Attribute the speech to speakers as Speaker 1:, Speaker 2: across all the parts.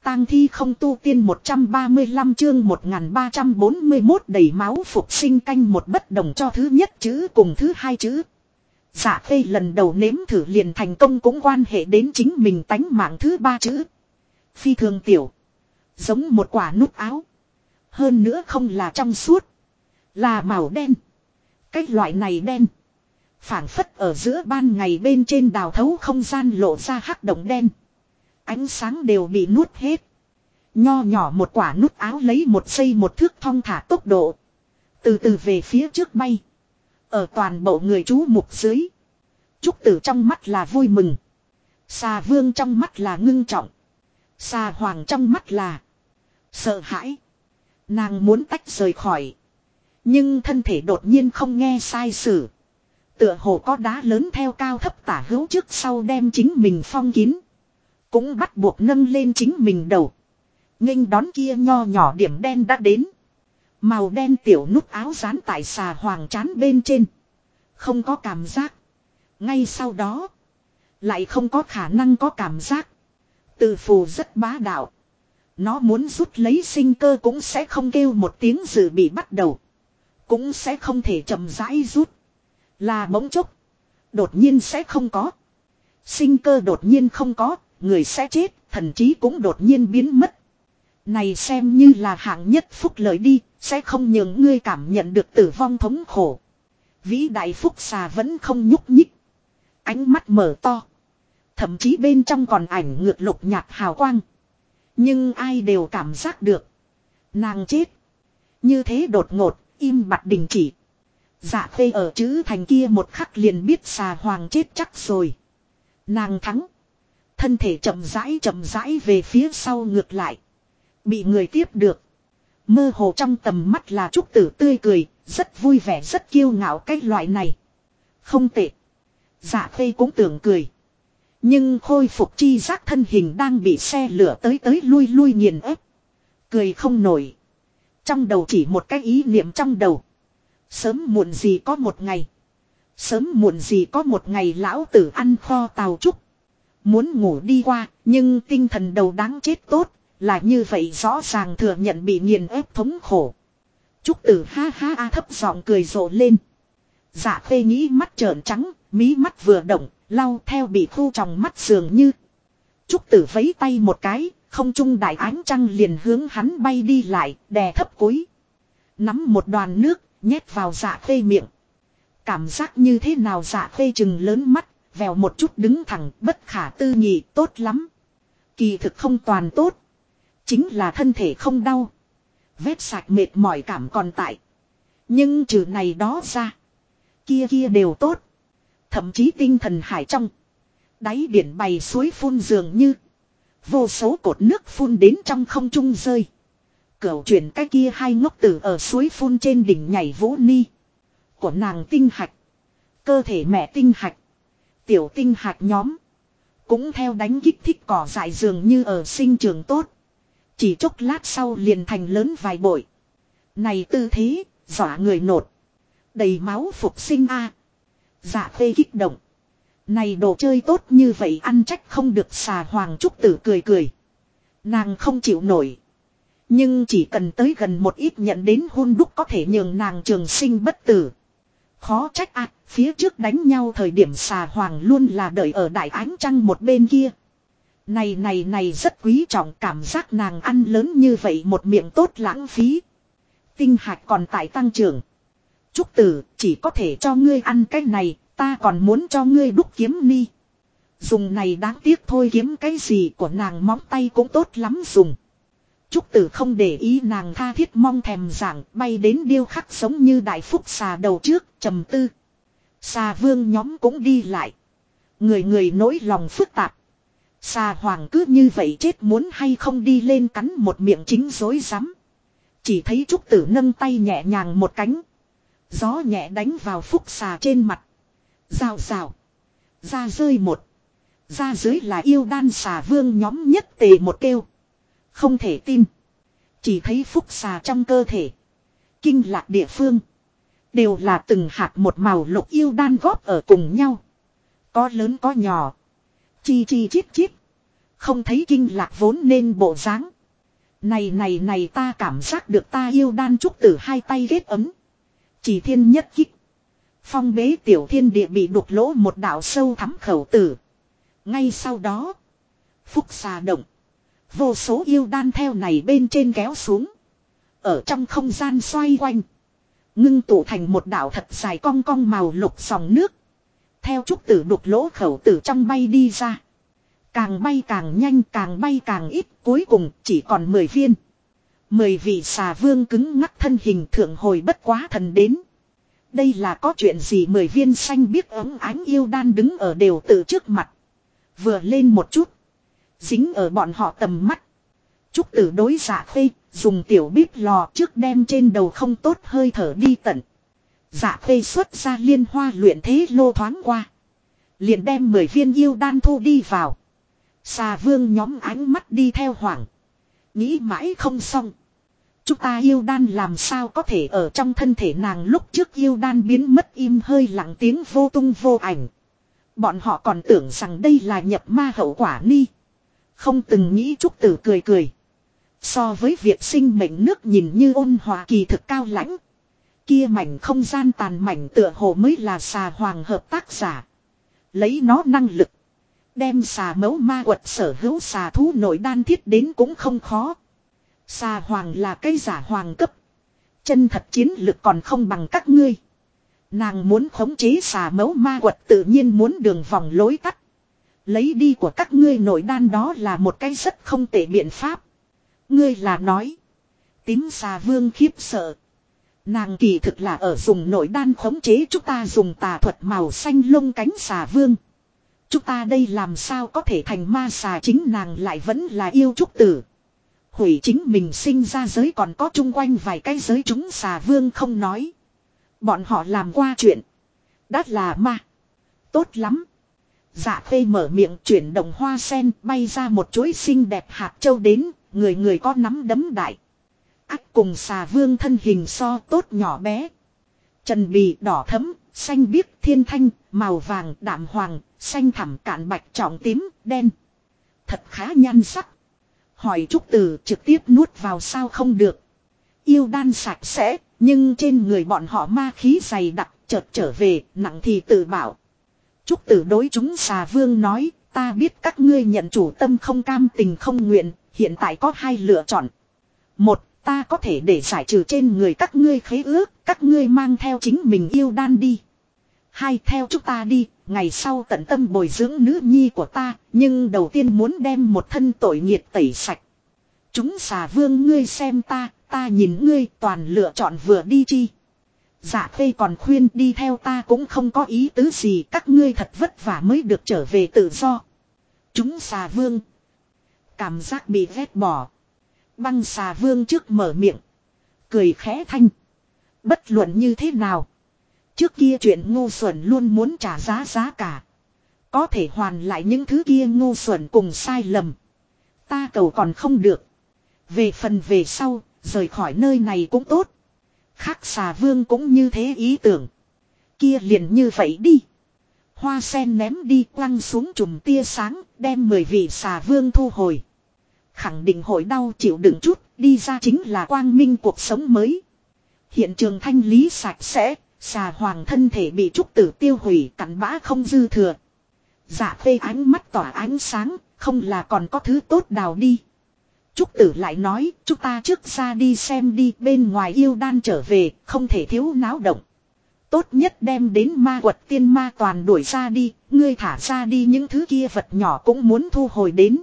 Speaker 1: tang thi không tu tiên 135 chương 1341 đầy máu phục sinh canh một bất đồng cho thứ nhất chữ cùng thứ hai chữ. Dạ Khê lần đầu nếm thử liền thành công cũng quan hệ đến chính mình tánh mạng thứ ba chữ. Phi thường tiểu. Giống một quả nút áo. Hơn nữa không là trong suốt. Là màu đen. Cái loại này đen. Phảng phất ở giữa ban ngày bên trên đào thấu không gian lộ ra hắc động đen. Ánh sáng đều bị nuốt hết. Nho nhỏ một quả nút áo lấy một giây một thước thong thả tốc độ. Từ từ về phía trước bay. Ở toàn bộ người chú mục dưới. Trúc Tử trong mắt là vui mừng. Xà Vương trong mắt là ngưng trọng. Xà Hoàng trong mắt là sợ hãi. Nàng muốn tách rời khỏi. Nhưng thân thể đột nhiên không nghe sai sử. Tựa hồ có đá lớn theo cao thấp tả hữu trước sau đem chính mình phong kín. Cũng bắt buộc nâng lên chính mình đầu. Nghênh đón kia nho nhỏ điểm đen đã đến. Màu đen tiểu nút áo dán tại xà hoàng trán bên trên. Không có cảm giác. Ngay sau đó. Lại không có khả năng có cảm giác. Từ phù rất bá đạo. Nó muốn rút lấy sinh cơ cũng sẽ không kêu một tiếng dự bị bắt đầu. Cũng sẽ không thể chậm rãi rút. Là bỗng chốc. Đột nhiên sẽ không có. Sinh cơ đột nhiên không có. Người sẽ chết. Thần trí cũng đột nhiên biến mất. Này xem như là hạng nhất phúc lợi đi. Sẽ không nhường ngươi cảm nhận được tử vong thống khổ. Vĩ đại phúc xà vẫn không nhúc nhích. Ánh mắt mở to. Thậm chí bên trong còn ảnh ngược lục nhạt hào quang. Nhưng ai đều cảm giác được. Nàng chết. Như thế đột ngột. Im bặt đình chỉ. Dạ Khê ở chữ thành kia một khắc liền biết xà hoàng chết chắc rồi. Nàng thắng. Thân thể chậm rãi về phía sau ngược lại. Bị người tiếp được. Mơ hồ trong tầm mắt là Trúc Tử tươi cười. Rất vui vẻ rất kiêu ngạo cái loại này. Không tệ. Dạ Khê cũng tưởng cười. Nhưng khôi phục chi giác thân hình đang bị xe lửa tới lui nghiền ép. Cười không nổi. Trong đầu chỉ một cái ý niệm trong đầu. Sớm muộn gì có một ngày. Sớm muộn gì có một ngày lão tử ăn kho tàu trúc. Muốn ngủ đi qua, nhưng tinh thần đầu đáng chết tốt, là như vậy rõ ràng thừa nhận bị nghiền ép thống khổ. Trúc Tử ha ha a thấp giọng cười rộ lên. Dạ Khê nghĩ mắt trợn trắng, mí mắt vừa động, lau theo bị khu trong mắt dường như. Trúc Tử vẫy tay một cái, không trung đại ánh trăng liền hướng hắn bay đi lại, đè thấp cúi. Nắm một đoàn nước, nhét vào Dạ Khê miệng. Cảm giác như thế nào? Dạ Khê trừng lớn mắt, vèo một chút đứng thẳng, bất khả tư nghị, tốt lắm. Kỳ thực không toàn tốt. Chính là thân thể không đau. Vết sạch mệt mỏi cảm còn tại. Nhưng trừ này đó ra. Kia đều tốt. Thậm chí tinh thần hải trong. Đáy biển bày suối phun dường như. Vô số cột nước phun đến trong không trung rơi. Cửu chuyển cái kia hai ngốc tử ở suối phun trên đỉnh nhảy vũ ni. Của nàng tinh hạch. Cơ thể mẹ tinh hạch. Tiểu tinh hạch nhóm. Cũng theo đánh kích thích cỏ dại dường như ở sinh trường tốt. Chỉ chốc lát sau liền thành lớn vài bội. Này tư thế, dọa người nột. Đầy máu phục sinh a. Dạ Khê kích động. Này đồ chơi tốt như vậy ăn trách không được. Xà Hoàng Trúc Tử cười. Nàng không chịu nổi. Nhưng chỉ cần tới gần một ít nhận đến hôn đúc có thể nhường nàng trường sinh bất tử. Khó trách a, phía trước đánh nhau thời điểm Xà Hoàng luôn là đợi ở đại ánh trăng một bên kia. Này rất quý trọng, cảm giác nàng ăn lớn như vậy một miệng tốt lãng phí. Tinh hạch còn tại tăng trưởng. Trúc Tử chỉ có thể cho ngươi ăn cái này, ta còn muốn cho ngươi đúc kiếm ni. Dùng này đáng tiếc thôi, kiếm cái gì của nàng móng tay cũng tốt lắm dùng. Trúc Tử không để ý nàng tha thiết mong thèm giảng, bay đến điêu khắc giống như đại phúc xà đầu trước, trầm tư. Xà Vương nhóm cũng đi lại. Người nỗi lòng phức tạp. Xà Hoàng cứ như vậy chết muốn hay không đi lên cắn một miệng chính rối rắm. Chỉ thấy Trúc Tử nâng tay nhẹ nhàng một cánh. Gió nhẹ đánh vào phúc xà trên mặt. Rào rào. Ra rơi một. Ra dưới là yêu đan. Xà Vương nhóm nhất tề một kêu. Không thể tin. Chỉ thấy phúc xà trong cơ thể. Kinh lạc địa phương. Đều là từng hạt một màu lục yêu đan góp ở cùng nhau. Có lớn có nhỏ. Chi chít chít. Không thấy kinh lạc vốn nên bộ dáng. Này ta cảm giác được ta yêu đan trúc tử hai tay ghét ấm. Chỉ thiên nhất kích. Phong bế tiểu thiên địa bị đục lỗ một đạo sâu thắm khẩu tử. Ngay sau đó. Phúc xà động. Vô số yêu đan theo này bên trên kéo xuống. Ở trong không gian xoay quanh. Ngưng tụ thành một đạo thật dài cong cong màu lục dòng nước. Theo trúc tử đục lỗ khẩu tử trong bay đi ra. Càng bay càng nhanh, càng bay càng ít, cuối cùng chỉ còn 10 viên. 10 vị xà vương cứng ngắc thân hình thượng hồi bất quá thần đến. Đây là có chuyện gì? 10 viên xanh biếc ống ánh yêu đan đứng ở đều tự trước mặt. Vừa lên một chút. Dính ở bọn họ tầm mắt. Trúc tử đối Dạ Khê, dùng tiểu bếp lò trước đem trên đầu không tốt hơi thở đi tận. Dạ Khê xuất ra liên hoa luyện thế lô thoáng qua. Liền đem 10 viên yêu đan thu đi vào. Xà vương nhóm ánh mắt đi theo hoảng. Nghĩ mãi không xong. Chúng ta yêu đan làm sao có thể ở trong thân thể nàng lúc trước yêu đan biến mất im hơi lặng tiếng vô tung vô ảnh. Bọn họ còn tưởng rằng đây là nhập ma hậu quả ni. Không từng nghĩ Trúc Tử cười cười. So với việc sinh mệnh nước nhìn như ôn hòa kỳ thực cao lãnh. Kia mảnh không gian tàn mảnh tựa hồ mới là xà hoàng hợp tác giả. Lấy nó năng lực. Đem xà mẫu ma quật sở hữu xà thú nội đan thiết đến cũng không khó. Xà hoàng là cây giả hoàng cấp. Chân thật chiến lực còn không bằng các ngươi. Nàng muốn khống chế xà mẫu ma quật tự nhiên muốn đường vòng lối tắt. Lấy đi của các ngươi nội đan đó là một cái rất không tệ biện pháp. Ngươi là nói. Tím xà vương khiếp sợ. Nàng kỳ thực là ở dùng nội đan khống chế chúng ta dùng tà thuật màu xanh lông cánh xà vương. Chúng ta đây làm sao có thể thành ma xà chính nàng lại vẫn là yêu Trúc Tử. Hủy chính mình sinh ra giới còn có chung quanh vài cái giới chúng xà vương không nói. Bọn họ làm qua chuyện. Đã là ma. Tốt lắm. Dạ Khê mở miệng chuyển động hoa sen bay ra một chuỗi xinh đẹp hạt châu đến. Người người có nắm đấm đại. Ác cùng xà vương thân hình so tốt nhỏ bé. Trần bì đỏ thẫm, xanh biếc thiên thanh, màu vàng đạm hoàng, xanh thẳm cạn bạch trọng tím, đen. Thật khá nhan sắc. Hỏi Trúc Tử trực tiếp nuốt vào sao không được. Yêu đan sạch sẽ, nhưng trên người bọn họ ma khí dày đặc, chợt trở về, nặng thì tự bảo. Trúc Tử đối chúng xà vương nói, ta biết các ngươi nhận chủ tâm không cam tình không nguyện, hiện tại có hai lựa chọn. Một, ta có thể để giải trừ trên người các ngươi khế ước, các ngươi mang theo chính mình yêu đan đi. Hai, theo chúng ta đi, ngày sau tận tâm bồi dưỡng nữ nhi của ta, nhưng đầu tiên muốn đem một thân tội nghiệt tẩy sạch. Chúng xà vương ngươi xem ta nhìn ngươi toàn lựa chọn vừa đi chi. Dạ Khê còn khuyên đi theo ta cũng không có ý tứ gì, các ngươi thật vất vả mới được trở về tự do. Chúng xà vương cảm giác bị ghét bỏ. Băng xà vương trước mở miệng. Cười khẽ thanh. Bất luận như thế nào. Trước kia chuyện ngu xuẩn luôn muốn trả giá cả. Có thể hoàn lại những thứ kia ngu xuẩn cùng sai lầm. Ta cầu còn không được. Về phần về sau, rời khỏi nơi này cũng tốt. Khác xà vương cũng như thế ý tưởng. Kia liền như vậy đi. Hoa sen ném đi quăng xuống chùm tia sáng, đem 10 vị xà vương thu hồi. Khẳng định hội đau chịu đựng chút, đi ra chính là quang minh cuộc sống mới. Hiện trường thanh lý sạch sẽ, xà hoàng thân thể bị Trúc Tử tiêu hủy cặn bã không dư thừa. Dạ Khê ánh mắt tỏa ánh sáng, không là còn có thứ tốt đào đi. Trúc Tử lại nói, chúng ta trước ra đi xem đi, bên ngoài yêu đan trở về, không thể thiếu náo động. Tốt nhất đem đến ma quật tiên ma toàn đuổi ra đi, ngươi thả ra đi những thứ kia vật nhỏ cũng muốn thu hồi đến.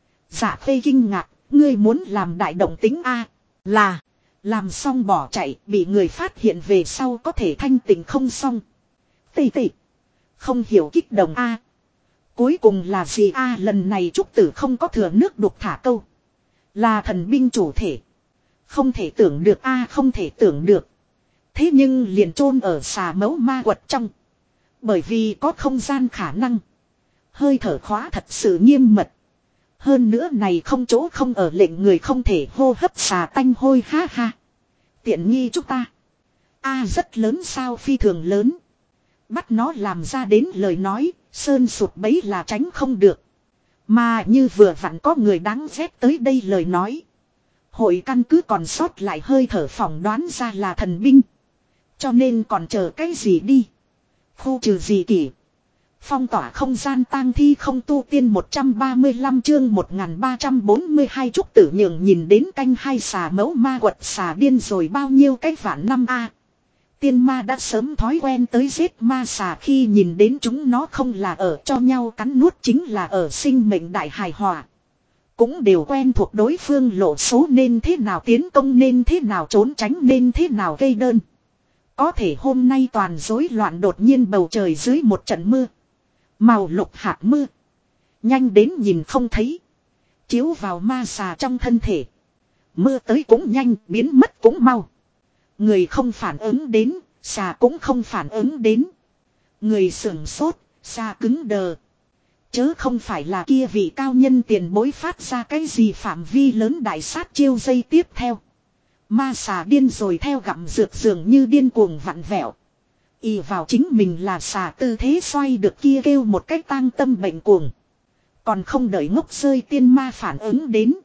Speaker 1: Dạ Khê kinh ngạc, ngươi muốn làm đại động tính a? Là, làm xong bỏ chạy, bị người phát hiện về sau có thể thanh tỉnh không xong. Tì tì, không hiểu kích động a. Cuối cùng là gì a? Lần này Trúc Tử không có thừa nước đục thả câu. Là thần binh chủ thể. Không thể tưởng được a, không thể tưởng được. Thế nhưng liền chôn ở xà mẫu ma quật trong. Bởi vì có không gian khả năng. Hơi thở khóa thật sự nghiêm mật. Hơn nữa này không chỗ không ở lệnh người không thể hô hấp xà tanh hôi ha ha. Tiện nghi chúng ta. A rất lớn sao, phi thường lớn. Bắt nó làm ra đến lời nói, sơn sụt bấy là tránh không được. Mà như vừa vặn có người đáng ghét tới đây lời nói. Hội căn cứ còn sót lại hơi thở phỏng đoán ra là thần binh. Cho nên còn chờ cái gì đi. Khu trừ gì kỷ. Phong tỏa không gian tang thi không tu tiên 135 chương 1342 trúc tử nhường nhìn đến canh hai xà mẫu ma quật xà điên rồi bao nhiêu cái vạn năm a. Tiên ma đã sớm thói quen tới giết ma xà khi nhìn đến chúng nó không là ở cho nhau cắn nuốt chính là ở sinh mệnh đại hài hòa. Cũng đều quen thuộc đối phương lộ số nên thế nào tiến công nên thế nào trốn tránh nên thế nào gây đơn. Có thể hôm nay toàn rối loạn đột nhiên bầu trời dưới một trận mưa. Màu lục hạt mưa. Nhanh đến nhìn không thấy. Chiếu vào ma xà trong thân thể. Mưa tới cũng nhanh, biến mất cũng mau. Người không phản ứng đến, xà cũng không phản ứng đến. Người sưởng sốt, xà cứng đờ. Chớ không phải là kia vị cao nhân tiền bối phát ra cái gì phạm vi lớn đại sát chiêu dây tiếp theo. Ma xà điên rồi theo gặm dược dường như điên cuồng vặn vẹo. Ì vào chính mình là xà tư thế xoay được kia kêu một cách tang tâm bệnh cuồng. Còn không đợi ngốc rơi tiên ma phản ứng đến.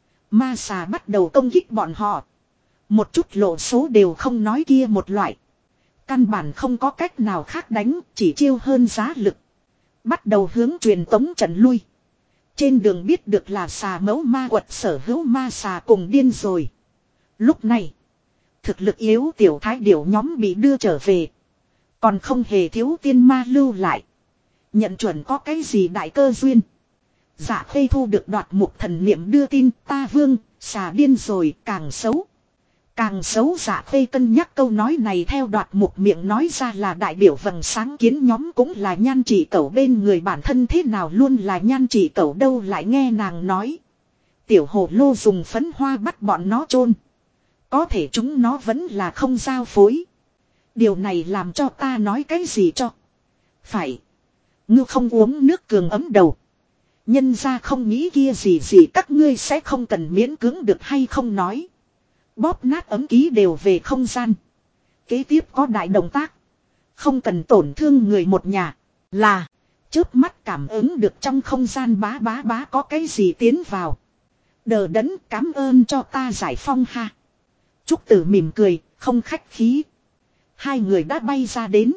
Speaker 1: Ma xà bắt đầu công kích bọn họ. Một chút lộ số đều không nói kia một loại. Căn bản không có cách nào khác đánh, chỉ chiêu hơn giá lực. Bắt đầu hướng truyền tống trận lui. Trên đường biết được là xà mẫu ma quật sở hữu ma xà cùng điên rồi. Lúc này, thực lực yếu tiểu thái điểu nhóm bị đưa trở về. Còn không hề thiếu tiên ma lưu lại. Nhận chuẩn có cái gì đại cơ duyên. Dạ Khê thu được đoạt mục thần niệm đưa tin ta vương, xà điên rồi càng xấu. Càng xấu Dạ Khê cân nhắc câu nói này theo đoạt mục miệng nói ra là đại biểu vầng sáng kiến nhóm cũng là nhan chỉ cẩu bên người bản thân thế nào luôn là nhan chỉ cẩu đâu lại nghe nàng nói. Tiểu hồ lô dùng phấn hoa bắt bọn nó chôn. Có thể chúng nó vẫn là không giao phối. Điều này làm cho ta nói cái gì cho. Phải. Ngư không uống nước cường ấm đầu. Nhân ra không nghĩ kia gì gì các ngươi sẽ không cần miễn cưỡng được hay không nói. Bóp nát ấm ký đều về không gian. Kế tiếp có đại động tác. Không cần tổn thương người một nhà. Là. Chớp mắt cảm ứng được trong không gian bá bá bá có cái gì tiến vào. Đờ đẫn cảm ơn cho ta giải phong ha. Trúc Tử mỉm cười, không khách khí. Hai người đã bay ra đến.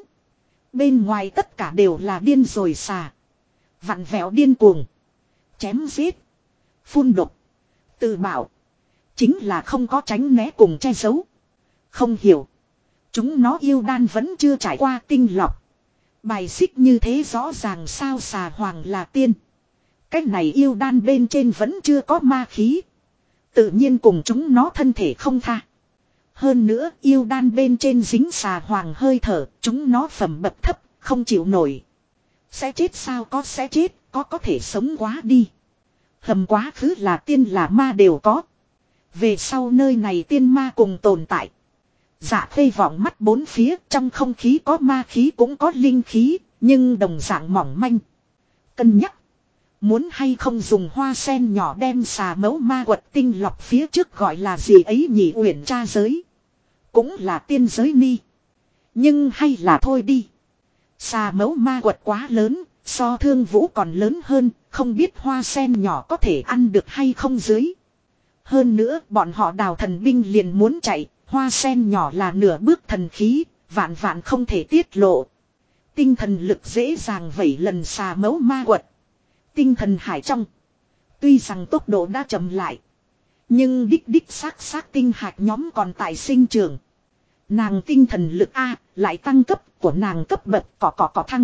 Speaker 1: Bên ngoài tất cả đều là điên rồi xà. Vặn vẹo điên cuồng. Chém giết. Phun độc. Tự bảo. Chính là không có tránh né cùng che giấu. Không hiểu. Chúng nó yêu đan vẫn chưa trải qua tinh lọc. Bài xích như thế rõ ràng sao xà hoàng là tiên. Cách này yêu đan bên trên vẫn chưa có ma khí. Tự nhiên cùng chúng nó thân thể không tha. Hơn nữa yêu đan bên trên dính xà hoàng hơi thở. Chúng nó phẩm bậc thấp, không chịu nổi. Sẽ chết sao có sẽ chết, có thể sống quá đi. Hầm quá khứ là tiên là ma đều có. Về sau nơi này tiên ma cùng tồn tại. Dạ Khê vọng mắt bốn phía trong không khí có ma khí cũng có linh khí. Nhưng đồng dạng mỏng manh. Cân nhắc. Muốn hay không dùng hoa sen nhỏ đem xà mẫu ma quật tinh lọc phía trước gọi là gì ấy nhỉ uyển tra giới. Cũng là tiên giới ni. Nhưng hay là thôi đi. Xà mẫu ma quật quá lớn. So thương vũ còn lớn hơn. Không biết hoa sen nhỏ có thể ăn được hay không dưới. Hơn nữa bọn họ đào thần binh liền muốn chạy. Hoa sen nhỏ là nửa bước thần khí. Vạn vạn không thể tiết lộ. Tinh thần lực dễ dàng vẩy lần xà mẫu ma quật. Tinh thần hải trong. Tuy rằng tốc độ đã chậm lại. Nhưng đích xác tinh hạt nhóm còn tại sinh trường. Nàng tinh thần lực A lại tăng cấp của nàng cấp bậc cỏ thăng.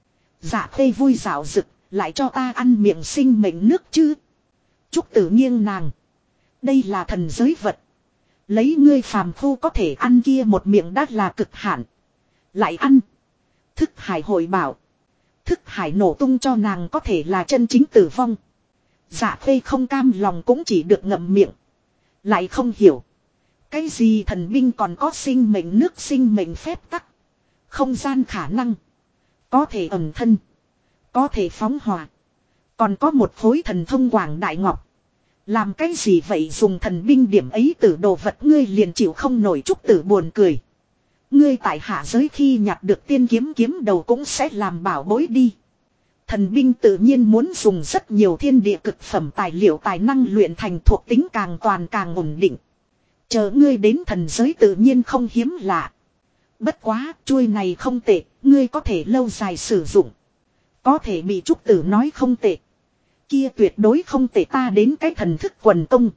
Speaker 1: Dạ Khê vui dạo rực. Lại cho ta ăn miệng sinh mệnh nước chứ. Trúc Tử nghiêng nàng. Đây là thần giới vật. Lấy ngươi phàm phu có thể ăn kia một miệng đã là cực hạn. Lại ăn. Thức hải hội bảo. Thức hải nổ tung cho nàng có thể là chân chính tử vong. Dạ Khê không cam lòng cũng chỉ được ngậm miệng. Lại không hiểu. Cái gì thần binh còn có sinh mệnh nước sinh mệnh phép tắc. Không gian khả năng. Có thể ẩn thân. Có thể phóng hỏa. Còn có một khối thần thông quảng đại ngọc. Làm cái gì vậy dùng thần binh điểm ấy từ đồ vật ngươi liền chịu không nổi. Trúc Tử buồn cười. Ngươi tại hạ giới khi nhặt được tiên kiếm kiếm đầu cũng sẽ làm bảo bối đi. Thần binh tự nhiên muốn dùng rất nhiều thiên địa cực phẩm tài liệu tài năng luyện thành thuộc tính càng toàn càng ổn định. Chờ ngươi đến thần giới tự nhiên không hiếm lạ. Bất quá, chuôi này không tệ, ngươi có thể lâu dài sử dụng. Có thể bị trúc tử nói không tệ. Kia tuyệt đối không tệ, ta đến cái thần thức quần công.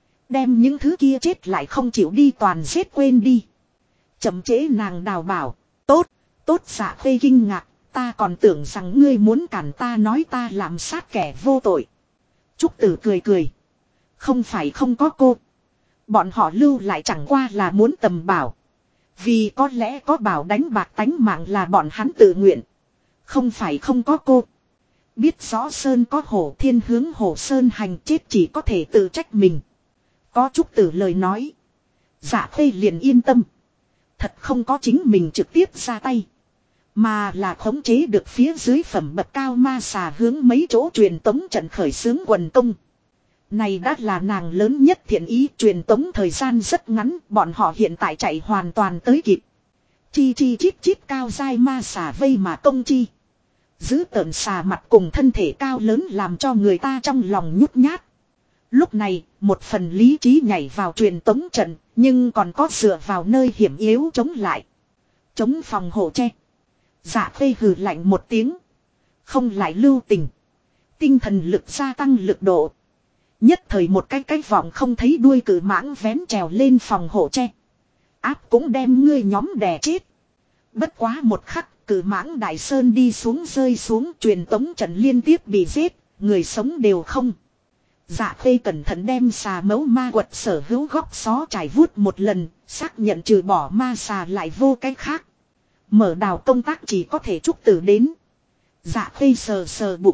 Speaker 1: Đem những thứ kia chết lại không chịu đi toàn giết quên đi. Chậm trễ nàng đào bảo. Tốt, tốt Dạ Khê kinh ngạc. Ta còn tưởng rằng ngươi muốn cản ta nói ta làm sát kẻ vô tội. Trúc tử cười cười. Không phải không có cô. Bọn họ lưu lại chẳng qua là muốn tầm bảo. Vì có lẽ có bảo đánh bạc tánh mạng là bọn hắn tự nguyện. Không phải không có cô. Biết rõ Sơn có hổ, thiên hướng hổ Sơn hành, chết chỉ có thể tự trách mình. Có Trúc tử lời nói. Dạ Khê liền yên tâm. Thật không có chính mình trực tiếp ra tay. Mà là khống chế được phía dưới phẩm bậc cao ma xà hướng mấy chỗ truyền tống trận khởi xướng quần công. Này đã là nàng lớn nhất thiện ý, truyền tống thời gian rất ngắn, bọn họ hiện tại chạy hoàn toàn tới kịp. Chi chi chít chít cao dai ma xà vây mà công chi. Giữ tợn xà mặt cùng thân thể cao lớn làm cho người ta trong lòng nhút nhát. Lúc này, một phần lý trí nhảy vào truyền tống trận, nhưng còn có dựa vào nơi hiểm yếu chống lại. Chống phòng hộ che. Dạ Khê hừ lạnh một tiếng. Không lại lưu tình. Tinh thần lực gia tăng lực độ. Nhất thời một cái vọng không thấy đuôi cử mãng vén trèo lên phòng hộ che. Áp cũng đem ngươi nhóm đè chết. Bất quá một khắc, cử mãng đại sơn đi xuống rơi xuống, truyền tống trận liên tiếp bị giết, người sống đều không. Dạ Khê cẩn thận đem xà mẫu ma quật sở hữu góc xó trải vuốt một lần, xác nhận trừ bỏ ma xà lại vô cái khác. Mở đào công tác chỉ có thể Trúc tử đến. Dạ Khê sờ sờ bụng.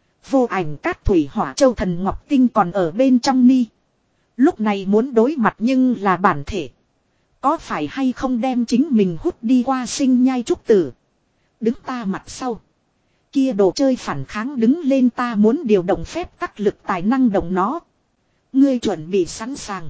Speaker 1: Vô ảnh cát thủy hỏa châu thần ngọc tinh còn ở bên trong ni. Lúc này muốn đối mặt nhưng là bản thể. Có phải hay không đem chính mình hút đi qua sinh nhai Trúc tử. Đứng ta mặt sau. Kia đồ chơi phản kháng đứng lên, ta muốn điều động phép tắc lực tài năng động nó. Ngươi chuẩn bị sẵn sàng.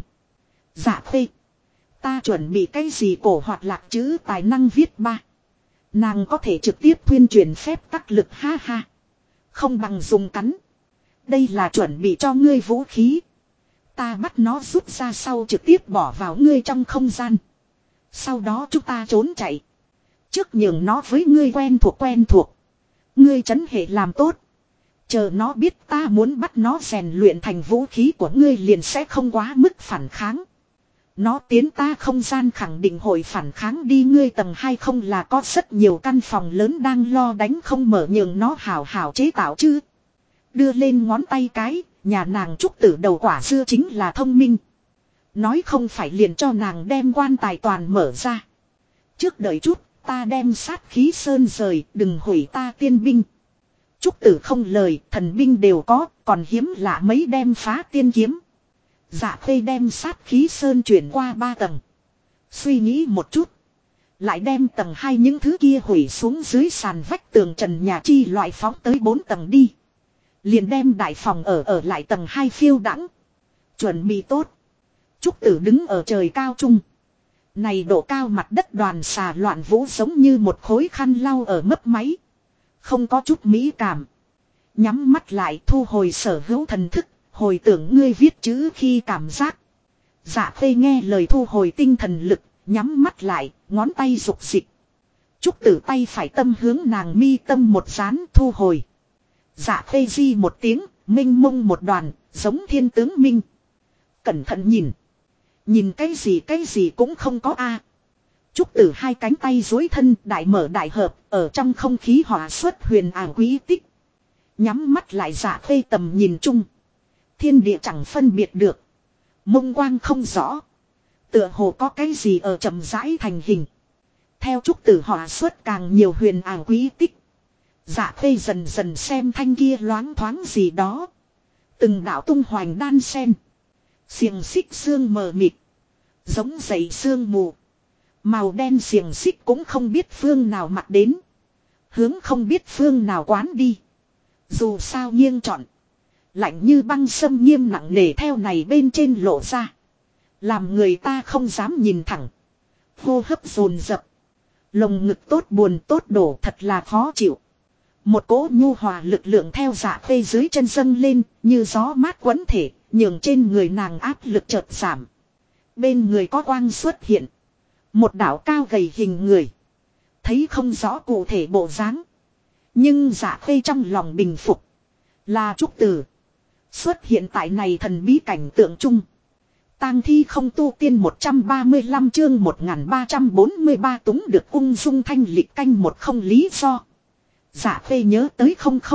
Speaker 1: Dạ Khê. Ta chuẩn bị cái gì cổ hoạt lạc chữ tài năng viết ba. Nàng có thể trực tiếp tuyên truyền phép tắc lực ha ha. Không bằng dùng cắn. Đây là chuẩn bị cho ngươi vũ khí. Ta bắt nó rút ra sau trực tiếp bỏ vào ngươi trong không gian. Sau đó chúng ta trốn chạy. Trước nhường nó với ngươi quen thuộc. Ngươi trấn hệ làm tốt. Chờ nó biết ta muốn bắt nó rèn luyện thành vũ khí của ngươi liền sẽ không quá mức phản kháng. Nó tiến ta không gian khẳng định hội phản kháng đi, ngươi tầng 2 không là có rất nhiều căn phòng lớn đang lo đánh không mở, nhường nó hảo hảo chế tạo chứ. Đưa lên ngón tay cái, nhà nàng Trúc tử đầu quả dưa chính là thông minh. Nói không phải liền cho nàng đem quan tài toàn mở ra. Trước đợi chút, ta đem sát khí sơn rời, đừng hủy ta tiên binh. Trúc tử không lời, thần binh đều có, còn hiếm lạ mấy đem phá tiên kiếm. Dạ Khê đem sát khí sơn chuyển qua 3 tầng. Suy nghĩ một chút. Lại đem tầng 2 những thứ kia hủy xuống dưới sàn vách tường trần nhà chi loại phóng tới 4 tầng đi. Liền đem đại phòng ở lại tầng 2 phiêu đãng. Chuẩn bị tốt. Trúc tử đứng ở trời cao trung. Này độ cao mặt đất đoàn xà loạn vũ giống như một khối khăn lau ở mấp máy. Không có chút mỹ cảm. Nhắm mắt lại thu hồi sở hữu thần thức. Hồi tưởng ngươi viết chữ khi cảm giác. Dạ Khê nghe lời thu hồi tinh thần lực. Nhắm mắt lại, ngón tay rục dịch. Trúc tử tay phải tâm hướng nàng mi tâm một dán thu hồi. Dạ Khê di một tiếng, minh mông một đoàn, giống thiên tướng minh. Cẩn thận nhìn. Nhìn cái gì cũng không có a. Trúc tử hai cánh tay duỗi thân đại mở đại hợp, ở trong không khí hỏa xuất huyền ảo quý tích. Nhắm mắt lại Dạ Khê tầm nhìn chung. Thiên địa chẳng phân biệt được. Mông quang không rõ. Tựa hồ có cái gì ở chậm rãi thành hình. Theo Trúc tử hỏa xuất càng nhiều huyền ảo quý tích. Dạ Khê dần dần xem thanh kia loáng thoáng gì đó. Từng đạo tung hoành đan sen. Xiềng xích xương mờ mịt. Giống dậy sương mù. Màu đen xiềng xích cũng không biết phương nào mặc đến. Hướng không biết phương nào quán đi. Dù sao nghiêng chọn. Lạnh như băng sâm nghiêm nặng nề theo này bên trên lộ ra. Làm người ta không dám nhìn thẳng. Hô hấp dồn dập. Lồng ngực tốt buồn tốt đổ thật là khó chịu. Một cỗ nhu hòa lực lượng theo Dạ Khê dưới chân dâng lên, như gió mát quấn thể, nhường trên người nàng áp lực chợt giảm. Bên người có quang xuất hiện. Một đạo cao gầy hình người. Thấy không rõ cụ thể bộ dáng. Nhưng Dạ Khê trong lòng bình phục. Là Trúc Tử. Xuất hiện tại này thần bí cảnh tượng chung. Tang thi không tu tiên 135 chương 1343 túng được ung dung thanh lịch canh một không lý do. Dạ Khê nhớ tới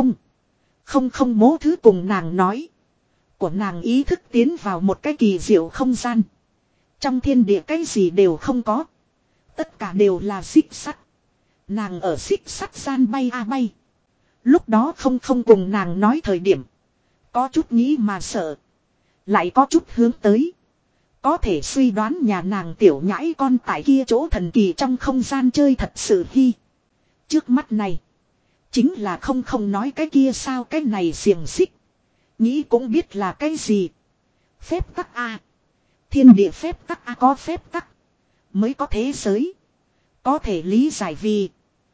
Speaker 1: không mố thứ cùng nàng nói. Của nàng ý thức tiến vào một cái kỳ diệu không gian. Trong thiên địa cái gì đều không có. Tất cả đều là xích sắt. Nàng ở xích sắt gian bay a bay. Lúc đó không cùng nàng nói thời điểm. Có chút nghĩ mà sợ. Lại có chút hướng tới. Có thể suy đoán nhà nàng tiểu nhãi con tại kia chỗ thần kỳ trong không gian chơi thật sự hy. Trước mắt này. Chính là không nói cái kia sao cái này xiềng xích. Nghĩ cũng biết là cái gì. Phép tắc A. Thiên địa phép tắc A có phép tắc. Mới có thế giới. Có thể lý giải vì.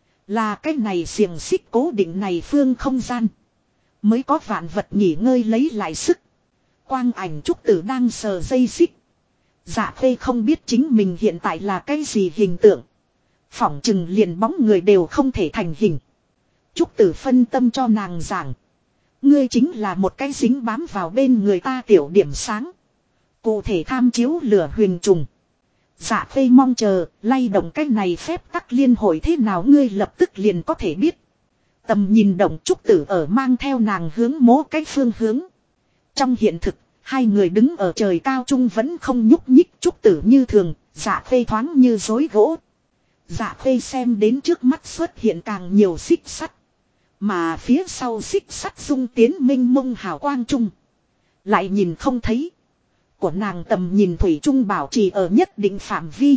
Speaker 1: Là cái này xiềng xích cố định này phương không gian. Mới có vạn vật nghỉ ngơi lấy lại sức. Quang ảnh Trúc Tử đang sờ dây xích. Dạ Khê không biết chính mình hiện tại là cái gì hình tượng. Phỏng chừng liền bóng người đều không thể thành hình. Trúc Tử phân tâm cho nàng giảng. Ngươi chính là một cái dính bám vào bên người ta tiểu điểm sáng. Cụ thể tham chiếu lửa huyền trùng. Dạ Khê mong chờ, lay động cái này phép tắc liên hội thế nào ngươi lập tức liền có thể biết. Tầm nhìn động Trúc Tử ở mang theo nàng hướng mố cái phương hướng. Trong hiện thực, hai người đứng ở trời cao trung vẫn không nhúc nhích Trúc Tử như thường, Dạ Khê thoáng như rối gỗ. Dạ Khê xem đến trước mắt xuất hiện càng nhiều xích sắt. Mà phía sau xích sắt dung tiến minh mông hào quang trung. Lại nhìn không thấy. Của nàng tầm nhìn thủy trung bảo trì ở nhất định phạm vi.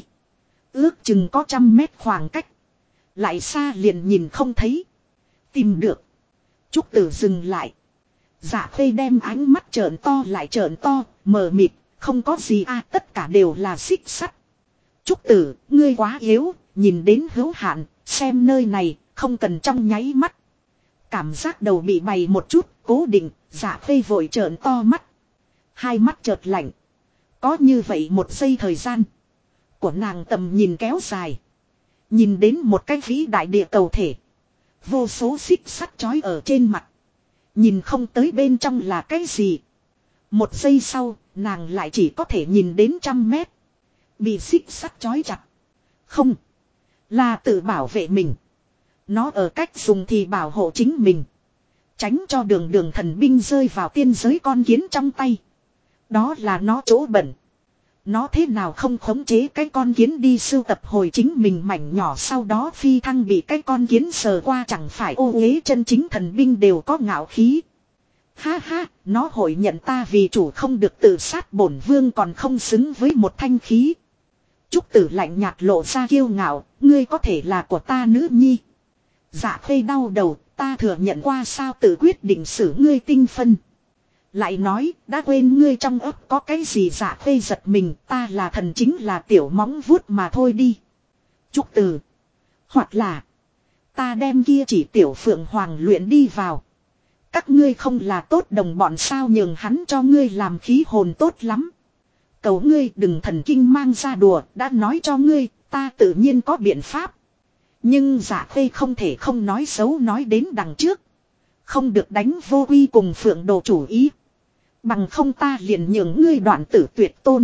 Speaker 1: Ước chừng có 100 mét khoảng cách. Lại xa liền nhìn không thấy. Tìm được. Trúc Tử dừng lại. Dạ Khê đem ánh mắt trợn to lại trợn to, mờ mịt, không có gì tất cả đều là xích sắt. Trúc Tử, ngươi quá yếu, nhìn đến hữu hạn, xem nơi này, không cần trong nháy mắt. Cảm giác đầu bị bày một chút, cố định, Dạ Khê vội trợn to mắt. Hai mắt chợt lạnh. Có như vậy một giây thời gian. Của nàng tầm nhìn kéo dài. Nhìn đến một cái vĩ đại địa cầu thể. Vô số xích sắt chói ở trên mặt. Nhìn không tới bên trong là cái gì. Một giây sau, nàng lại chỉ có thể nhìn đến 100 mét. Bị xích sắt chói chặt. Không. Là tự bảo vệ mình. Nó ở cách dùng thì bảo hộ chính mình. Tránh cho đường thần binh rơi vào tiên giới con kiến trong tay. Đó là nó chỗ bẩn. Nó thế nào không khống chế cái con kiến đi sưu tập hồi chính mình mảnh nhỏ sau đó phi thăng bị cái con kiến sờ qua chẳng phải ô uế chân chính thần binh đều có ngạo khí. Ha ha, nó hội nhận ta vì chủ không được tự sát bổn vương còn không xứng với một thanh khí. Trúc Tử lạnh nhạt lộ ra kiêu ngạo, ngươi có thể là của ta nữ nhi. Dạ Khê đau đầu, ta thừa nhận qua sao tự quyết định xử ngươi tinh phân. Lại nói, đã quên ngươi trong ấp có cái gì. Dạ Khê giật mình, ta là thần chính là tiểu móng vuốt mà thôi đi. Trúc Tử. Hoặc là, ta đem kia chỉ tiểu phượng hoàng luyện đi vào. Các ngươi không là tốt đồng bọn sao nhường hắn cho ngươi làm khí hồn tốt lắm. Cầu ngươi đừng thần kinh mang ra đùa, đã nói cho ngươi, ta tự nhiên có biện pháp. Nhưng Dạ Khê không thể không nói xấu nói đến đằng trước. Không được đánh vô quy cùng phượng đồ chủ ý. Bằng không ta liền nhường ngươi đoạn tử tuyệt tôn.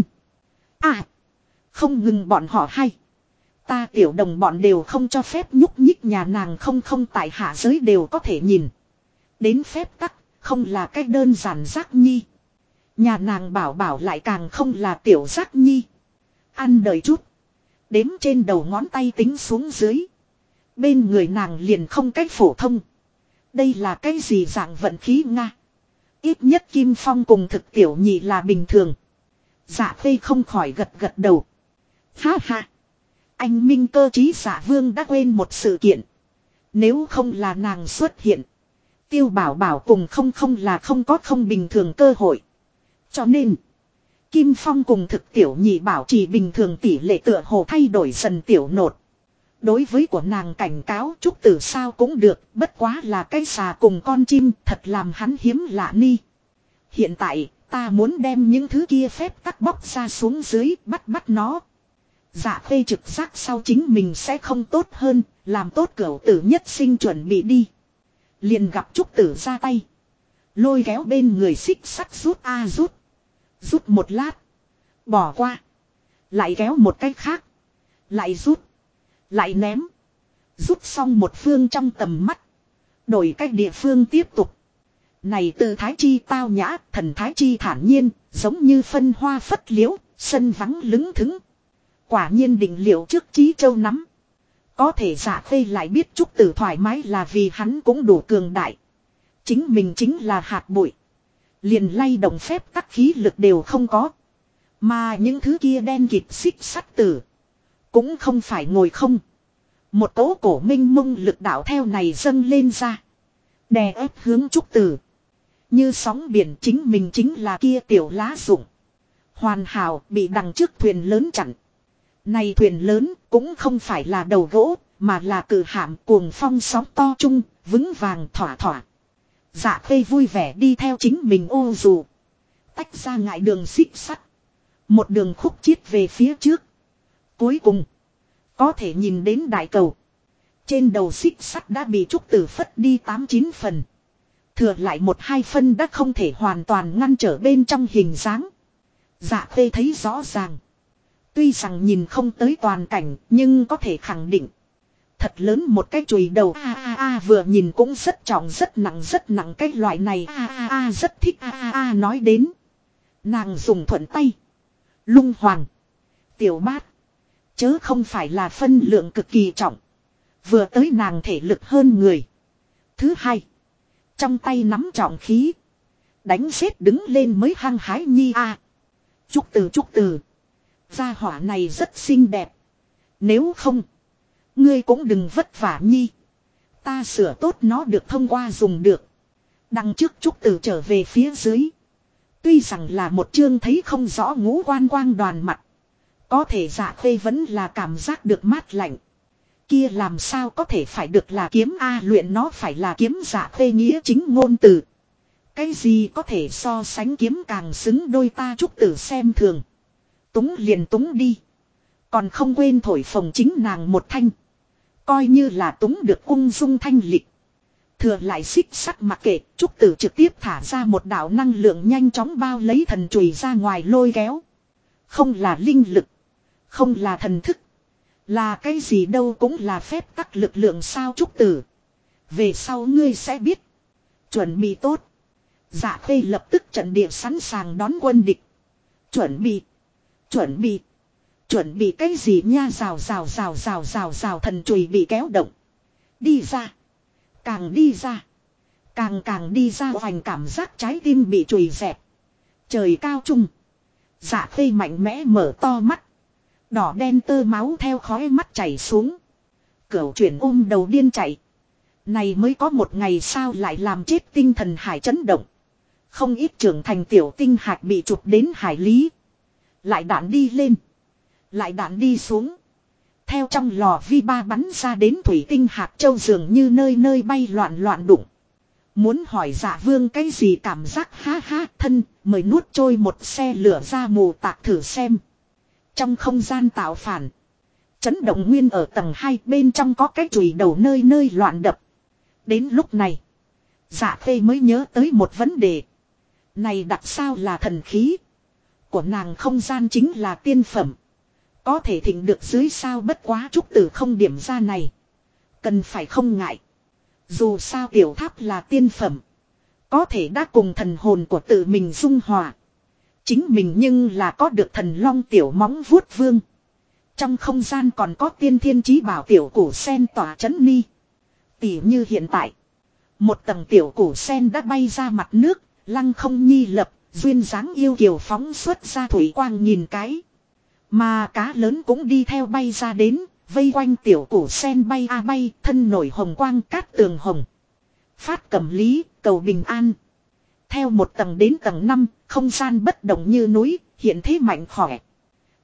Speaker 1: Không ngừng bọn họ hay. Ta tiểu đồng bọn đều không cho phép nhúc nhích nhà nàng không tại hạ giới đều có thể nhìn. Đến phép tắc, không là cách đơn giản giác nhi. Nhà nàng bảo lại càng không là tiểu giác nhi. Ăn đợi chút. Đếm trên đầu ngón tay tính xuống dưới. Bên người nàng liền không cách phổ thông. Đây là cái gì dạng vận khí Nga. Ít nhất Kim Phong cùng thực tiểu nhị là bình thường. Dạ Khê không khỏi gật đầu. Ha ha. Anh Minh Cơ trí Dạ Vương đã quên một sự kiện. Nếu không là nàng xuất hiện. Tiêu bảo cùng không là không có không bình thường cơ hội. Cho nên. Kim Phong cùng thực tiểu nhị bảo trì bình thường tỷ lệ tựa hồ thay đổi dần tiểu nột. Đối với của nàng cảnh cáo trúc tử sao cũng được, bất quá là cái xà cùng con chim thật làm hắn hiếm lạ ni. Hiện tại, ta muốn đem những thứ kia phép tắc bóc ra xuống dưới, bắt nó. Dạ Khê trực giác sau chính mình sẽ không tốt hơn, làm tốt cửu tử nhất sinh chuẩn bị đi. Liền gặp trúc tử ra tay. Lôi kéo bên người xích sắt rút rút. Rút một lát. Bỏ qua. Lại kéo một cái khác. Lại rút. Lại ném. Rút xong một phương trong tầm mắt. Đổi cách địa phương tiếp tục. Này tư thái chi tao nhã, thần thái chi thản nhiên, giống như phân hoa phất liễu, sân vắng lững thững. Quả nhiên định liệu trước Chí Châu nắm. Có thể Dạ Khê lại biết trúc tử thoải mái là vì hắn cũng đủ cường đại. Chính mình chính là hạt bụi. Liền lay động phép tắc khí lực đều không có. Mà những thứ kia đen kịt xích sắt tử. Cũng không phải ngồi không. Một cỗ cổ minh mông lực đạo theo này dâng lên ra. Đè ép hướng trúc tử. Như sóng biển chính mình chính là kia tiểu lá rụng. Hoàn hảo bị đằng trước thuyền lớn chặn. Này thuyền lớn cũng không phải là đầu gỗ, mà là cử hạm cuồng phong sóng to chung, vững vàng thỏa thỏa. Dạ Khê vui vẻ đi theo chính mình ô dù. Tách ra ngại đường xích sắt. Một đường khúc chiết về phía trước. Cuối cùng, có thể nhìn đến đại cầu. Trên đầu xích sắt đã bị trúc tử phất đi 8-9 phần. Thừa lại 1-2 phân đã không thể hoàn toàn ngăn trở bên trong hình dáng. Dạ Khê thấy rõ ràng. Tuy rằng nhìn không tới toàn cảnh, nhưng có thể khẳng định. Thật lớn một cái chùy đầu vừa nhìn cũng rất trọng rất nặng cái loại này rất thích nói đến. Nàng dùng thuận tay. Lung hoàng. Tiểu bát. Chớ không phải là phân lượng cực kỳ trọng. Vừa tới nàng thể lực hơn người. Thứ hai. Trong tay nắm trọng khí. Đánh xếp đứng lên mới hăng hái nhi Trúc từ. Gia hỏa này rất xinh đẹp. Nếu không. Ngươi cũng đừng vất vả nhi. Ta sửa tốt nó được thông qua dùng được. Đằng trước trúc từ trở về phía dưới. Tuy rằng là một chương thấy không rõ ngũ quan quang đoàn mặt. Có thể Dạ Khê vẫn là cảm giác được mát lạnh. Kia làm sao có thể phải được là kiếm luyện nó phải là kiếm. Dạ Khê nghĩa chính ngôn từ. Cái gì có thể so sánh kiếm càng xứng đôi ta trúc tử xem thường. Túng liền túng đi. Còn không quên thổi phồng chính nàng một thanh. Coi như là túng được ung dung thanh lịch. Thừa lại xích sắt mặc kệ, trúc tử trực tiếp thả ra một đạo năng lượng nhanh chóng bao lấy thần chùy ra ngoài lôi kéo. Không là linh lực. Không là thần thức. Là cái gì đâu cũng là phép tắc lực lượng sao trúc tử. Về sau ngươi sẽ biết. Chuẩn bị tốt. Dạ Khê lập tức trận địa sẵn sàng đón quân địch. Chuẩn bị cái gì nha rào thần chùy bị kéo động. Đi ra. Càng đi ra. Càng đi ra hoành cảm giác trái tim bị chùy dẹp. Trời cao trung. Dạ Khê mạnh mẽ mở to mắt. Đỏ đen tơ máu theo khóe mắt chảy xuống. Cửu chuyển ôm đầu điên chạy. Này mới có một ngày sao lại làm chết tinh thần hải chấn động. Không ít trưởng thành tiểu tinh hạt bị chụp đến hải lý. Lại đạn đi lên. Lại đạn đi xuống. Theo trong lò vi ba bắn ra đến thủy tinh hạt châu dường như nơi nơi bay loạn đụng. Muốn hỏi Dạ Vương cái gì cảm giác ha thân mời nuốt trôi một xe lửa ra mù tạc thử xem. Trong không gian tạo phản. Chấn động nguyên ở tầng 2 bên trong có cái chùy đầu nơi nơi loạn đập. Đến lúc này. Dạ Khê mới nhớ tới một vấn đề. Này đặt sao là thần khí. Của nàng không gian chính là tiên phẩm. Có thể thỉnh được dưới sao bất quá trúc tử không điểm ra này. Cần phải không ngại. Dù sao tiểu tháp là tiên phẩm. Có thể đã cùng thần hồn của tự mình dung hòa. Chính mình nhưng là có được thần long tiểu móng vuốt vương. Trong không gian còn có tiên thiên chí bảo tiểu củ sen tỏa chấn ni. Tỉ như hiện tại. Một tầng tiểu củ sen đã bay ra mặt nước. Lăng không nhi lập. Duyên dáng yêu kiều phóng xuất ra thủy quang nhìn cái. Mà cá lớn cũng đi theo bay ra đến. Vây quanh tiểu củ sen bay bay. Thân nổi hồng quang cát tường hồng. Phát cẩm lý cầu bình an. Theo một tầng đến tầng 5. Không gian bất động như núi. Hiện thế mạnh khỏe.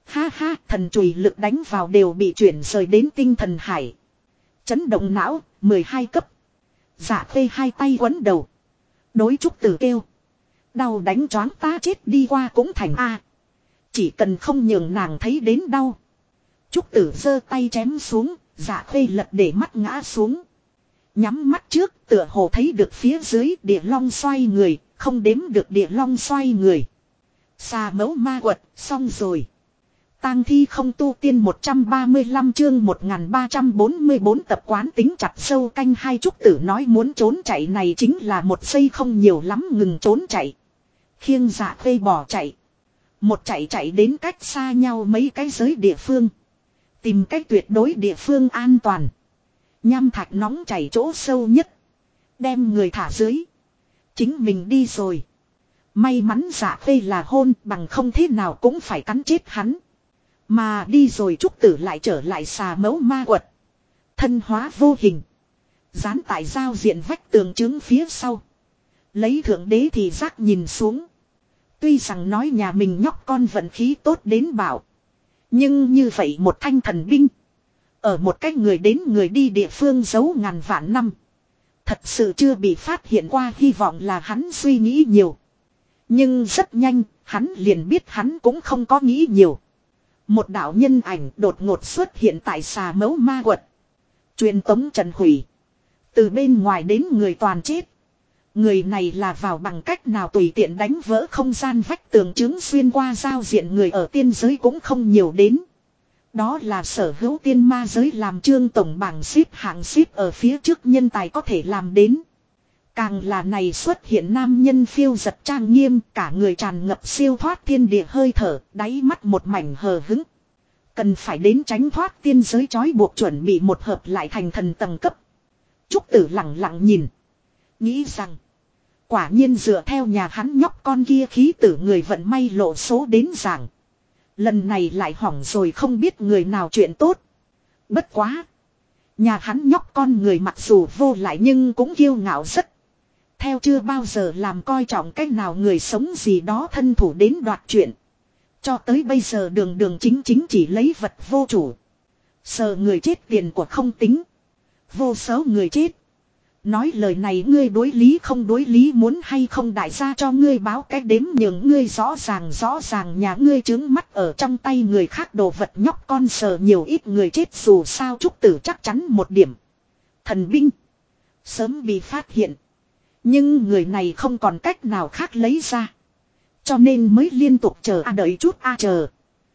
Speaker 1: Ha ha, thần chùy lực đánh vào đều bị chuyển rời đến tinh thần hải. Chấn động não, 12 cấp. Dạ Khê hai tay quấn đầu. Đối Trúc Tử kêu. Đau đánh choáng ta chết đi qua cũng thành A. Chỉ cần không nhường nàng thấy đến đau. Trúc Tử giơ tay chém xuống, Dạ Khê lật để mắt ngã xuống. Nhắm mắt trước, tựa hồ thấy được phía dưới địa long xoay người, không đếm được địa long xoay người. Xà mẫu ma quật, xong rồi. Tang thi không tu tiên 135 chương 1344 tập quán tính chặt sâu canh hai. Trúc Tử nói muốn trốn chạy này chính là một giây không nhiều lắm ngừng trốn chạy. Khiêng Dạ Khê bỏ chạy. Một chạy đến cách xa nhau mấy cái giới địa phương. Tìm cách tuyệt đối địa phương an toàn. Nham thạch nóng chảy chỗ sâu nhất. Đem người thả dưới. Chính mình đi rồi. May mắn Dạ Khê là hôn bằng không thế nào cũng phải cắn chết hắn. Mà đi rồi Trúc Tử lại trở lại xà mẫu ma quật. Thân hóa vô hình. Dán tại giao diện vách tường chứng phía sau. Lấy thượng đế thì giác nhìn xuống. Tuy rằng nói nhà mình nhóc con vận khí tốt đến bảo. Nhưng như vậy một thanh thần binh. Ở một cách người đến người đi địa phương giấu ngàn vạn năm. Thật sự chưa bị phát hiện qua, hy vọng là hắn suy nghĩ nhiều. Nhưng rất nhanh, hắn liền biết hắn cũng không có nghĩ nhiều. Một đạo nhân ảnh đột ngột xuất hiện tại xà mẫu ma quật. Truyền tống trần hủy. Từ bên ngoài đến người toàn chết. Người này là vào bằng cách nào tùy tiện đánh vỡ không gian vách tường chứng xuyên qua giao diện người ở tiên giới cũng không nhiều đến. Đó là sở hữu tiên ma giới làm trương tổng bảng xếp hạng xếp ở phía trước nhân tài có thể làm đến. Càng là này xuất hiện nam nhân phiêu giật trang nghiêm, cả người tràn ngập siêu thoát thiên địa hơi thở, đáy mắt một mảnh hờ hững. Cần phải đến tránh thoát tiên giới trói buộc chuẩn bị một hợp lại thành thần tầng cấp. Trúc Tử lặng lặng nhìn. Nghĩ rằng, quả nhiên dựa theo nhà hắn nhóc con kia khí tử người vận may lộ số đến giảng. Lần này lại hỏng rồi không biết người nào chuyện tốt. Bất quá. Nhà hắn nhóc con người mặc dù vô lại nhưng cũng kiêu ngạo rất. Theo chưa bao giờ làm coi trọng cách nào người sống gì đó thân thủ đến đoạt chuyện. Cho tới bây giờ đường chính chỉ lấy vật vô chủ. Sợ người chết tiền của không tính. Vô số người chết. Nói lời này ngươi đối lý không đối lý muốn hay không đại gia cho ngươi báo cách đếm nhường ngươi rõ ràng nhà ngươi trứng mắt ở trong tay người khác đồ vật nhóc con sờ nhiều ít người chết dù sao Trúc Tử chắc chắn một điểm. Thần binh. Sớm bị phát hiện. Nhưng người này không còn cách nào khác lấy ra. Cho nên mới liên tục chờ đợi chút chờ.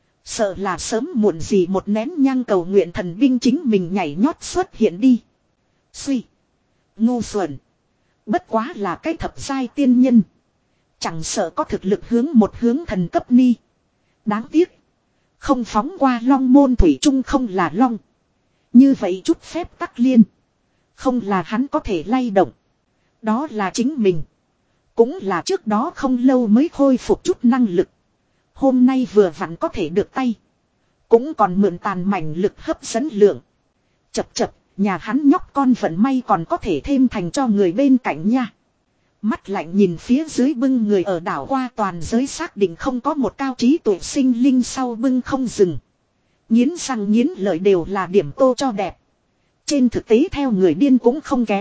Speaker 1: Sợ là sớm muộn gì một nén nhang cầu nguyện thần binh chính mình nhảy nhót xuất hiện đi. Suy. Ngu xuẩn. Bất quá là cái thập giai tiên nhân. Chẳng sợ có thực lực một hướng thần cấp ni. Đáng tiếc. Không phóng qua long môn thủy chung không là long. Như vậy chút phép tắc liên. Không là hắn có thể lay động. Đó là chính mình. Cũng là trước đó không lâu mới khôi phục chút năng lực. Hôm nay vừa vặn có thể được tay. Cũng còn mượn tàn mảnh lực hấp dẫn lượng. Chập. Nhà hắn nhóc con vận may còn có thể thêm thành cho người bên cạnh nha. Mắt lạnh nhìn phía dưới bưng người ở đảo qua toàn giới xác định không có một cao trí tuệ sinh linh sau bưng không dừng. Nghiến răng nghiến lợi đều là điểm tô cho đẹp. Trên thực tế theo người điên cũng không kém.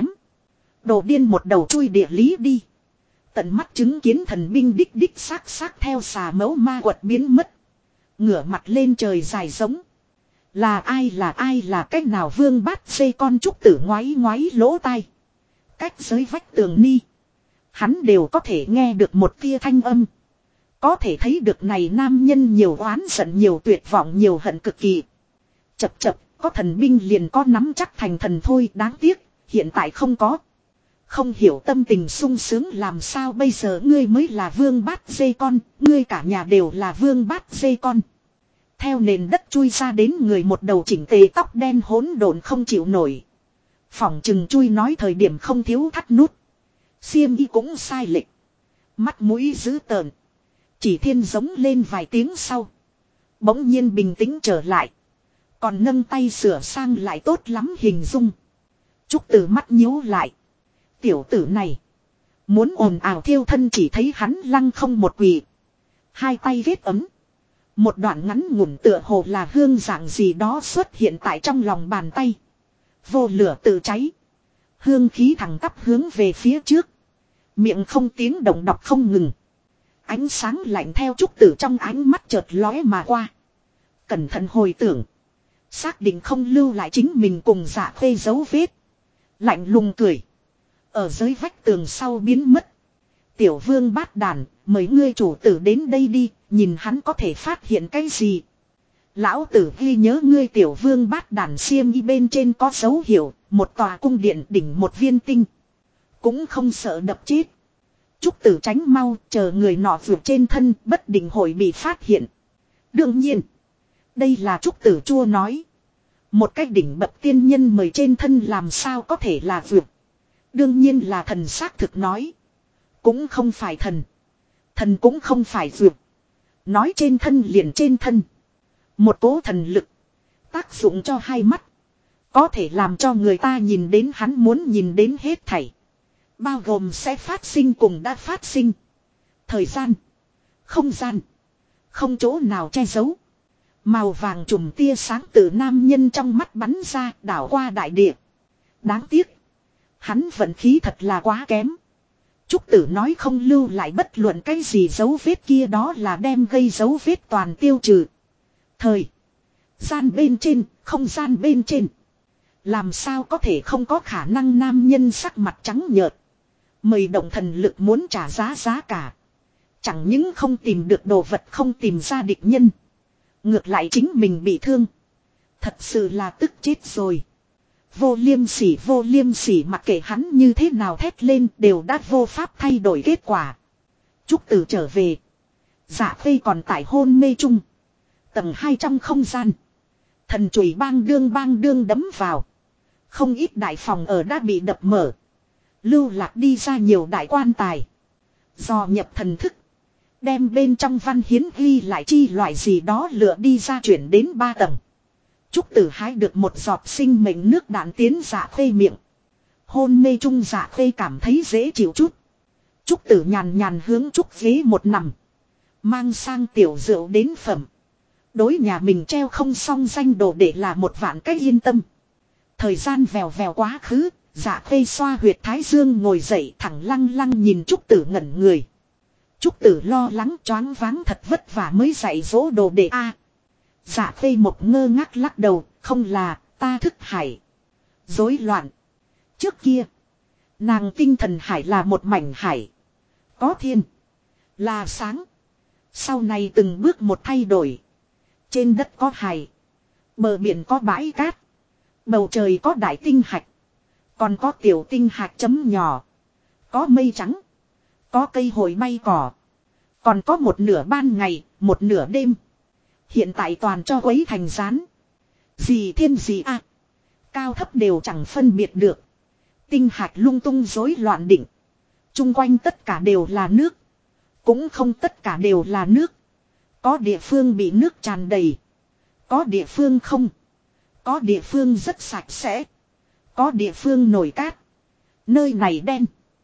Speaker 1: Đồ điên một đầu chui địa lý đi. Tận mắt chứng kiến thần binh đích xác theo xà mẫu ma quật biến mất. Ngửa mặt lên trời dài giống. Là ai là cách nào vương bát xây con Trúc Tử ngoáy lỗ tai. Cách giới vách tường ni. Hắn đều có thể nghe được một tia thanh âm. Có thể thấy được này nam nhân nhiều oán giận nhiều tuyệt vọng nhiều hận cực kỳ. Chập có thần binh liền có nắm chắc thành thần thôi đáng tiếc. Hiện tại không có. Không hiểu tâm tình sung sướng làm sao bây giờ ngươi mới là vương bát dây con. Ngươi cả nhà đều là vương bát dây con. Theo nền đất chui ra đến người một đầu chỉnh tề tóc đen hỗn độn không chịu nổi. Phỏng chừng chui nói thời điểm không thiếu thắt nút. Xiêm y cũng sai lệch. Mắt mũi dữ tợn. Chỉ thiên giống lên vài tiếng sau. Bỗng nhiên bình tĩnh trở lại. Còn nâng tay sửa sang lại tốt lắm hình dung. Trúc Tử mắt nhíu lại. Tiểu tử này. Muốn ồn ào thiêu thân chỉ thấy hắn lăng không một quỳ. Hai tay ghét ấm. Một đoạn ngắn ngủn tựa hồ là hương dạng gì đó xuất hiện tại trong lòng bàn tay. Vô lửa tự cháy. Hương khí thẳng tắp hướng về phía trước. Miệng không tiếng động đọc không ngừng. Ánh sáng lạnh theo trúc tử trong ánh mắt chợt lóe mà qua. Cẩn thận hồi tưởng. Xác định không lưu lại chính mình cùng Dạ Khê dấu vết. Lạnh lùng cười. Ở dưới vách tường sau biến mất. Tiểu vương bát đàn, mời ngươi chủ tử đến đây đi, nhìn hắn có thể phát hiện cái gì. Lão tử ghi nhớ ngươi tiểu vương bát đàn xiêm y bên trên có dấu hiệu, một tòa cung điện đỉnh một viên tinh. Cũng không sợ đập chết. Trúc tử tránh mau, chờ người nọ vượt trên thân, bất định hội bị phát hiện. Đương nhiên, đây là trúc tử chua nói. Một cái đỉnh bậc tiên nhân mời trên thân làm sao có thể là vượt. Đương nhiên là thần xác thực nói. Cũng không phải thần. Thần cũng không phải vượt. Nói trên thân liền trên thân. Một cố thần lực. Tác dụng cho hai mắt. Có thể làm cho người ta nhìn đến hắn muốn nhìn đến hết thảy. Bao gồm sẽ phát sinh cùng đã phát sinh. Thời gian. Không gian. Không chỗ nào che giấu. Màu vàng trùm tia sáng từ nam nhân trong mắt bắn ra đảo qua đại địa. Đáng tiếc. Hắn vận khí thật là quá kém. Trúc tử nói không lưu lại bất luận cái gì dấu vết kia đó là đem gây dấu vết toàn tiêu trừ. Thời gian bên trên, không gian bên trên. Làm sao có thể không có khả năng nam nhân sắc mặt trắng nhợt. Mời động thần lực muốn trả giá cả. Chẳng những không tìm được đồ vật không tìm ra địch nhân. Ngược lại chính mình bị thương. Thật sự là tức chết rồi. Vô liêm sỉ mặc kệ hắn như thế nào thét lên đều đã vô pháp thay đổi kết quả. Trúc tử trở về. Dạ Khê còn tại hôn mê chung. Tầng 2 trong không gian. Thần chùy bang đương đấm vào. Không ít đại phòng ở đã bị đập mở. Lưu lạc đi ra nhiều đại quan tài. Dò nhập thần thức. Đem bên trong văn hiến ghi lại chi loại gì đó lựa đi ra chuyển đến 3 tầng. Trúc tử hái được một giọt sinh mệnh nước đạn tiến Dạ Khê miệng. Hôn mê chung Dạ Khê cảm thấy dễ chịu chút. Trúc tử nhàn nhàn hướng trúc ghế một nằm. Mang sang tiểu rượu đến phẩm. Đối nhà mình treo không xong danh đồ để là một vạn cách yên tâm. Thời gian vèo vèo quá khứ. Dạ Khê xoa huyệt thái dương ngồi dậy thẳng lăng lăng nhìn trúc tử ngẩn người. Trúc tử lo lắng choáng váng thật vất vả mới dạy dỗ đồ đệ a. Dạ Khê một ngơ ngác lắc đầu, không là, ta thức hải. Rối loạn. Trước kia, nàng tinh thần hải là một mảnh hải. Có thiên, là sáng. Sau này từng bước một thay đổi. Trên đất có hải. Bờ biển có bãi cát. Bầu trời có đại tinh hạch. Còn có tiểu tinh hạt chấm nhỏ. Có mây trắng. Có cây hồi bay cỏ. Còn có một nửa ban ngày, một nửa đêm. Hiện tại toàn cho quấy thành rán. Gì thiên gì à. Cao thấp đều chẳng phân biệt được. Tinh hạt lung tung rối loạn định. Trung quanh tất cả đều là nước. Cũng không tất cả đều là nước. Có địa phương bị nước tràn đầy. Có địa phương không. Có địa phương rất sạch sẽ. Có địa phương nổi cát. Nơi này đen.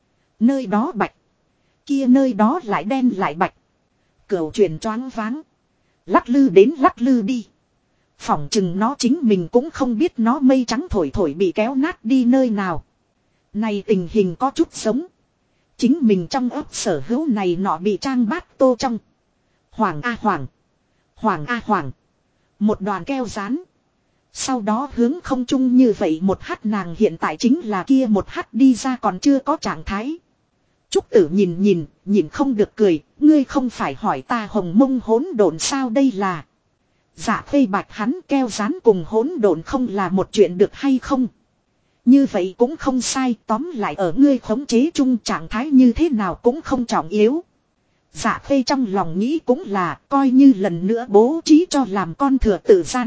Speaker 1: Nơi đó bạch. Kia nơi đó lại đen lại bạch. Cửu chuyển choáng váng. Lắc lư đến lắc lư đi. Phỏng chừng nó chính mình cũng không biết nó mây trắng thổi thổi bị kéo nát đi nơi nào. Này tình hình có chút giống. Chính mình trong ấp sở hữu này nọ bị trang bát tô trong. Hoàng a hoàng. Hoàng a hoàng. Một đoàn keo rán. Sau đó hướng không trung như vậy một hắt nàng hiện tại chính là kia một hắt đi ra còn chưa có trạng thái. Trúc tử nhìn không được cười, ngươi không phải hỏi ta hồng mông hỗn độn sao đây là. Dạ Khê bạch hắn keo rán cùng hỗn độn không là một chuyện được hay không. Như vậy cũng không sai, tóm lại ở ngươi khống chế chung trạng thái như thế nào cũng không trọng yếu. Dạ Khê trong lòng nghĩ cũng là coi như lần nữa bố trí cho làm con thừa tự gian.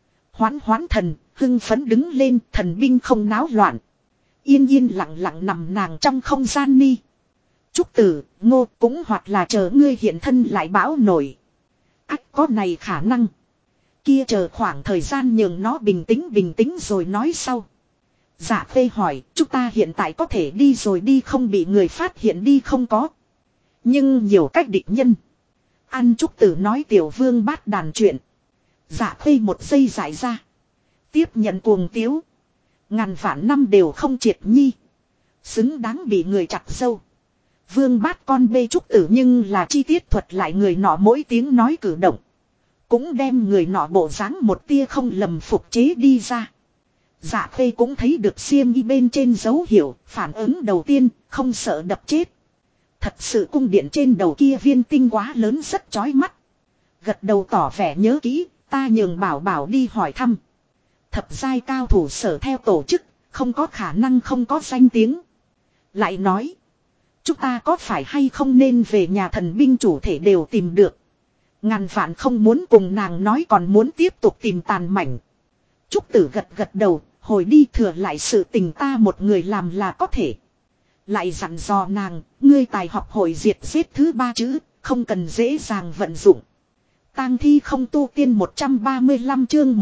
Speaker 1: Hoán thần, hưng phấn đứng lên, thần binh không náo loạn. Yên lặng nằm nàng trong không gian ni. Trúc tử, ngô cũng hoặc là chờ ngươi hiện thân lại bão nổi. Ách có này khả năng. Kia chờ khoảng thời gian nhường nó bình tĩnh rồi nói sau. Dạ Khê hỏi, chúng ta hiện tại có thể đi rồi đi không bị người phát hiện đi không có. Nhưng nhiều cách địch nhân. Ăn Trúc Tử nói tiểu vương bát đàn chuyện. Dạ Khê một giây giải ra. Tiếp nhận cuồng tiếu. Ngàn vạn năm đều không triệt nhi. Xứng đáng bị người chặt sâu. Vương bát con bê Trúc Tử nhưng là chi tiết thuật lại người nọ mỗi tiếng nói cử động. Cũng đem người nọ bộ dáng một tia không lầm phục chế đi ra. Dạ Khê cũng thấy được xiêm y bên trên dấu hiệu, phản ứng đầu tiên, không sợ đập chết. Thật sự cung điện trên đầu kia viên tinh quá lớn rất chói mắt. Gật đầu tỏ vẻ nhớ kỹ, ta nhường bảo bảo đi hỏi thăm. Thập giai cao thủ sở theo tổ chức, không có khả năng không có danh tiếng. Lại nói, chúng ta có phải hay không nên về nhà thần binh chủ thể đều tìm được. Ngàn vạn không muốn cùng nàng nói còn muốn tiếp tục tìm tàn mảnh. Trúc Tử gật gật đầu, hồi đi thừa lại sự tình ta một người làm là có thể. Lại dặn dò nàng, ngươi tài học hội diệt giết thứ 3 chữ, không cần dễ dàng vận dụng. Tang thi không tu tiên 135 chương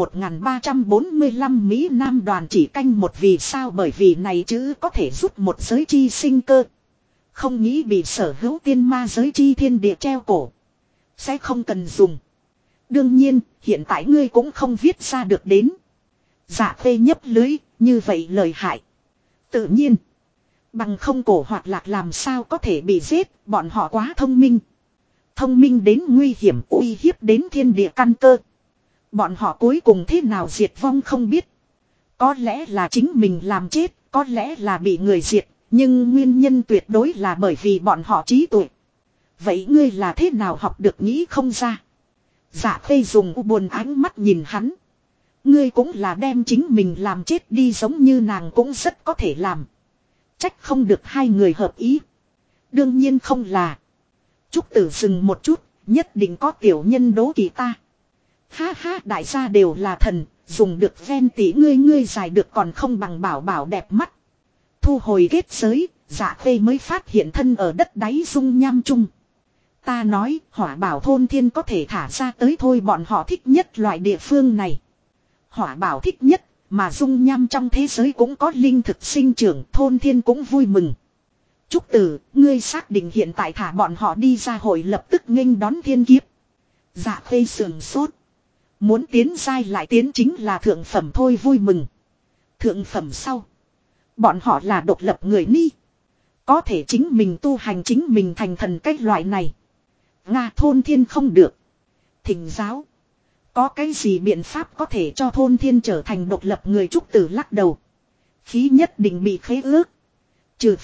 Speaker 1: 1345 Mỹ Nam đoàn chỉ canh một vì sao bởi vì này chữ có thể rút một giới chi sinh cơ. Không nghĩ bị sở hữu tiên ma giới chi thiên địa treo cổ. Sẽ không cần dùng. Đương nhiên, hiện tại ngươi cũng không viết ra được đến. Dạ Khê nhấp lưới, như vậy lời hại. Tự nhiên. Bằng không cổ hoạt lạc làm sao có thể bị giết, bọn họ quá thông minh. Thông minh đến nguy hiểm uy hiếp đến thiên địa căn cơ. Bọn họ cuối cùng thế nào diệt vong không biết. Có lẽ là chính mình làm chết, có lẽ là bị người diệt, nhưng nguyên nhân tuyệt đối là bởi vì bọn họ trí tuệ. Vậy ngươi là thế nào học được nghĩ không ra? Dạ Khê dùng buồn ánh mắt nhìn hắn. Ngươi cũng là đem chính mình làm chết đi giống như nàng cũng rất có thể làm. Trách không được hai người hợp ý. Đương nhiên không là. Trúc Tử dừng một chút, nhất định có tiểu nhân đố kỵ ta. Ha ha, đại gia đều là thần, dùng được ven tỷ ngươi dài được còn không bằng bảo bảo đẹp mắt. Thu hồi kết giới, Dạ Khê mới phát hiện thân ở đất đáy dung nham chung. Ta nói, hỏa bảo thôn thiên có thể thả ra tới thôi bọn họ thích nhất loại địa phương này. Hỏa bảo thích nhất, mà dung nham trong thế giới cũng có linh thực sinh trưởng, thôn thiên cũng vui mừng. Trúc Tử, ngươi xác định hiện tại thả bọn họ đi ra hội lập tức nghênh đón thiên kiếp. Dạ Khê sườn sốt. Muốn tiến giai lại tiến chính là thượng phẩm thôi vui mừng. Thượng phẩm sau. Bọn họ là độc lập người ni. Có thể chính mình tu hành chính mình thành thần cách loại này. Nga thôn thiên không được. Thỉnh giáo. Có cái gì biện pháp có thể cho thôn thiên trở thành độc lập người Trúc Tử lắc đầu. Khí nhất định bị khế ước. Trừ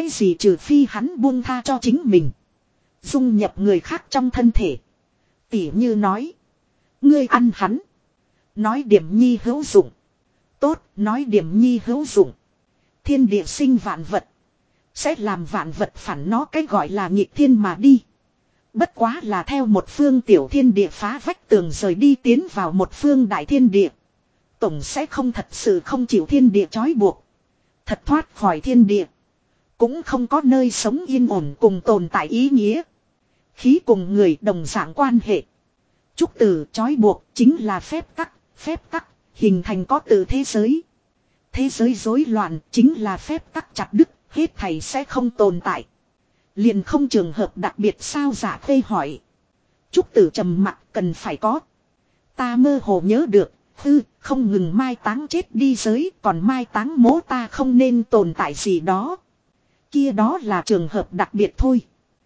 Speaker 1: phi hắn buông tha cho chính mình. Dung nhập người khác trong thân thể. Tỉ như nói. Ngươi ăn hắn. Nói điểm nhi hữu dụng. Tốt, nói điểm nhi hữu dụng. Thiên địa sinh vạn vật. Sẽ làm vạn vật phản nó cái gọi là nghịch thiên mà đi. Bất quá là theo một phương tiểu thiên địa phá vách tường rời đi tiến vào một phương đại thiên địa. Tổng sẽ không thật sự không chịu thiên địa trói buộc. Thật thoát khỏi thiên địa. Cũng không có nơi sống yên ổn cùng tồn tại ý nghĩa. Khí cùng người đồng dạng quan hệ. Trúc Tử trói buộc chính là phép tắc, hình thành có từ thế giới. Thế giới rối loạn chính là phép tắc chặt đứt, hết thảy sẽ không tồn tại. Liền không trường hợp đặc biệt sao Dạ Khê hỏi. Trúc Tử trầm mặc cần phải có. Ta mơ hồ nhớ được, không ngừng mai táng chết đi giới, còn mai táng mố ta không nên tồn tại gì đó. Kia đó là trường hợp đặc biệt thôi.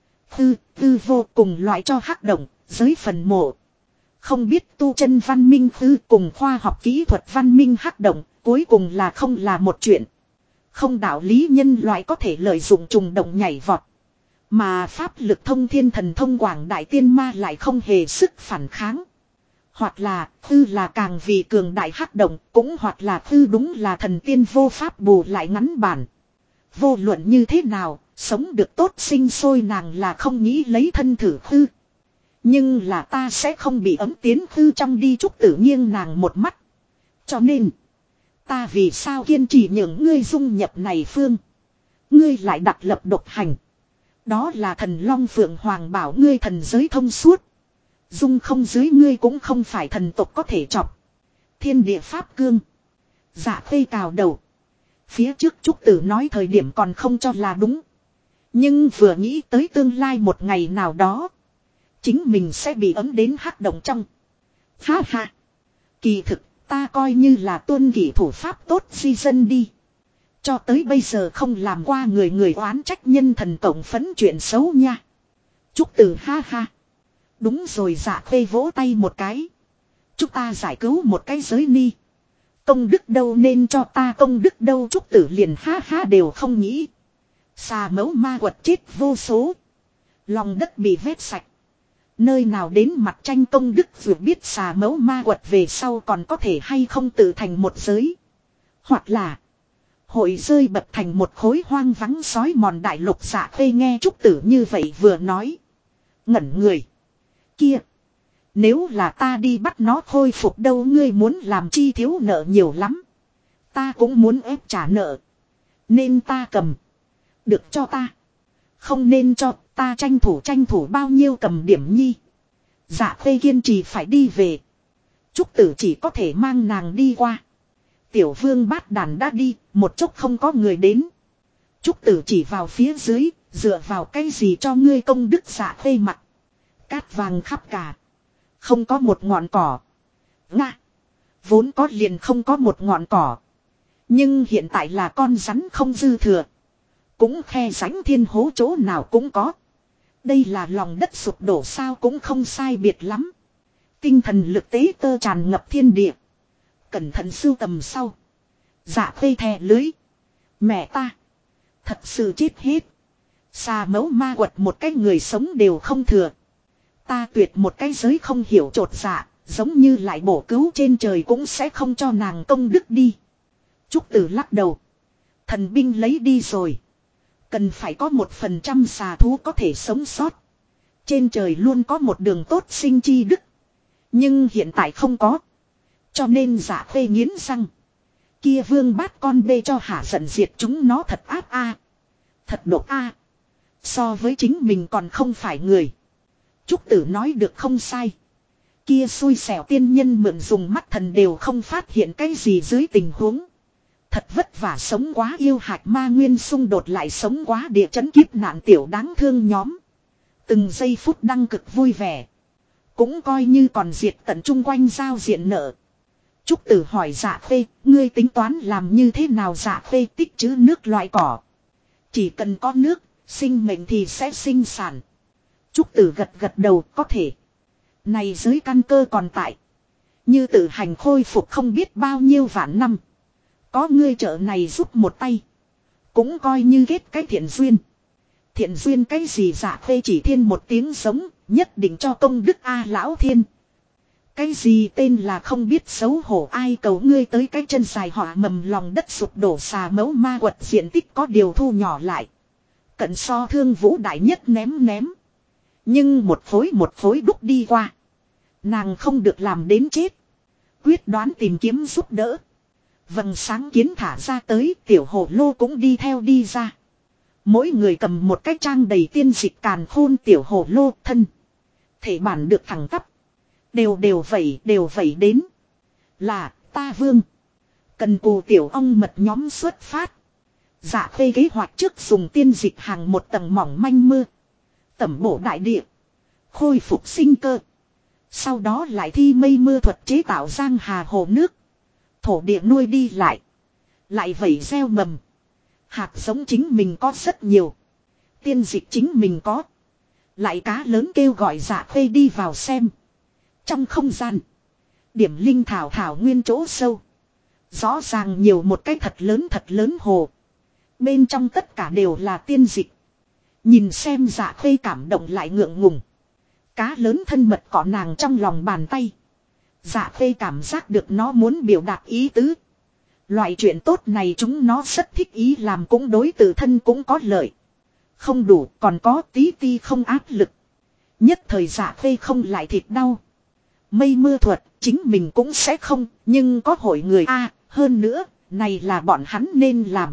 Speaker 1: Vô cùng loại cho hắc động, giới phần mộ. Không biết tu chân văn minh cùng khoa học kỹ thuật văn minh hắc động, cuối cùng là không là một chuyện. Không đạo lý nhân loại có thể lợi dụng trùng động nhảy vọt. Mà pháp lực thông thiên thần thông quảng đại tiên ma lại không hề sức phản kháng. Hoặc là là càng vì cường đại hắc động, cũng hoặc là đúng là thần tiên vô pháp bù lại ngắn bản. Vô luận như thế nào, sống được tốt sinh sôi nàng là không nghĩ lấy thân thử Nhưng là ta sẽ không bị ấm tiến trong đi Trúc Tử nghiêng nàng một mắt. Cho nên, ta vì sao kiên trì những ngươi dung nhập này phương. Ngươi lại đặt lập độc hành. Đó là thần Long Phượng Hoàng bảo ngươi thần giới thông suốt. Dung không dưới ngươi cũng không phải thần tộc có thể chọc. Thiên địa pháp cương. Dạ Khê cào đầu. Phía trước Trúc Tử nói thời điểm còn không cho là đúng. Nhưng vừa nghĩ tới tương lai một ngày nào đó. chính mình sẽ bị ấm đến hắc động trong. Ha ha. Kỳ thực, ta coi như là tuân kỷ thủ pháp tốt di dân đi. Cho tới bây giờ không làm qua người người oán trách nhân thần cộng phấn chuyện xấu nha. Trúc Tử ha ha. Đúng rồi, Dạ Khê vỗ tay một cái. Chúng ta giải cứu một cái giới ni. Công đức đâu nên cho ta công đức đâu. Trúc Tử liền ha ha đều không nghĩ. Xà mẫu ma quật chết vô số. Lòng đất bị vét sạch. Nơi nào đến mặt tranh công đức, vừa biết xà mẫu ma quật về sau còn có thể hay không tự thành một giới. Hoặc là hội rơi bập thành một khối hoang vắng sói mòn đại lục. Dạ Khê nghe Trúc Tử như vậy vừa nói. Ngẩn người. Kia. Nếu là ta đi bắt nó khôi phục đâu, ngươi muốn làm chi, thiếu nợ nhiều lắm. Ta cũng muốn ép trả nợ. Nên ta cầm. Được cho ta. Không nên cho, ta tranh thủ bao nhiêu cầm điểm nhi. Dạ Khê kiên trì phải đi về. Trúc Tử chỉ có thể mang nàng đi qua. Tiểu Vương Bát Đàn đã đi, một chút không có người đến. Trúc Tử chỉ vào phía dưới, dựa vào cái gì cho ngươi công đức. Dạ Khê mặt. Cát vàng khắp cả. Không có một ngọn cỏ. Nga. Vốn có liền không có một ngọn cỏ. Nhưng hiện tại là con rắn không dư thừa. Cũng khe rãnh thiên hố chỗ nào cũng có. Đây là lòng đất sụp đổ sao, cũng không sai biệt lắm. Tinh thần lực tế tơ tràn ngập thiên địa. Cẩn thận sưu tầm sau. Dạ Khê thè lưới. Mẹ ta. Thật sự chết hết. Xà mẫu ma quật một cái người sống đều không thừa. Ta tuyệt một cái giới không hiểu trột dạ. Giống như lại bổ cứu trên trời cũng sẽ không cho nàng công đức đi. Trúc Tử lắc đầu. Thần binh lấy đi rồi. Cần phải có 1% xà thú có thể sống sót. Trên trời luôn có một đường tốt sinh chi đức. Nhưng hiện tại không có. Cho nên Dạ Khê nghiến răng. Kia Vương Bát con bê cho hả giận diệt chúng nó thật áp a. Thật độc a. So với chính mình còn không phải người. Trúc Tử nói được không sai. Kia xui xẻo tiên nhân mượn dùng mắt thần đều không phát hiện cái gì dưới tình huống. Thật vất vả sống quá yêu hạt ma nguyên xung đột lại sống quá địa chấn kiếp nạn tiểu đáng thương nhóm. Từng giây phút đăng cực vui vẻ. Cũng coi như còn diệt tận chung quanh giao diện nợ. Trúc Tử hỏi Dạ Khê, ngươi tính toán làm như thế nào? Dạ Khê tích trữ nước loại cỏ. Chỉ cần có nước, sinh mệnh thì sẽ sinh sản. Trúc Tử gật đầu, có thể. Này giới căn cơ còn tại. Như tự hành khôi phục không biết bao nhiêu vạn năm. Có ngươi trợ này giúp một tay. Cũng coi như kết cái thiện duyên. Thiện duyên cái gì? Dạ Khê chỉ thiên một tiếng giống, nhất định cho công đức a lão thiên. Cái gì tên là không biết xấu hổ, ai cầu ngươi tới cái chân dài họa mầm lòng đất sụp đổ. Xà mẫu ma quật diện tích có điều thu nhỏ lại. Cận so Thương Vũ đại nhất ném. Nhưng một khối đúc đi qua. Nàng không được làm đến chết. Quyết đoán tìm kiếm giúp đỡ. Vầng sáng kiến thả ra tới, tiểu hồ lô cũng đi theo đi ra. Mỗi người cầm một cái trang đầy tiên dịch càn khôn tiểu hồ lô thân. Thể bản được thẳng tắp. Đều vẩy đến. Là ta Vương. Cần cù tiểu ong mật nhóm xuất phát. Dạ Khê kế hoạch trước dùng tiên dịch hàng một tầng mỏng manh mưa. Tẩm bổ đại địa. Khôi phục sinh cơ. Sau đó lại thi mây mưa thuật chế tạo giang hà hồ nước. Thổ địa nuôi đi lại. Lại vẩy gieo mầm. Hạt giống chính mình có rất nhiều. Tiên dịch chính mình có. Lại cá lớn kêu gọi Dạ Khê đi vào xem. Trong không gian. Điểm linh thảo nguyên chỗ sâu. Rõ ràng nhiều một cái thật lớn hồ. Bên trong tất cả đều là tiên dịch. Nhìn xem Dạ Khê cảm động lại ngượng ngùng. Cá lớn thân mật cọ nàng trong lòng bàn tay. Dạ Khê cảm giác được nó muốn biểu đạt ý tứ. Loại chuyện tốt này chúng nó rất thích ý làm, cũng đối tự thân cũng có lợi. Không đủ còn có tí ti không áp lực. Nhất thời Dạ Khê không lại thịt đau. Mây mưa thuật chính mình cũng sẽ không, nhưng có hội người a hơn nữa, này là bọn hắn nên làm.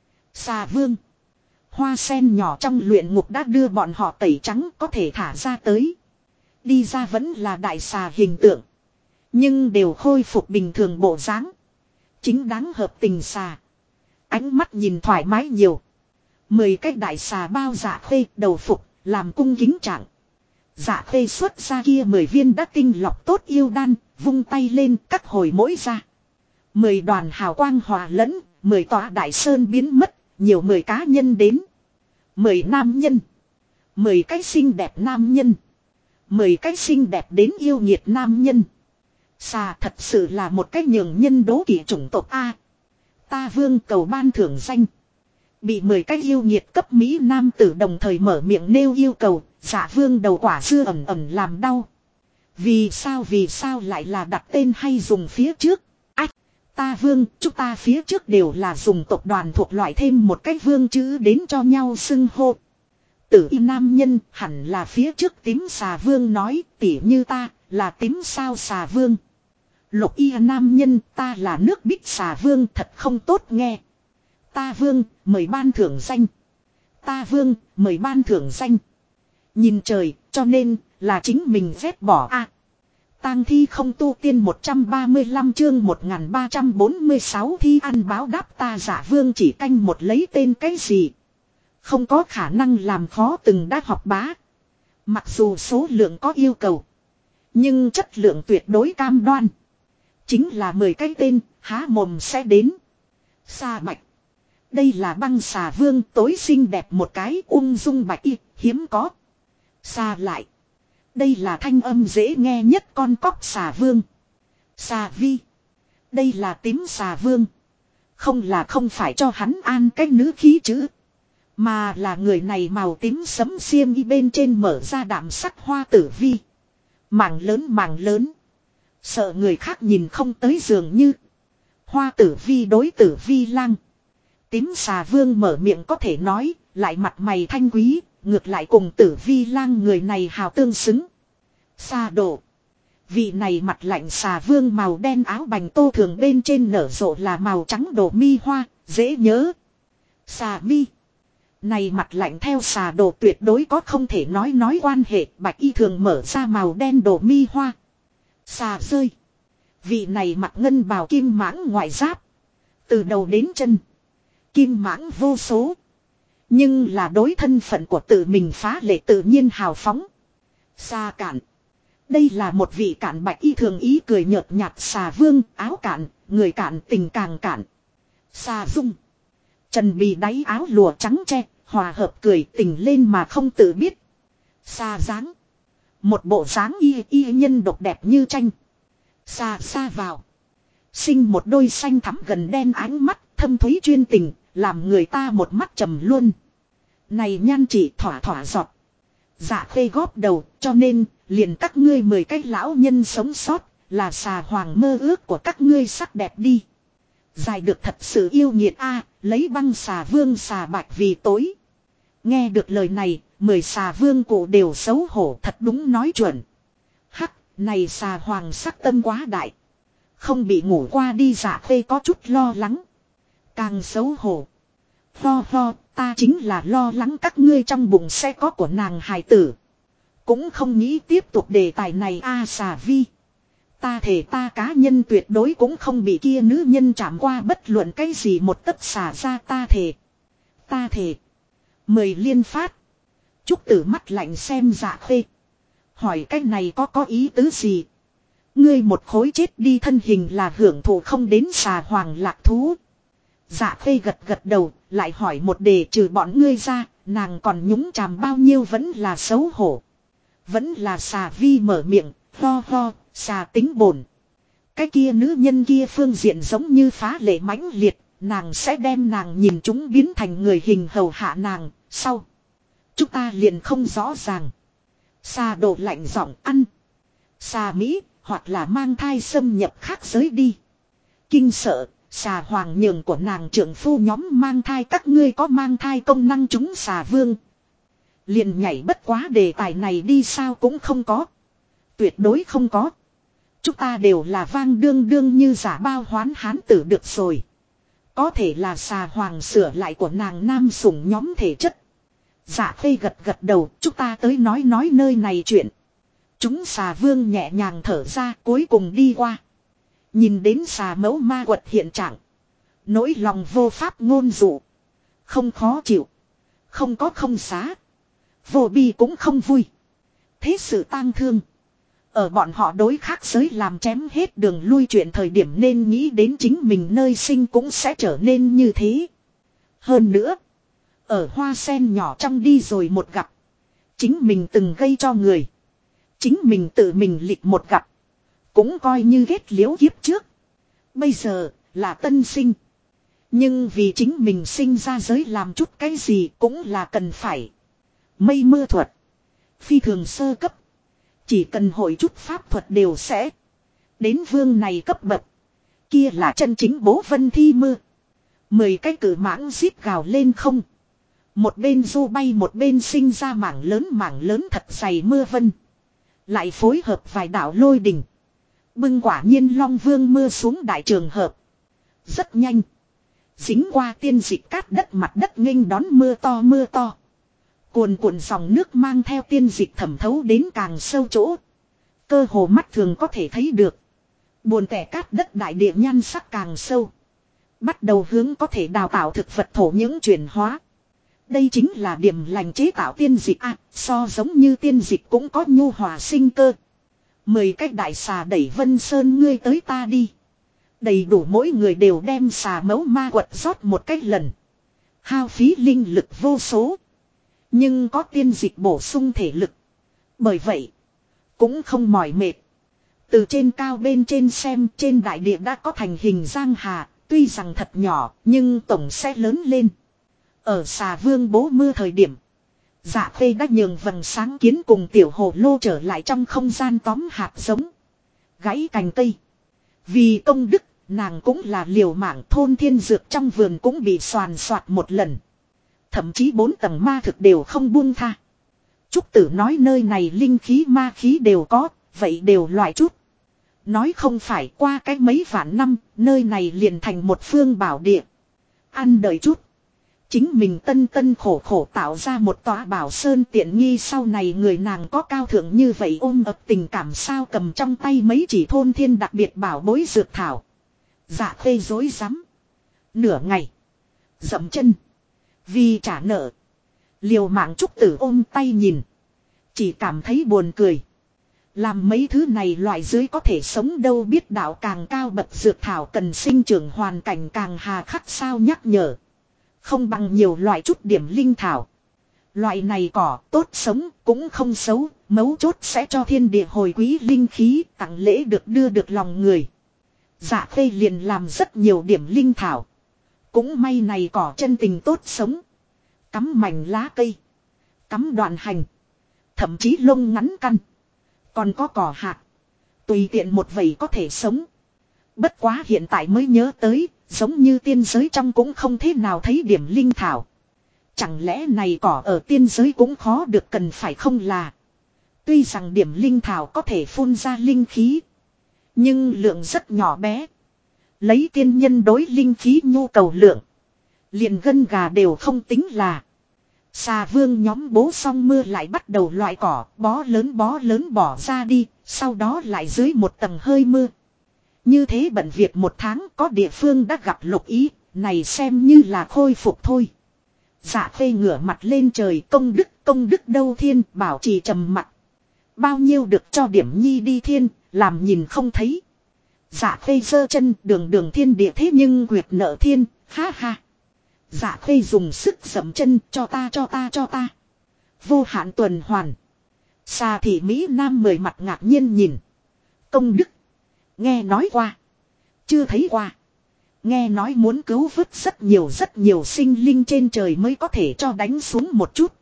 Speaker 1: Xà Vương. Hoa sen nhỏ trong luyện ngục đã đưa bọn họ tẩy trắng, có thể thả ra tới. Đi ra vẫn là đại xà hình tượng. Nhưng đều khôi phục bình thường bộ dáng. Chính đáng hợp tình xà. Ánh mắt nhìn thoải mái nhiều. 10 cái đại xà bao Dạ Khê đầu phục, làm cung kính trạng. Dạ khê xuất ra kia 10 viên đã tinh lọc tốt yêu đan, vung tay lên các hồi mỗi ra. 10 đoàn hào quang hòa lẫn, 10 tòa đại sơn biến mất, nhiều 10 cá nhân đến. 10 nam nhân. 10 cái xinh đẹp nam nhân. 10 cái xinh đẹp đến yêu nghiệt nam nhân. Xà thật sự là một cái nhường nhân đố kỵ chủng tộc A. Ta vương cầu ban thưởng danh. Bị 10 cái yêu nghiệt cấp Mỹ nam tử đồng thời mở miệng nêu yêu cầu. Dạ vương đầu quả dưa ẩm ẩm làm đau. Vì sao lại là đặt tên hay dùng phía trước. Ách, ta vương, chúng ta phía trước đều là dùng tộc đoàn thuộc loại thêm một cái vương chữ đến cho nhau xưng hô. Tử y nam nhân hẳn là phía trước tím xà vương nói tỉ như ta là tím sao xà vương. Lục y nam nhân ta là nước bích xà vương thật không tốt nghe. Ta vương mời ban thưởng danh. Ta vương mời ban thưởng danh. Nhìn trời cho nên là chính mình ghét bỏ a. Tang thi không tu tiên 135 chương 1346 thi ăn báo đáp ta giả vương chỉ canh một lấy tên cái gì. Không có khả năng làm khó từng đã học bá. Mặc dù số lượng có yêu cầu. Nhưng chất lượng tuyệt đối cam đoan. Chính là 10 cái tên, há mồm sẽ đến. Sa bạch. Đây là băng xà vương tối xinh đẹp một cái ung dung bạch y, hiếm có. Sa lại. Đây là thanh âm dễ nghe nhất con cóc xà vương. Xà vi. Đây là tím xà vương. Không phải cho hắn an cái nữ khí chữ. Mà là người này màu tím sẫm xiêm y bên trên mở ra đạm sắc hoa tử vi. Mảng lớn. Sợ người khác nhìn không tới dường như. Hoa tử vi đối tử vi lang. Tím xà vương mở miệng có thể nói, lại mặt mày thanh quý, ngược lại cùng tử vi lang người này hào tương xứng. Xà độ. Vị này mặt lạnh xà vương màu đen áo bành tô thường bên trên nở rộ là màu trắng đổ mi hoa, dễ nhớ. Xà mi. Này mặt lạnh theo xà đồ tuyệt đối có không thể nói quan hệ bạch y thường mở ra màu đen đổ mi hoa. Xà rơi. Vị này mặt ngân bào kim mãng ngoại giáp. Từ đầu đến chân. Kim mãng vô số. Nhưng là đối thân phận của tự mình phá lệ tự nhiên hào phóng. Xà cạn. Đây là một vị cạn bạch y thường ý cười nhợt nhạt xà vương áo cạn, người cạn tình càng cạn. Xà dung. Trần bì đáy áo lụa trắng tre, hòa hợp cười tình lên mà không tự biết. Xà dáng. Một bộ dáng y nhân độc đẹp như tranh. Xa vào. Sinh một đôi xanh thắm gần đen ánh mắt, thâm thúy chuyên tình, làm người ta một mắt trầm luôn. Này nhan chỉ thỏa giọt. Dạ khê góp đầu, cho nên, liền các ngươi 10 cái lão nhân sống sót, là xà hoàng mơ ước của các ngươi sắc đẹp đi. Dài được thật sự yêu nghiệt a, lấy băng xà vương xà bạch vì tối. Nghe được lời này, 10 xà vương cụ đều xấu hổ thật đúng nói chuẩn. Hắc, này xà hoàng sắc tâm quá đại. Không bị ngủ qua đi dạ khê có chút lo lắng. Càng xấu hổ. Ho, ta chính là lo lắng các ngươi trong bụng sẽ có của nàng hài tử. Cũng không nghĩ tiếp tục đề tài này a xà vi. Ta thể ta cá nhân tuyệt đối cũng không bị kia nữ nhân chạm qua bất luận cái gì một tấc xả ra ta thể. Ta thể. 10 liên phát. Trúc tử mắt lạnh xem dạ khê. Hỏi cái này có ý tứ gì? Ngươi một khối chết đi thân hình là hưởng thụ không đến xà hoàng lạc thú. Dạ khê gật đầu, lại hỏi một đề trừ bọn ngươi ra, nàng còn nhúng chàm bao nhiêu vẫn là xấu hổ. Vẫn là xà vi mở miệng, ho, xà tính bổn. Cái kia nữ nhân kia phương diện giống như phá lệ mãnh liệt, nàng sẽ đem nàng nhìn chúng biến thành người hình hầu hạ nàng, sau. Chúng ta liền không rõ ràng. Xà đồ lạnh giọng ăn. Xà Mỹ, hoặc là mang thai xâm nhập khác giới đi. Kinh sợ, xà hoàng nhường của nàng trưởng phu nhóm mang thai các ngươi có mang thai công năng chúng xà vương. Liền nhảy bất quá đề tài này đi sao cũng không có. Tuyệt đối không có. Chúng ta đều là vang đương như giả bao hoán hán tử được rồi. Có thể là xà hoàng sửa lại của nàng nam sủng nhóm thể chất. Dạ khê gật đầu, chúng ta tới nói nơi này chuyện. Chúng xà vương nhẹ nhàng thở ra cuối cùng đi qua. Nhìn đến xà mẫu ma quật hiện trạng. Nỗi lòng vô pháp ngôn dụ. Không khó chịu. Không có không xá. Vô bi cũng không vui. thế sự tang thương. Ở bọn họ đối khác giới làm chém hết đường lui chuyện thời điểm nên nghĩ đến chính mình nơi sinh cũng sẽ trở nên như thế. Hơn nữa, ở hoa sen nhỏ trong đi rồi một gặp. Chính mình từng gây cho người. Chính mình tự mình lịch một gặp. Cũng coi như ghét liễu kiếp trước. Bây giờ là tân sinh. Nhưng vì chính mình sinh ra giới làm chút cái gì cũng là cần phải. Mây mưa thuật. Phi thường sơ cấp. Chỉ cần hội chút pháp thuật đều sẽ. Đến vương này cấp bậc. Kia là chân chính bố vân thi mưa. 10 cái cử mãng giết gào lên không. Một bên du bay một bên sinh ra mảng lớn thật dày mưa vân. Lại phối hợp vài đạo lôi đỉnh. Bưng quả nhiên long vương mưa xuống đại trường hợp. Rất nhanh. Dính qua tiên dịch cát đất mặt đất nghênh đón mưa to. Cuồn cuộn dòng nước mang theo tiên dịch thẩm thấu đến càng sâu chỗ. Cơ hồ mắt thường có thể thấy được. Buồn tẻ cát đất đại địa nhan sắc càng sâu. Bắt đầu hướng có thể đào tạo thực vật thổ những chuyển hóa. Đây chính là điểm lành chế tạo tiên dịch so giống như tiên dịch cũng có nhu hòa sinh cơ. 10 cái đại xà đẩy Vân Sơn ngươi tới ta đi. Đầy đủ mỗi người đều đem xà mấu ma quật rót một cách lần. Hao phí linh lực vô số. Nhưng có tiên dịch bổ sung thể lực. Bởi vậy, cũng không mỏi mệt. Từ trên cao bên trên xem trên đại địa đã có thành hình giang hà, tuy rằng thật nhỏ nhưng tổng sẽ lớn lên. Ở xà vương bố mưa thời điểm, Dạ Khê đã nhường vầng sáng kiến cùng tiểu hồ lô trở lại trong không gian tóm hạt giống. Gãy cành cây. Vì công đức, nàng cũng là liều mạng thôn thiên dược trong vườn cũng bị soàn soạt một lần. Thậm chí 4 tầng ma thực đều không buông tha. Trúc Tử nói nơi này linh khí ma khí đều có, vậy đều loại chút. Nói không phải qua cách mấy vạn năm, nơi này liền thành một phương bảo địa. Ăn đợi chút. Chính mình tân khổ tạo ra một tòa bảo sơn tiện nghi sau này người nàng có cao thượng như vậy ôm ập tình cảm sao cầm trong tay mấy chỉ thôn thiên đặc biệt bảo bối dược thảo. Dạ Khê dối rắm nửa ngày. Dậm chân. Vì trả nợ. Liều mạng Trúc Tử ôm tay nhìn. Chỉ cảm thấy buồn cười. Làm mấy thứ này loại dưới có thể sống đâu biết đạo càng cao bậc dược thảo cần sinh trưởng hoàn cảnh càng hà khắc sao nhắc nhở. Không bằng nhiều loại chút điểm linh thảo. Loại này cỏ tốt sống cũng không xấu, mấu chốt sẽ cho thiên địa hồi quý linh khí tặng lễ được đưa được lòng người. Dạ Khê liền làm rất nhiều điểm linh thảo. Cũng may này cỏ chân tình tốt sống. Cắm mảnh lá cây. Cắm đoạn hành. Thậm chí lông ngắn căn. Còn có cỏ hạt. Tùy tiện một vẩy có thể sống. Bất quá hiện tại mới nhớ tới. Giống như tiên giới trong cũng không thế nào thấy điểm linh thảo. Chẳng lẽ này cỏ ở tiên giới cũng khó được cần phải không là. Tuy rằng điểm linh thảo có thể phun ra linh khí. Nhưng lượng rất nhỏ bé. Lấy tiên nhân đối linh khí nhu cầu lượng. Liền gân gà đều không tính là. Xà vương nhóm bố xong mưa lại bắt đầu loại cỏ bó lớn bỏ ra đi. Sau đó lại dưới một tầng hơi mưa. Như thế bận việc một tháng có địa phương đã gặp lục ý. Này xem như là khôi phục thôi. Dạ Khê ngửa mặt lên trời công đức đâu thiên bảo trì trầm mặt. Bao nhiêu được cho điểm nhi đi thiên làm nhìn không thấy. Dạ Khê giơ chân đường thiên địa thế nhưng quyệt nợ thiên ha ha. Dạ Khê dùng sức dậm chân cho ta. Vô hạn tuần hoàn. Xà thị Mỹ Nam 10 mặt ngạc nhiên nhìn. Công đức. Nghe nói qua. Chưa thấy qua. Nghe nói muốn cứu vớt rất nhiều sinh linh trên trời mới có thể cho đánh xuống một chút.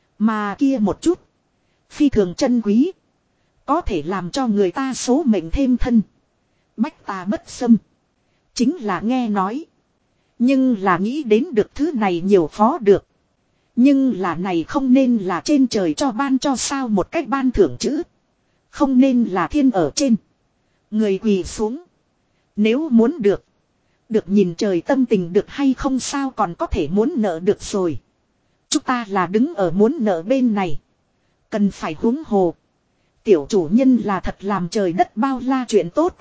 Speaker 1: Mà kia một chút. Phi thường chân quý. Có thể làm cho người ta số mệnh thêm thân. Bách ta bất xâm. Chính là nghe nói. Nhưng là nghĩ đến được thứ này nhiều khó được. Nhưng là này không nên là trên trời cho ban cho sao một cách ban thưởng chữ. Không nên là thiên ở trên. Người quỳ xuống. Nếu muốn được. Được nhìn trời tâm tình được hay không sao còn có thể muốn nợ được rồi. Chúng ta là đứng ở muốn nợ bên này. Cần phải huống hồ. Tiểu chủ nhân là thật làm trời đất bao la chuyện tốt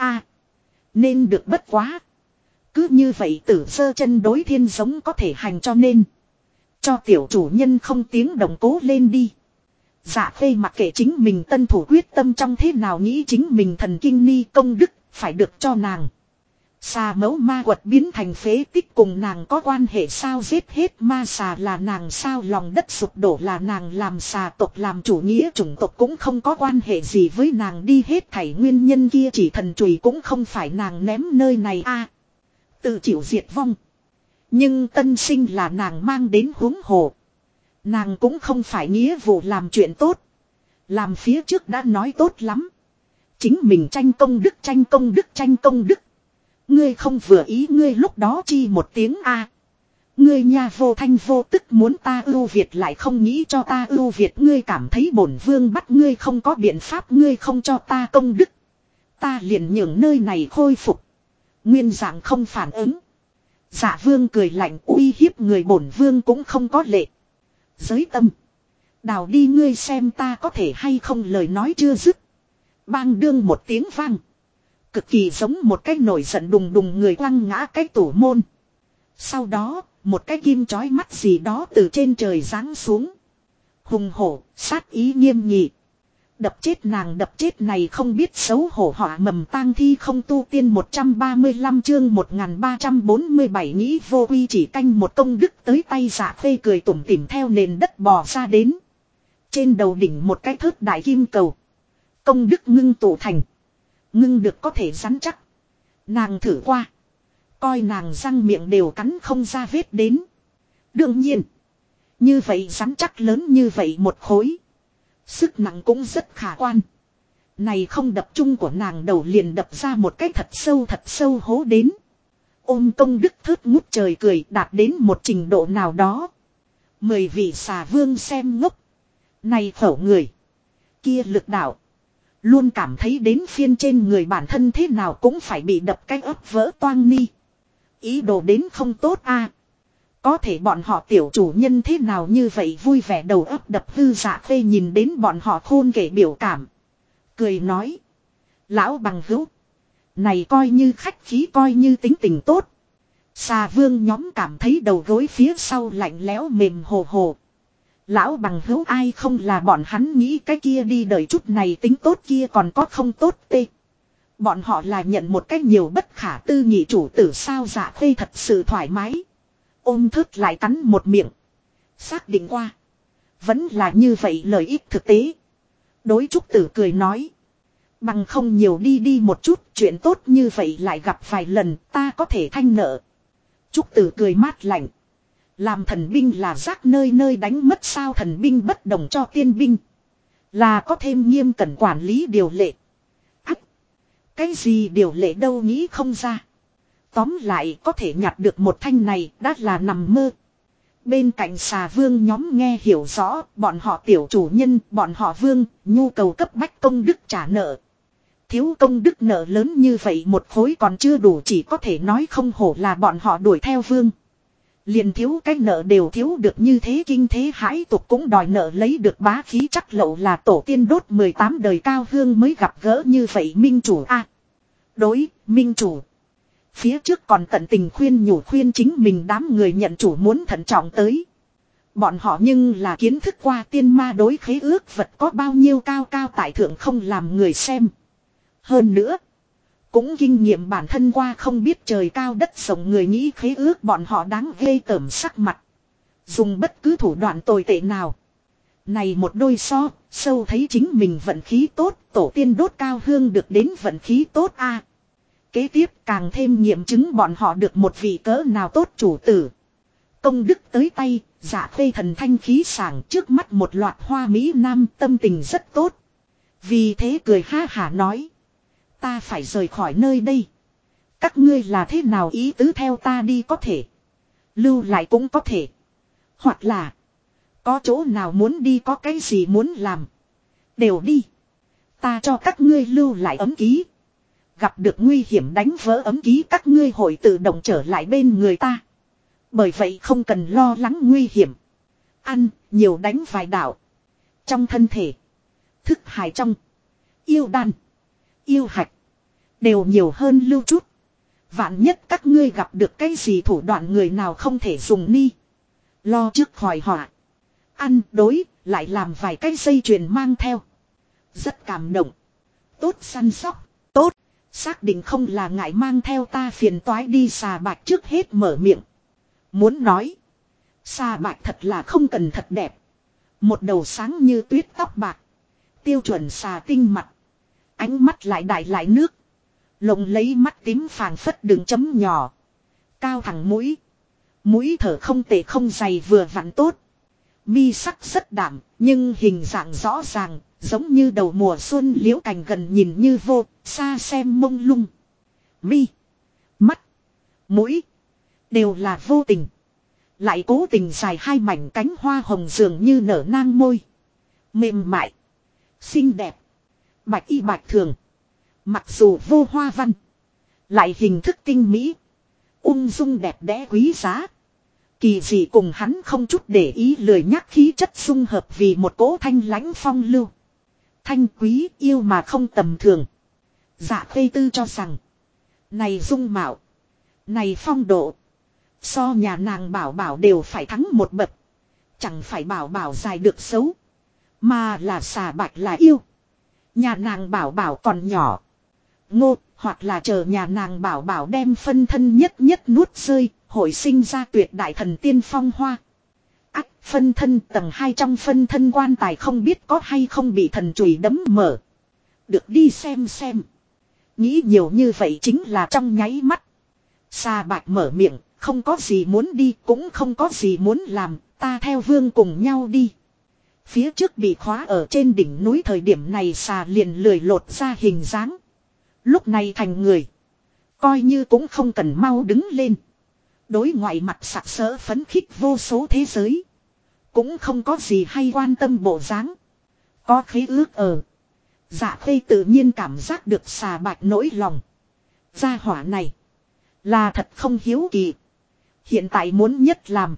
Speaker 1: Nên được bất quá. Cứ như vậy tử sơ chân đối thiên giống có thể hành cho nên. Cho tiểu chủ nhân không tiếng đồng cố lên đi. Dạ Khê mặc kệ chính mình tân thủ quyết tâm trong thế nào nghĩ chính mình thần kinh ni công đức phải được cho nàng. Xà mẫu ma quật biến thành phế tích cùng nàng có quan hệ sao, giết hết ma xà là nàng sao, lòng đất sụp đổ là nàng làm, xà tộc làm chủ nghĩa chủng tộc cũng không có quan hệ gì với nàng, đi hết thảy nguyên nhân kia chỉ thần chùy cũng không phải nàng ném nơi này a, tự chịu diệt vong. Nhưng tân sinh là nàng mang đến huống hồ. Nàng cũng không phải nghĩa vụ làm chuyện tốt. Làm phía trước đã nói tốt lắm. Chính mình tranh công đức tranh công đức tranh công đức. Ngươi không vừa ý ngươi lúc đó chi một tiếng a. Ngươi nha vô thanh vô tức muốn ta ưu việt lại không nghĩ cho ta ưu việt, ngươi cảm thấy bổn vương bắt ngươi không có biện pháp, ngươi không cho ta công đức. Ta liền nhường nơi này khôi phục. Nguyên dạng không phản ứng. Dạ vương cười lạnh uy hiếp người, bổn vương cũng không có lệ. Giới tâm. Đào đi ngươi xem ta có thể hay không, lời nói chưa dứt. Bang đương một tiếng vang. Cực kỳ giống một cái nổi giận đùng đùng người quăng ngã cái tủ môn. Sau đó, một cái kim chói mắt gì đó từ trên trời giáng xuống. Hùng hổ, sát ý nghiêm nghị. Đập chết nàng, đập chết này không biết xấu hổ họa mầm tang thi không tu tiên 135 chương 1347 nghĩ vô quy chỉ canh một công đức tới tay. Dạ Khê cười tủm tỉm theo nền đất bò ra đến. Trên đầu đỉnh một cái thớt đại kim cầu. Công đức ngưng tụ thành. Ngưng được có thể rắn chắc. Nàng thử qua. Coi nàng răng miệng đều cắn không ra vết đến. Đương nhiên. Như vậy rắn chắc lớn như vậy một khối. Sức nặng cũng rất khả quan. Này không đập chung của nàng đầu liền đập ra một cái thật sâu hố đến. Ôm công đức thớt ngút trời cười đạt đến một trình độ nào đó. 10 vị xà vương xem ngốc. Này khẩu người. Kia lực đạo. Luôn cảm thấy đến phiên trên người bản thân thế nào cũng phải bị đập cái ấp vỡ toang ni. Ý đồ đến không tốt a. Có thể bọn họ tiểu chủ nhân thế nào như vậy vui vẻ đầu ấp đập hư. Dạ Khê nhìn đến bọn họ khôn kể biểu cảm. Cười nói. Lão bằng hữu. Này coi như khách khí, coi như tính tình tốt. Xà vương nhóm cảm thấy đầu gối phía sau lạnh lẽo mềm hồ hồ. Lão bằng hữu ai không là bọn hắn nghĩ cái kia đi đời chút này tính tốt kia còn có không tốt tê. Bọn họ là nhận một cách nhiều bất khả tư nghị chủ tử sao. Dạ Khê thật sự thoải mái. Ôm thớt lại cắn một miệng. Xác định qua. Vẫn là như vậy lợi ích thực tế. Đối trúc tử cười nói. Bằng không nhiều đi một chút, chuyện tốt như vậy lại gặp vài lần ta có thể thanh nợ. Trúc tử cười mát lạnh. Làm thần binh là rác nơi nơi đánh mất sao, thần binh bất đồng cho tiên binh. Là có thêm nghiêm cẩn quản lý điều lệ. Ách! Cái gì điều lệ đâu nghĩ không ra. Tóm lại có thể nhặt được một thanh này đã là nằm mơ. Bên cạnh xà vương nhóm nghe hiểu rõ, bọn họ tiểu chủ nhân, bọn họ vương, nhu cầu cấp bách công đức trả nợ. Thiếu công đức nợ lớn như vậy một khối còn chưa đủ, chỉ có thể nói không hổ là bọn họ đuổi theo vương. Liền thiếu cái nợ đều thiếu được như thế, kinh thế hãi tục cũng đòi nợ lấy được bá khí, chắc lậu là tổ tiên đốt 18 đời cao hương mới gặp gỡ như vậy minh chủ a. Đối, minh chủ. Phía trước còn tận tình khuyên nhủ khuyên chính mình đám người nhận chủ muốn thận trọng tới. Bọn họ nhưng là kiến thức qua tiên ma đối khế ước vật có bao nhiêu cao cao tại thượng không làm người xem. Hơn nữa, cũng kinh nghiệm bản thân qua không biết trời cao đất rộng người nghĩ khế ước bọn họ đáng ghê tởm sắc mặt. Dùng bất cứ thủ đoạn tồi tệ nào. Này một đôi so, sâu thấy chính mình vận khí tốt, tổ tiên đốt cao hương được đến vận khí tốt a. Kế tiếp càng thêm nghiệm chứng bọn họ được một vị cỡ nào tốt chủ tử. Công đức tới tay, Dạ Khê thần thanh khí sảng, trước mắt một loạt hoa mỹ nam, tâm tình rất tốt. Vì thế cười ha hả nói. Ta phải rời khỏi nơi đây. Các ngươi là thế nào ý tứ, theo ta đi có thể. Lưu lại cũng có thể. Hoặc là có chỗ nào muốn đi, có cái gì muốn làm. Đều đi. Ta cho các ngươi lưu lại ấm ký. Gặp được nguy hiểm đánh vỡ ấm ký các ngươi hội tự động trở lại bên người ta. Bởi vậy không cần lo lắng nguy hiểm. Ăn, nhiều đánh vài đạo. Trong thân thể. Thức hải trong. Yêu đan. Yêu hạch. Đều nhiều hơn lưu chút. Vạn nhất các ngươi gặp được cái gì thủ đoạn người nào không thể dùng ni. Lo trước khỏi họa. Ăn đối, lại làm vài cái dây chuyền mang theo. Rất cảm động. Tốt săn sóc. Tốt. Xác định không là ngại mang theo ta phiền toái đi. Xà Bạch trước hết mở miệng. Muốn nói. Xà Bạch thật là không cần thật đẹp. Một đầu sáng như tuyết tóc bạc. Tiêu chuẩn xà tinh mặt. Ánh mắt lại đại lại nước. Lồng lấy mắt tím phàng phất đường chấm nhỏ. Cao thẳng mũi. Mũi thở không tệ không dày vừa vặn tốt. Mi sắc rất đạm, nhưng hình dạng rõ ràng, giống như đầu mùa xuân liễu cành gần nhìn như vô, xa xem mông lung. Mi, mắt, mũi, đều là vô tình. Lại cố tình dài hai mảnh cánh hoa hồng dường như nở nang môi. Mềm mại, xinh đẹp, bạch y bạch thường. Mặc dù vô hoa văn, lại hình thức tinh mỹ, ung dung đẹp đẽ quý giá. Kỳ dị cùng hắn không chút để ý lười nhắc khí chất dung hợp vì một cỗ thanh lãnh phong lưu. Thanh quý yêu mà không tầm thường. Dạ Khê Tư cho rằng. Này dung mạo. Này phong độ. So nhà nàng Bảo Bảo đều phải thắng một bậc. Chẳng phải Bảo Bảo dài được xấu. Mà là Xà Bạch là yêu. Nhà nàng Bảo Bảo còn nhỏ. Ngô hoặc là chờ nhà nàng Bảo Bảo đem phân thân nhất nhất nuốt rơi. Hội sinh ra tuyệt đại thần tiên phong hoa. Ác phân thân tầng 2 trong phân thân quan tài không biết có hay không bị thần chùy đấm mở. Được đi xem. Nghĩ nhiều như vậy chính là trong nháy mắt. Xà Bạch mở miệng, không có gì muốn đi cũng không có gì muốn làm, ta theo vương cùng nhau đi. Phía trước bị khóa ở trên đỉnh núi thời điểm này xà liền lười lột ra hình dáng. Lúc này thành người. Coi như cũng không cần mau đứng lên. Đối ngoại mặt sặc sỡ phấn khích vô số thế giới. Cũng không có gì hay quan tâm bộ dáng. Có khế ước ở. Dạ Khê tự nhiên cảm giác được Xà Bạch nỗi lòng. Gia hỏa này. Là thật không hiếu kỳ. Hiện tại muốn nhất làm.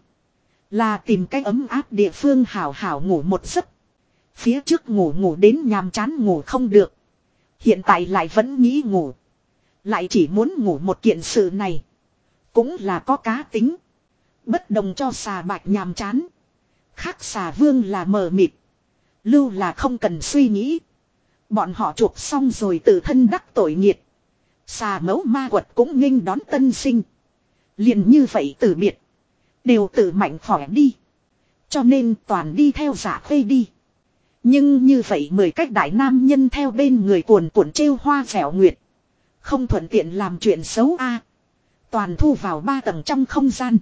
Speaker 1: Là tìm cái ấm áp địa phương hảo hảo ngủ một giấc. Phía trước ngủ đến nhàm chán ngủ không được. Hiện tại lại vẫn nghĩ ngủ. Lại chỉ muốn ngủ một kiện sự này. Cũng là có cá tính. Bất đồng cho Xà Bạch nhàm chán. Khác Xà Vương là mờ mịt. Lưu là không cần suy nghĩ. Bọn họ chuộc xong rồi tự thân đắc tội nghiệt. Xà Mẫu Ma Quật cũng nghênh đón tân sinh. Liền như vậy từ biệt. Đều tự mạnh khỏe đi. Cho nên toàn đi theo Dạ Khê đi. Nhưng như vậy 10 cách đại nam nhân theo bên người cuồn cuộn trêu hoa dẻo nguyệt. Không thuận tiện làm chuyện xấu a. Toàn thu vào 3 tầng trong không gian.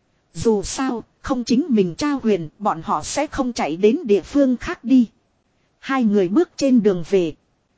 Speaker 1: Dù sao, không chính mình trao quyền, bọn họ sẽ không chạy đến địa phương khác đi. Hai người bước trên đường về.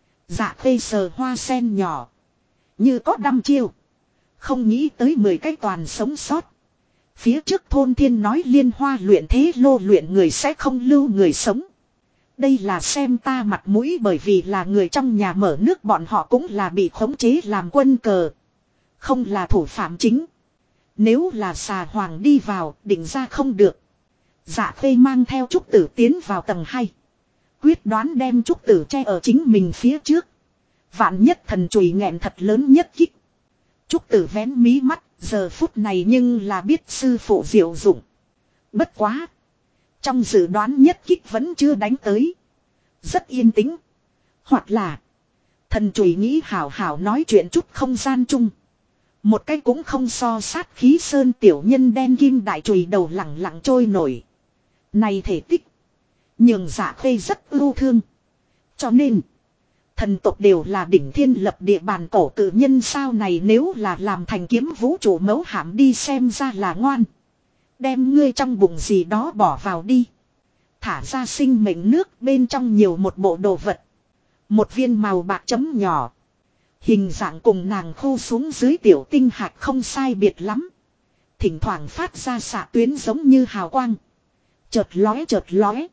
Speaker 1: Dạ Khê sờ hoa sen nhỏ. Như có đăm chiêu. Không nghĩ tới 10 cái toàn sống sót. Phía trước thôn thiên nói liên hoa luyện thế lô luyện người sẽ không lưu người sống. Đây là xem ta mặt mũi bởi vì là người trong nhà mở nước bọn họ cũng là bị khống chế làm quân cờ. Không là thủ phạm chính. Nếu là xà hoàng đi vào định ra không được. Dạ Khê mang theo trúc tử tiến vào tầng 2. Quyết đoán đem trúc tử che ở chính mình phía trước. Vạn nhất thần chùy nghẹn thật lớn nhất kích. Trúc tử vén mí mắt. Giờ phút này nhưng là biết sư phụ diệu dụng. Bất quá. Trong dự đoán nhất kích vẫn chưa đánh tới. Rất yên tĩnh. Hoặc là. Thần chùy nghĩ hảo hảo nói chuyện chút không gian chung. Một cái cũng không so sát khí sơn tiểu nhân đen kim đại chùy đầu lẳng lặng trôi nổi. Này thể tích. Nhường Dạ Khê rất ưu thương. Cho nên. Thần tộc đều là đỉnh thiên lập địa bàn cổ cử nhân sao này nếu là làm thành kiếm vũ trụ mấu hãm đi xem ra là ngoan. Đem ngươi trong bụng gì đó bỏ vào đi. Thả ra sinh mệnh nước bên trong nhiều một bộ đồ vật. Một viên màu bạc chấm nhỏ. Hình dạng cùng nàng khu xuống dưới tiểu tinh hạt không sai biệt lắm. Thỉnh thoảng phát ra xạ tuyến giống như hào quang. Chợt lóe.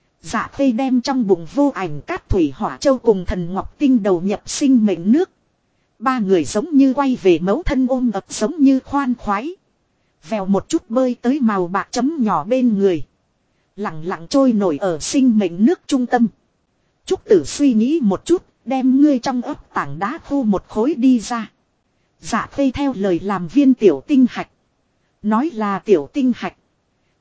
Speaker 1: Dạ Khê đem trong bụng vô ảnh cát thủy hỏa châu cùng thần ngọc tinh đầu nhập sinh mệnh nước. Ba người giống như quay về mẫu thân ôm ập giống như khoan khoái. Vèo một chút bơi tới màu bạc chấm nhỏ bên người. Lặng lặng trôi nổi ở sinh mệnh nước trung tâm. Trúc Tử suy nghĩ một chút, đem ngươi trong ấp tảng đá thu một khối đi ra. Dạ Khê theo lời làm viên tiểu tinh hạch. Nói là tiểu tinh hạch.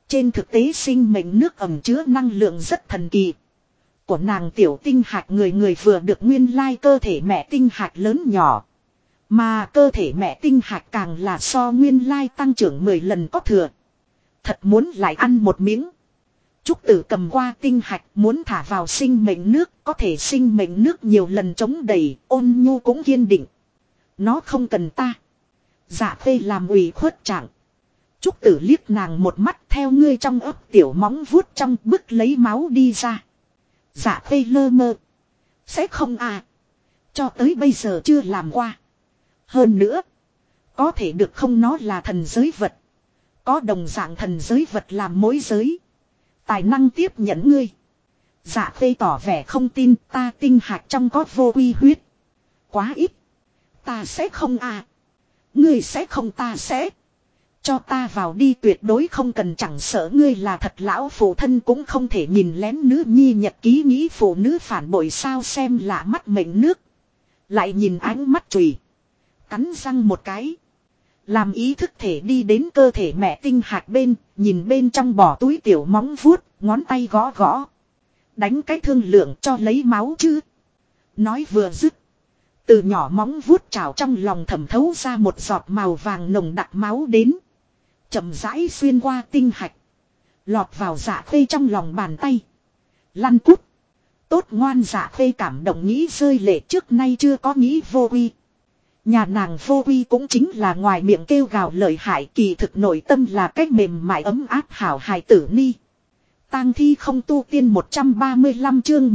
Speaker 1: Trên thực tế sinh mệnh nước ẩm chứa năng lượng rất thần kỳ. Của nàng tiểu tinh hạch người người vừa được nguyên lai cơ thể mẹ tinh hạch lớn nhỏ. Mà cơ thể mẹ tinh hạch càng là so nguyên lai tăng trưởng 10 lần có thừa. Thật muốn lại ăn một miếng. Trúc Tử cầm qua tinh hạch muốn thả vào sinh mệnh nước, có thể sinh mệnh nước nhiều lần chống đẩy, Ôn Nhu cũng kiên định. Nó không cần ta. Dạ Khê làm ủy khuất trạng. Trúc Tử liếc nàng một mắt, theo ngươi trong ấp tiểu móng vuốt trong bức lấy máu đi ra. Dạ Khê lơ mơ. Sẽ không à. Cho tới bây giờ chưa làm qua. Hơn nữa. Có thể được không, nó là thần giới vật. Có đồng dạng thần giới vật làm mối giới. Tài năng tiếp nhận ngươi. Dạ Khê tỏ vẻ không tin, ta tinh hạch trong có vô quy huyết. Quá ít. Ta sẽ không à. Ngươi sẽ không, ta sẽ. Cho ta vào đi, tuyệt đối không cần, chẳng sợ ngươi là thật lão phụ thân cũng không thể nhìn lén nữ nhi nhật ký, nghĩ phụ nữ phản bội sao, xem lạ mắt mệnh nước. Lại nhìn ánh mắt chùy. Cắn răng một cái. Làm ý thức thể đi đến cơ thể mẹ tinh hạch bên, nhìn bên trong bỏ túi tiểu móng vuốt, ngón tay gõ gõ. Đánh cái thương lượng cho lấy máu chứ. Nói vừa dứt. Từ nhỏ móng vuốt trào trong lòng thẩm thấu ra một giọt màu vàng nồng đặc máu đến. Chậm rãi xuyên qua tinh hạch. Lọt vào Dạ Khê trong lòng bàn tay. Lăn cút. Tốt ngoan, Dạ Khê cảm động nghĩ rơi lệ, trước nay chưa có nghĩ vô quy. Nhà nàng vô quy cũng chính là ngoài miệng kêu gào lợi hại, kỳ thực nội tâm là cách mềm mại ấm áp hảo hài tử ni. Tang thi không tu tiên 135 chương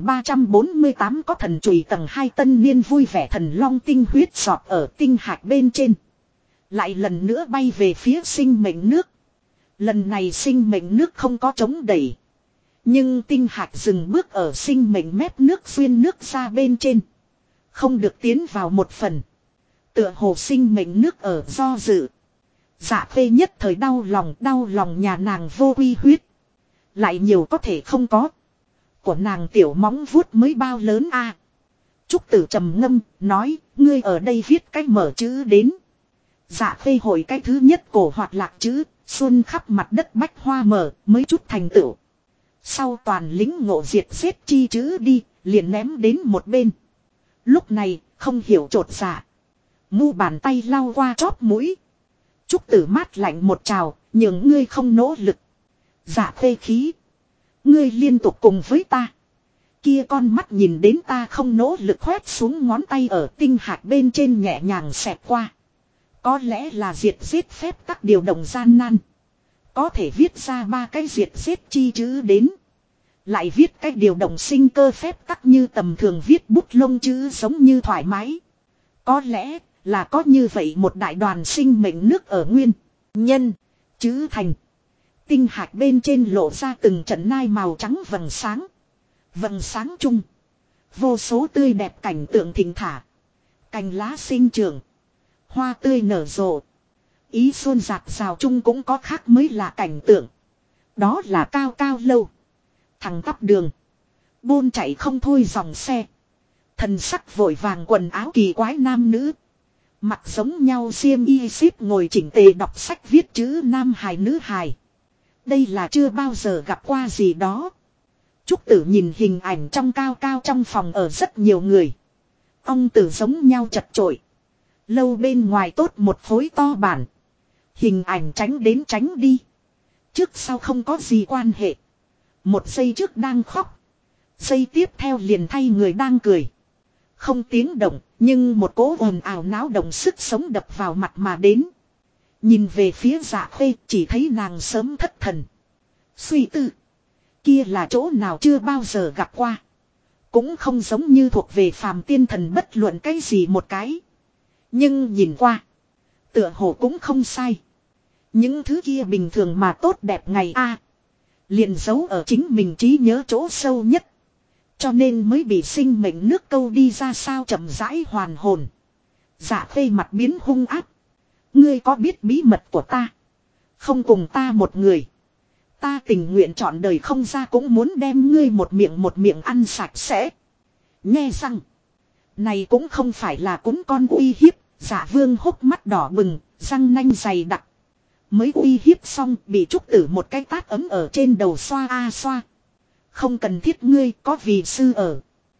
Speaker 1: 1348 có thần chùy tầng 2 tân niên vui vẻ thần long tinh huyết giọt ở tinh hạch bên trên. Lại lần nữa bay về phía sinh mệnh nước. Lần này sinh mệnh nước không có chống đẩy. Nhưng tinh hạch dừng bước ở sinh mệnh mép nước xuyên nước ra bên trên. Không được tiến vào một phần. Tựa hồ sinh mệnh nước ở do dự. Dạ Khê nhất thời đau lòng nhà nàng vô quy huyết. Lại nhiều có thể không có. Của nàng tiểu móng vuốt mới bao lớn a. Trúc Tử trầm ngâm, nói, ngươi ở đây viết cách mở chữ đến. Dạ Khê hồi cái thứ nhất cổ hoạt lạc chữ, xuân khắp mặt đất bách hoa mở, mới chút thành tựu. Sau toàn lính ngộ diệt giết chi chữ đi, liền ném đến một bên. Lúc này, không hiểu trột dạ. Mu bàn tay lau qua chóp mũi. Trúc Tử mát lạnh một trào, nhường ngươi không nỗ lực. Dạ Khê khí. Ngươi liên tục cùng với ta. Kia con mắt nhìn đến ta không nỗ lực, khoét xuống ngón tay ở tinh hạch bên trên nhẹ nhàng xẹt qua. Có lẽ là diệt giết phép tắc điều động gian nan. Có thể viết ra 3 cái diệt giết chi chữ đến. Lại viết cách điều động sinh cơ phép tắc như tầm thường viết bút lông chữ giống như thoải mái. Có lẽ là có như vậy một đại đoàn sinh mệnh nước ở nguyên nhân chữ thành. Tinh hạch bên trên lộ ra từng trận nai màu trắng vầng sáng. Vầng sáng chung. Vô số tươi đẹp cảnh tượng thịnh thả. Cành lá sinh trưởng. Hoa tươi nở rộ. Ý xuân giạt rào chung cũng có khác mới là cảnh tượng. Đó là cao cao lâu. Thẳng tắp đường. Bôn chạy không thôi dòng xe. Thần sắc vội vàng quần áo kỳ quái nam nữ. Mặc giống nhau xiêm y xếp ngồi chỉnh tề đọc sách viết chữ nam hài nữ hài. Đây là chưa bao giờ gặp qua gì đó. Trúc Tử nhìn hình ảnh trong cao cao trong phòng ở rất nhiều người. Ông tử giống nhau chật chội. Lâu bên ngoài tốt một khối to bản. Hình ảnh tránh đến tránh đi. Trước sau không có gì quan hệ. Một giây trước đang khóc. Giây tiếp theo liền thay người đang cười. Không tiếng động, nhưng một cỗ ồn ào náo động sức sống đập vào mặt mà đến. Nhìn về phía Dạ Khê, chỉ thấy nàng sớm thất thần. Suy tư. Kia là chỗ nào chưa bao giờ gặp qua. Cũng không giống như thuộc về phàm tiên thần bất luận cái gì một cái. Nhưng nhìn qua. Tựa hồ cũng không sai. Những thứ kia bình thường mà tốt đẹp ngày a liền giấu ở chính mình trí nhớ chỗ sâu nhất. Cho nên mới bị sinh mệnh nước câu đi ra sao chậm rãi hoàn hồn. Dạ Khê mặt biến hung ác. Ngươi có biết bí mật của ta? Không cùng ta một người. Ta tình nguyện chọn đời không ra cũng muốn đem ngươi một miệng ăn sạch sẽ. Nghe rằng. Này cũng không phải là cún con uy hiếp. Dạ Vương hốc mắt đỏ bừng, răng nanh dày đặc. Mới uy hiếp xong bị trúc tử một cái tát ấm ở trên đầu xoa a xoa. Không cần thiết ngươi có vì sư ở.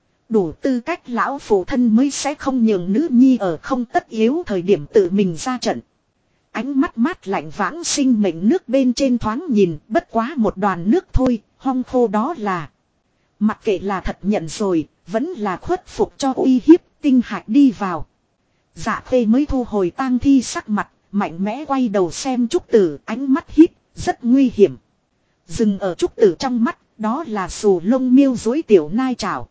Speaker 1: Đủ tư cách lão phụ thân mới sẽ không nhường nữ nhi ở không tất yếu thời điểm tự mình ra trận. Ánh mắt mát lạnh vãng sinh mệnh nước bên trên thoáng nhìn bất quá một đoàn nước thôi, hong khô đó là. Mặc kệ là thật nhận rồi, vẫn là khuất phục cho uy hiếp tinh hạch đi vào. Dạ khê mới thu hồi tang thi sắc mặt, mạnh mẽ quay đầu xem trúc tử ánh mắt hít, rất nguy hiểm. Dừng ở trúc tử trong mắt, đó là xù lông miêu dối tiểu nai trảo.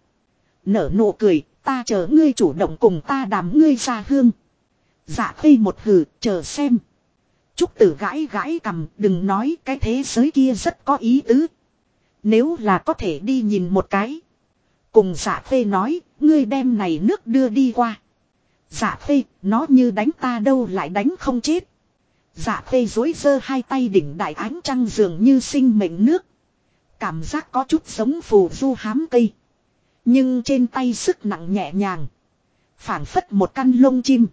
Speaker 1: Nở nụ cười, ta chờ ngươi chủ động cùng ta đàm ngươi ra hương. Dạ khê một hừ, chờ xem. Trúc tử gãi gãi cầm, đừng nói cái thế giới kia rất có ý tứ. Nếu là có thể đi nhìn một cái. Cùng dạ khê nói, ngươi đem này nước đưa đi qua. Dạ khê, nó như đánh ta đâu lại đánh không chết. Dạ khê dối giơ hai tay đỉnh đại ánh trăng dường như sinh mệnh nước. Cảm giác có chút giống phù du hám cây. Nhưng trên tay sức nặng nhẹ nhàng. Phảng phất một căn lông chim.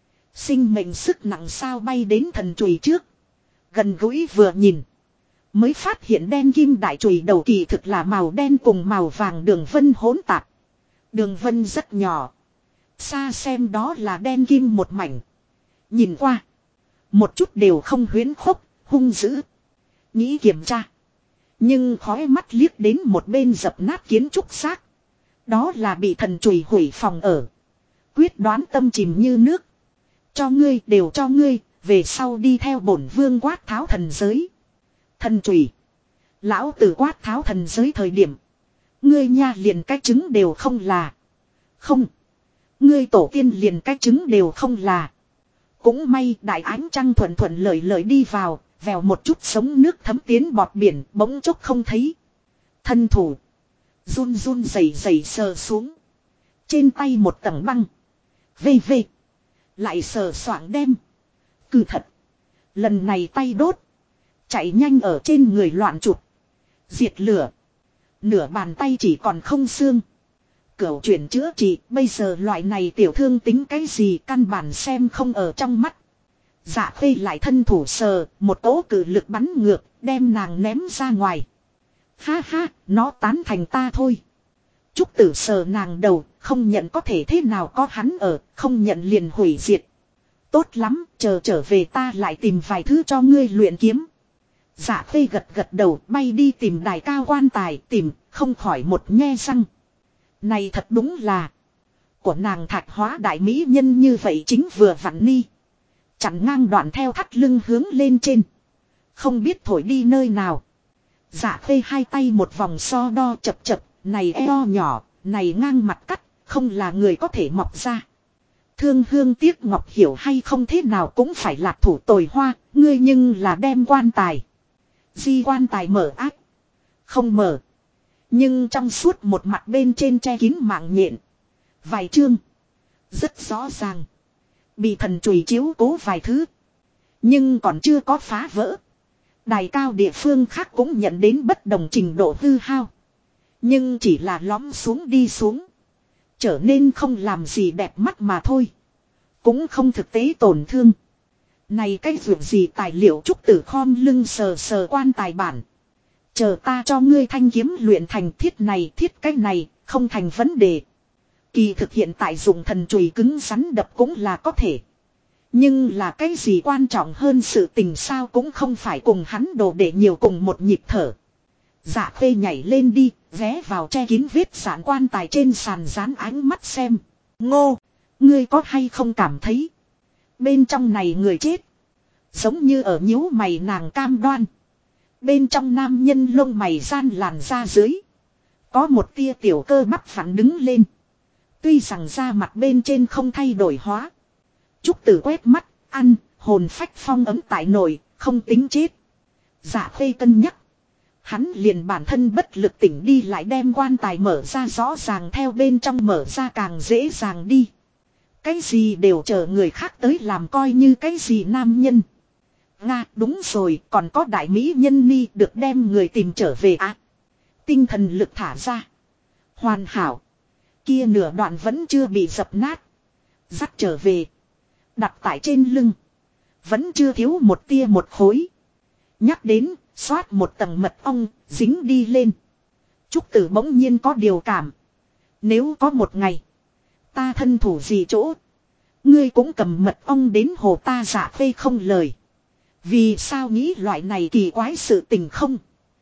Speaker 1: Sinh mệnh sức nặng sao bay đến thần chùy trước. Gần gũi vừa nhìn. Mới phát hiện đen kim đại chùy đầu kỳ thực là màu đen cùng màu vàng đường vân hỗn tạp. Đường vân rất nhỏ. Xa xem đó là đen kim một mảnh. Nhìn qua. Một chút đều không huyến khốc, hung dữ. Nghĩ kiểm tra. Nhưng khói mắt liếc đến một bên dập nát kiến trúc xác. Đó là bị thần chùy hủy phòng ở. Quyết đoán tâm chìm như nước. Cho ngươi đều cho ngươi, về sau đi theo bổn vương quát tháo thần giới. Thần chùy. Lão tử quát tháo thần giới thời điểm. Ngươi nha liền cái trứng đều không là. Không. Ngươi tổ tiên liền cái trứng đều không là. Cũng may đại ánh trăng thuận thuận lợi lợi đi vào, vèo một chút sống nước thấm tiến bọt biển bỗng chốc không thấy. Thân thủ. Run run rẩy rẩy sờ xuống. Trên tay một tầng băng. Vê vê. Lại sờ soạng đem. Cừ thật. Lần này tay đốt. Chạy nhanh ở trên người loạn chụp. Diệt lửa. Nửa bàn tay chỉ còn không xương. Cửu chuyển chữa trị. Bây giờ loại này tiểu thương tính cái gì căn bản xem không ở trong mắt. Dạ khê lại thân thủ sờ. Một cỗ cử lực bắn ngược. Đem nàng ném ra ngoài. Ha ha. Nó tán thành ta thôi. Trúc tử sờ nàng đầu. Không nhận có thể thế nào có hắn ở. Không nhận liền hủy diệt. Tốt lắm. Chờ trở về ta lại tìm vài thứ cho ngươi luyện kiếm. Dạ khê gật gật đầu bay đi tìm đài cao quan tài tìm không khỏi một nhe răng. Này thật đúng là. Của nàng thạch hóa đại mỹ nhân như vậy chính vừa vặn ni. Chặn ngang đoạn theo thắt lưng hướng lên trên. Không biết thổi đi nơi nào. Dạ khê hai tay một vòng so đo chập chập. Này eo nhỏ, này ngang mặt cắt. Không là người có thể mọc ra. Thương hương tiếc ngọc hiểu hay không thế nào cũng phải lạc thủ tồi hoa. Ngươi nhưng là đem quan tài. Di quan tài mở ác. Không mở. Nhưng trong suốt một mặt bên trên che kín mạng nhện. Vài chương. Rất rõ ràng. Bị thần chùy chiếu cố vài thứ. Nhưng còn chưa có phá vỡ. Đài cao địa phương khác cũng nhận đến bất đồng trình độ hư hao. Nhưng chỉ là lõm xuống đi xuống. Trở nên không làm gì đẹp mắt mà thôi. Cũng không thực tế tổn thương. Này cái việc gì tài liệu trúc tử khom lưng sờ sờ quan tài bản. Chờ ta cho ngươi thanh kiếm luyện thành thiết này thiết cái này, không thành vấn đề. Kỳ thực hiện tại dùng thần chùy cứng rắn đập cũng là có thể. Nhưng là cái gì quan trọng hơn sự tình sao cũng không phải cùng hắn đồ để nhiều cùng một nhịp thở. Dạ khê nhảy lên đi, ghé vào che kín vết sạn quan tài trên sàn dán ánh mắt xem. Ngô, ngươi có hay không cảm thấy. Bên trong này người chết. Giống như ở nhíu mày nàng cam đoan. Bên trong nam nhân lông mày gian làn ra dưới. Có một tia tiểu cơ bắp phản đứng lên. Tuy rằng da mặt bên trên không thay đổi hóa. Trúc tử quét mắt, ăn, hồn phách phong ấm tại nổi, không tính chết. Dạ khê cân nhắc. Hắn liền bản thân bất lực tỉnh đi lại đem quan tài mở ra rõ ràng theo bên trong mở ra càng dễ dàng đi. Cái gì đều chờ người khác tới làm coi như cái gì nam nhân. Nga đúng rồi còn có đại mỹ nhân ni được đem người tìm trở về á. Tinh thần lực thả ra. Hoàn hảo. Kia nửa đoạn vẫn chưa bị dập nát. Dắt trở về. Đặt tại trên lưng. Vẫn chưa thiếu một tia một khối. Nhắc đến, xoát một tầng mật ong, dính đi lên. Trúc Tử bỗng nhiên có điều cảm. Nếu có một ngày, ta thân thủ gì chỗ, ngươi cũng cầm mật ong đến hồ ta Dạ Khê không lời. Vì sao nghĩ loại này kỳ quái sự tình không?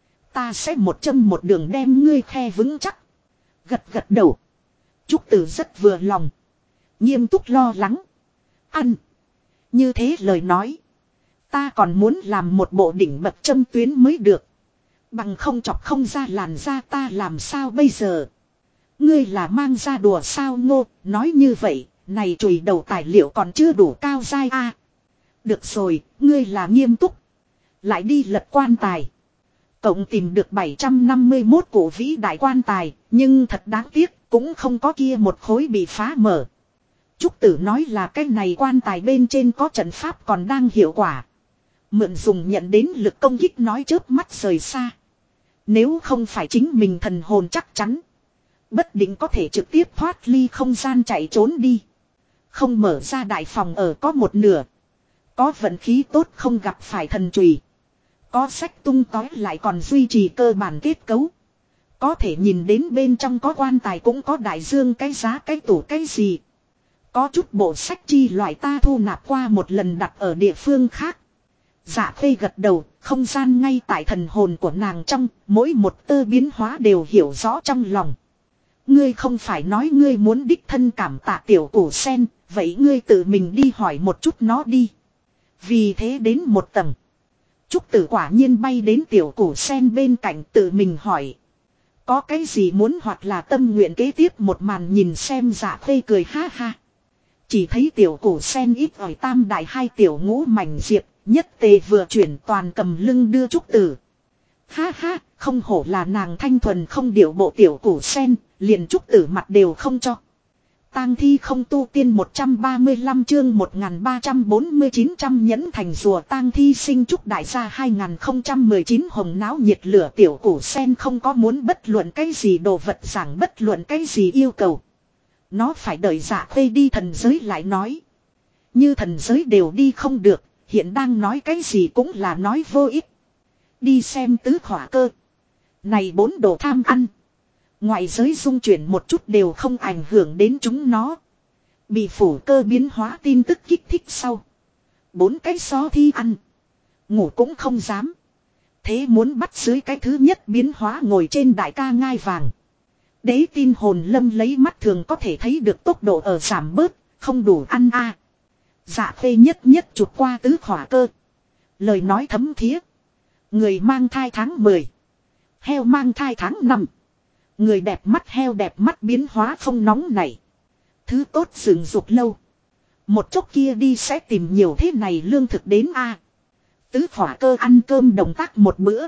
Speaker 1: Ta sẽ một châm một đường đem ngươi khe vững chắc. Gật gật đầu. Trúc Tử rất vừa lòng. Nghiêm túc lo lắng. Ăn. Như thế lời nói. Ta còn muốn làm một bộ đỉnh bậc châm tuyến mới được. Bằng không chọc không ra làn da ta làm sao bây giờ. Ngươi là mang ra đùa sao Ngô. Nói như vậy. Này chùi đầu tài liệu còn chưa đủ cao dai a. Được rồi. Ngươi là nghiêm túc. Lại đi lật quan tài. Cộng tìm được 751 cổ vĩ đại quan tài. Nhưng thật đáng tiếc. Cũng không có kia một khối bị phá mở. Trúc Tử nói là cái này quan tài bên trên có trận pháp còn đang hiệu quả. Mượn dùng nhận đến lực công kích nói chớp mắt rời xa. Nếu không phải chính mình thần hồn chắc chắn. Bất định có thể trực tiếp thoát ly không gian chạy trốn đi. Không mở ra đại phòng ở có một nửa. Có vận khí tốt không gặp phải thần chùy. Có sách tung tói lại còn duy trì cơ bản kết cấu. Có thể nhìn đến bên trong có quan tài cũng có đại dương cái giá cái tủ cái gì. Có chút bộ sách chi loại ta thu nạp qua một lần đặt ở địa phương khác. Dạ Khê gật đầu, không gian ngay tại thần hồn của nàng trong, mỗi một tơ biến hóa đều hiểu rõ trong lòng. Ngươi không phải nói ngươi muốn đích thân cảm tạ tiểu củ sen, vậy ngươi tự mình đi hỏi một chút nó đi. Vì thế đến một tầng. Trúc Tử quả nhiên bay đến tiểu củ sen bên cạnh tự mình hỏi. Có cái gì muốn hoặc là tâm nguyện kế tiếp một màn nhìn xem Dạ Khê cười ha ha. Chỉ thấy tiểu củ sen ít ỏi tam đại hai tiểu ngũ mảnh diệp, nhất tề vừa chuyển toàn cầm lưng đưa Trúc Tử. Ha ha, không hổ là nàng thanh thuần không điệu bộ tiểu củ sen, liền Trúc Tử mặt đều không cho. Tang thi không tu tiên 135 chương 1349 trăm nhẫn thành rùa tang thi sinh chúc đại gia 2019 hồng náo nhiệt lửa tiểu củ sen không có muốn bất luận cái gì đồ vật giảng bất luận cái gì yêu cầu. Nó phải đợi Dạ Khê đi thần giới lại nói. Như thần giới đều đi không được, hiện đang nói cái gì cũng là nói vô ích. Đi xem tứ khỏa cơ. Này bốn đồ tham ăn. Ngoại giới dung chuyển một chút đều không ảnh hưởng đến chúng nó. Bị phủ cơ biến hóa tin tức kích thích sau. Bốn cái xó thi ăn. Ngủ cũng không dám. Thế muốn bắt dưới cái thứ nhất biến hóa ngồi trên đại ca ngai vàng. Đế tin hồn lâm lấy mắt thường có thể thấy được tốc độ ở giảm bớt, không đủ ăn a. Dạ Khê nhất nhất chụp qua tứ khỏa cơ. Lời nói thấm thía. Người mang thai tháng 10. Heo mang thai tháng 5. Người đẹp mắt heo đẹp mắt biến hóa không nóng này. Thứ tốt sừng dục lâu. Một chốc kia đi sẽ tìm nhiều thế này lương thực đến a. Tứ khỏa cơ ăn cơm động tác một bữa.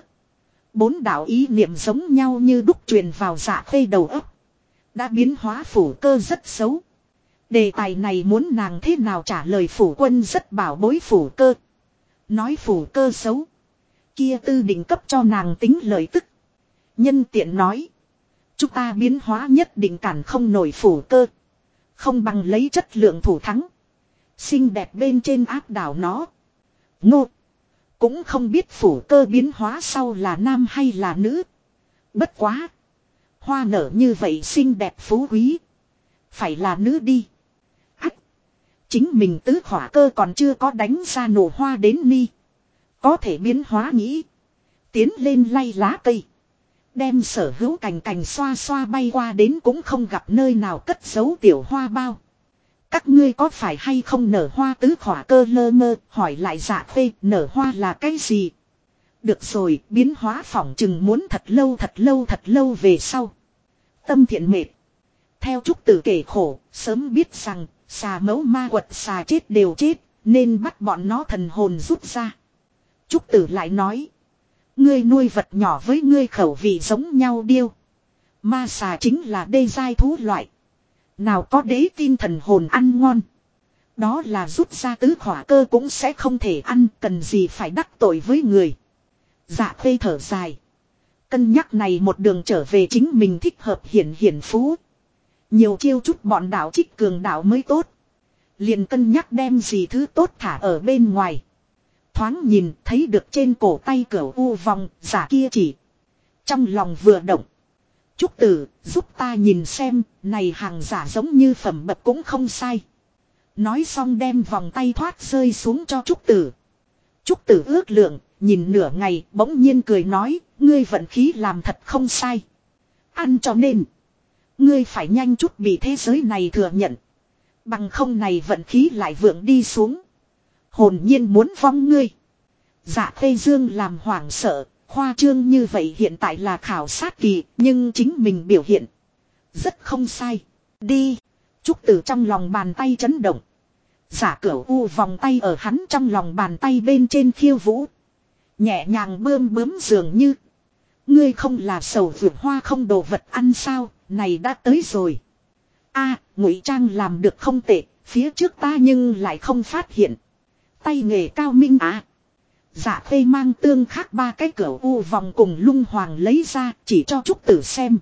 Speaker 1: Bốn đạo ý niệm giống nhau như đúc truyền vào Dạ Khê đầu óc. Đã biến hóa phủ cơ rất xấu. Đề tài này muốn nàng thế nào trả lời phủ quân rất bảo bối phủ cơ. Nói phủ cơ xấu. Kia tư định cấp cho nàng tính lợi tức. Nhân tiện nói. Chúng ta biến hóa nhất định cản không nổi phủ cơ. Không bằng lấy chất lượng thủ thắng. Xinh đẹp bên trên áp đảo nó. Ngô. Cũng không biết phủ cơ biến hóa sau là nam hay là nữ. Bất quá. Hoa nở như vậy xinh đẹp phú quý. Phải là nữ đi. Ách. Chính mình tứ khỏa cơ còn chưa có đánh ra nổ hoa đến ni. Có thể biến hóa nghĩ. Tiến lên lay lá cây. Đem sở hữu cành cành xoa xoa bay qua đến cũng không gặp nơi nào cất giấu tiểu hoa bao. Các ngươi có phải hay không nở hoa tứ khỏa cơ lơ mơ hỏi lại Dạ Khê nở hoa là cái gì. Được rồi biến hóa phỏng chừng muốn thật lâu thật lâu thật lâu về sau. Tâm thiện mệt. Theo Trúc Tử kể khổ sớm biết rằng xà mẫu ma quật xà chết đều chết nên bắt bọn nó thần hồn rút ra. Trúc Tử lại nói. Ngươi nuôi vật nhỏ với ngươi khẩu vị giống nhau điêu. Ma xà chính là đê giai thú loại. Nào có đế tin thần hồn ăn ngon. Đó là rút ra tứ khỏa cơ cũng sẽ không thể ăn. Cần gì phải đắc tội với người. Dạ Khê thở dài. Cân nhắc này một đường trở về chính mình thích hợp hiển hiển phú. Nhiều chiêu chút bọn đạo trích cường đạo mới tốt. Liền cân nhắc đem gì thứ tốt thả ở bên ngoài. Thoáng nhìn thấy được trên cổ tay cửu u vòng, giả kia chỉ. Trong lòng vừa động. Trúc tử, giúp ta nhìn xem, này hàng giả giống như phẩm bậc cũng không sai. Nói xong đem vòng tay thoát rơi xuống cho Trúc tử. Trúc tử ước lượng, nhìn nửa ngày, bỗng nhiên cười nói, ngươi vận khí làm thật không sai. Ăn cho nên, ngươi phải nhanh chút bị thế giới này thừa nhận. Bằng không này vận khí lại vượng đi xuống. Hồn nhiên muốn vong ngươi. Dạ Tây Dương làm hoảng sợ, khoa trương như vậy hiện tại là khảo sát kỳ, nhưng chính mình biểu hiện rất không sai. Đi. Trúc tử trong lòng bàn tay chấn động. Giả cửu u vòng tay ở hắn trong lòng bàn tay bên trên khiêu vũ. Nhẹ nhàng bươm bướm dường như. Ngươi không là sầu vượt hoa không đồ vật ăn sao, này đã tới rồi. A, ngụy trang làm được không tệ, phía trước ta nhưng lại không phát hiện. Tay nghề cao minh à. Dạ Tây mang tương khác ba cái cửu u vòng cùng lung hoàng lấy ra chỉ cho Trúc tử xem.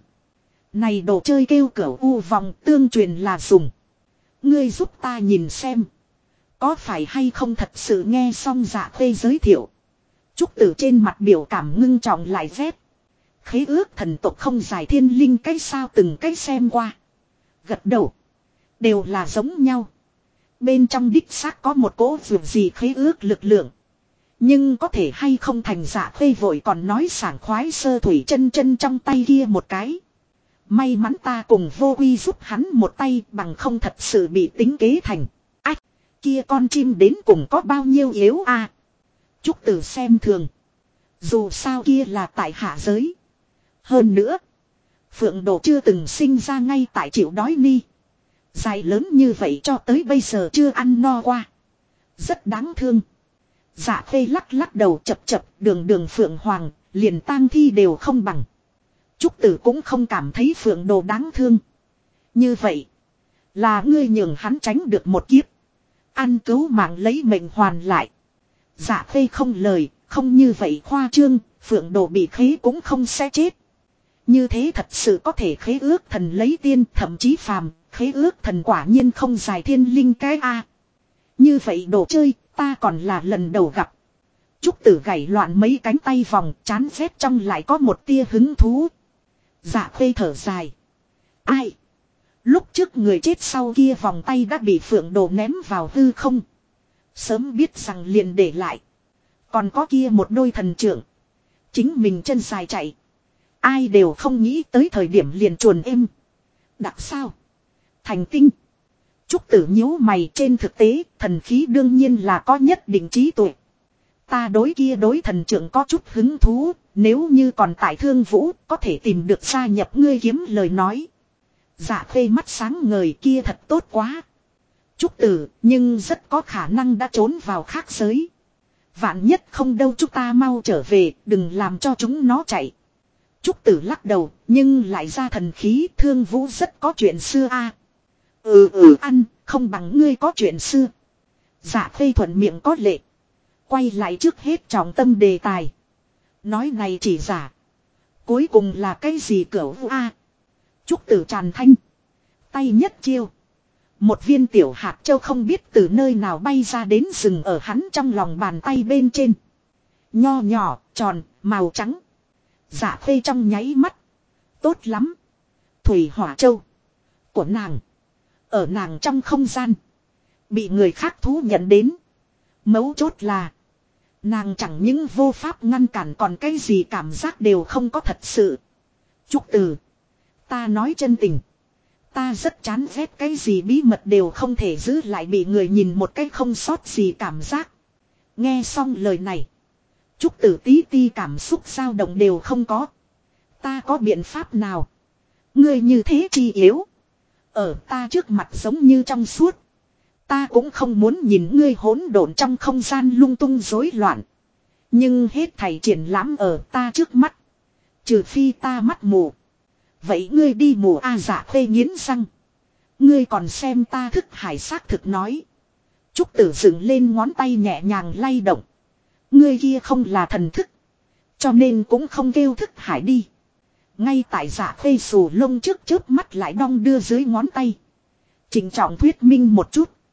Speaker 1: Này đồ chơi kêu cửu u vòng tương truyền là dùng. Ngươi giúp ta nhìn xem. Có phải hay không thật sự nghe xong Dạ Tây giới thiệu. Trúc tử trên mặt biểu cảm ngưng trọng lại vét. Khế ước thần tộc không giải thiên linh cái sao từng cái xem qua. Gật đầu. Đều là giống nhau. Bên trong đích xác có một cỗ vượt gì khế ước lực lượng. Nhưng có thể hay không thành Dạ Tây vội còn nói sảng khoái sơ thủy chân chân trong tay kia một cái. May mắn ta cùng vô quy giúp hắn một tay bằng không thật sự bị tính kế thành. Ách, kia con chim đến cùng có bao nhiêu yếu à. Trúc tử xem thường. Dù sao kia là tại hạ giới. Hơn nữa. Phượng Đồ chưa từng sinh ra ngay tại chịu đói ni. Dài lớn như vậy cho tới bây giờ chưa ăn no qua. Rất đáng thương. Dạ Phê lắc lắc đầu chập chập đường đường Phượng Hoàng, liền tang thi đều không bằng. Trúc tử cũng không cảm thấy Phượng Đồ đáng thương. Như vậy, là ngươi nhường hắn tránh được một kiếp. Ăn cứu mạng lấy mệnh hoàn lại. Dạ Phê không lời, không như vậy khoa trương, Phượng Đồ bị khế cũng không sẽ chết. Như thế thật sự có thể khế ước thần lấy tiên thậm chí phàm, khế ước thần quả nhiên không dài thiên linh cái a. Như vậy đồ chơi, ta còn là lần đầu gặp. Trúc tử gảy loạn mấy cánh tay vòng, chán ghét trong lại có một tia hứng thú. Dạ Phê thở dài. Ai? Lúc trước người chết sau kia vòng tay đã bị Phượng Đồ ném vào hư không. Sớm biết rằng liền để lại. Còn có kia một đôi thần trưởng. Chính mình chân dài chạy. Ai đều không nghĩ tới thời điểm liền chuồn êm. Đặc sao? Thành tinh. Trúc tử nhíu mày trên thực tế, thần khí đương nhiên là có nhất định trí tuệ. Ta đối kia đối thần trưởng có chút hứng thú, nếu như còn tại Thương Vũ, có thể tìm được gia nhập ngươi kiếm lời nói. Dạ Phê mắt sáng ngời kia thật tốt quá. Trúc tử, nhưng rất có khả năng đã trốn vào khác giới. Vạn nhất không đâu chúng ta mau trở về, đừng làm cho chúng nó chạy. Trúc tử lắc đầu, nhưng lại ra thần khí Thương Vũ rất có chuyện xưa a. Ăn, không bằng ngươi có chuyện xưa. Dạ Phê thuận miệng có lệ. Quay lại trước hết trọng tâm đề tài. Nói này chỉ giả. Cuối cùng là cái gì cửu a? Trúc tử tràn thanh. Tay nhất chiêu. Một viên tiểu hạt châu không biết từ nơi nào bay ra đến rừng ở hắn trong lòng bàn tay bên trên. Nho nhỏ, tròn, màu trắng. Dạ Phê trong nháy mắt. Tốt lắm. Thủy hỏa châu. Của nàng. Ở nàng trong không gian. Bị người khác thú nhận đến. Mấu chốt là. Nàng chẳng những vô pháp ngăn cản còn cái gì cảm giác đều không có thật sự. Trúc tử. Ta nói chân tình. Ta rất chán ghét cái gì bí mật đều không thể giữ lại bị người nhìn một cái không sót gì cảm giác. Nghe xong lời này. Trúc tử tí ti cảm xúc dao động đều không có. Ta có biện pháp nào? Ngươi như thế chi yếu. Ở ta trước mặt giống như trong suốt. Ta cũng không muốn nhìn ngươi hỗn độn trong không gian lung tung rối loạn. Nhưng hết thảy triển lãm ở ta trước mắt. Trừ phi ta mắt mù. Vậy ngươi đi mù a. Dạ Phê nghiến răng. Ngươi còn xem ta thức hải xác thực nói. Trúc tử dựng lên ngón tay nhẹ nhàng lay động. Ngươi kia không là thần thức. Cho nên cũng không kêu thức hải đi. Ngay tại Dạ Phê xù lông trước chớp mắt lại đong đưa dưới ngón tay. Chỉnh trọng thuyết minh một chút.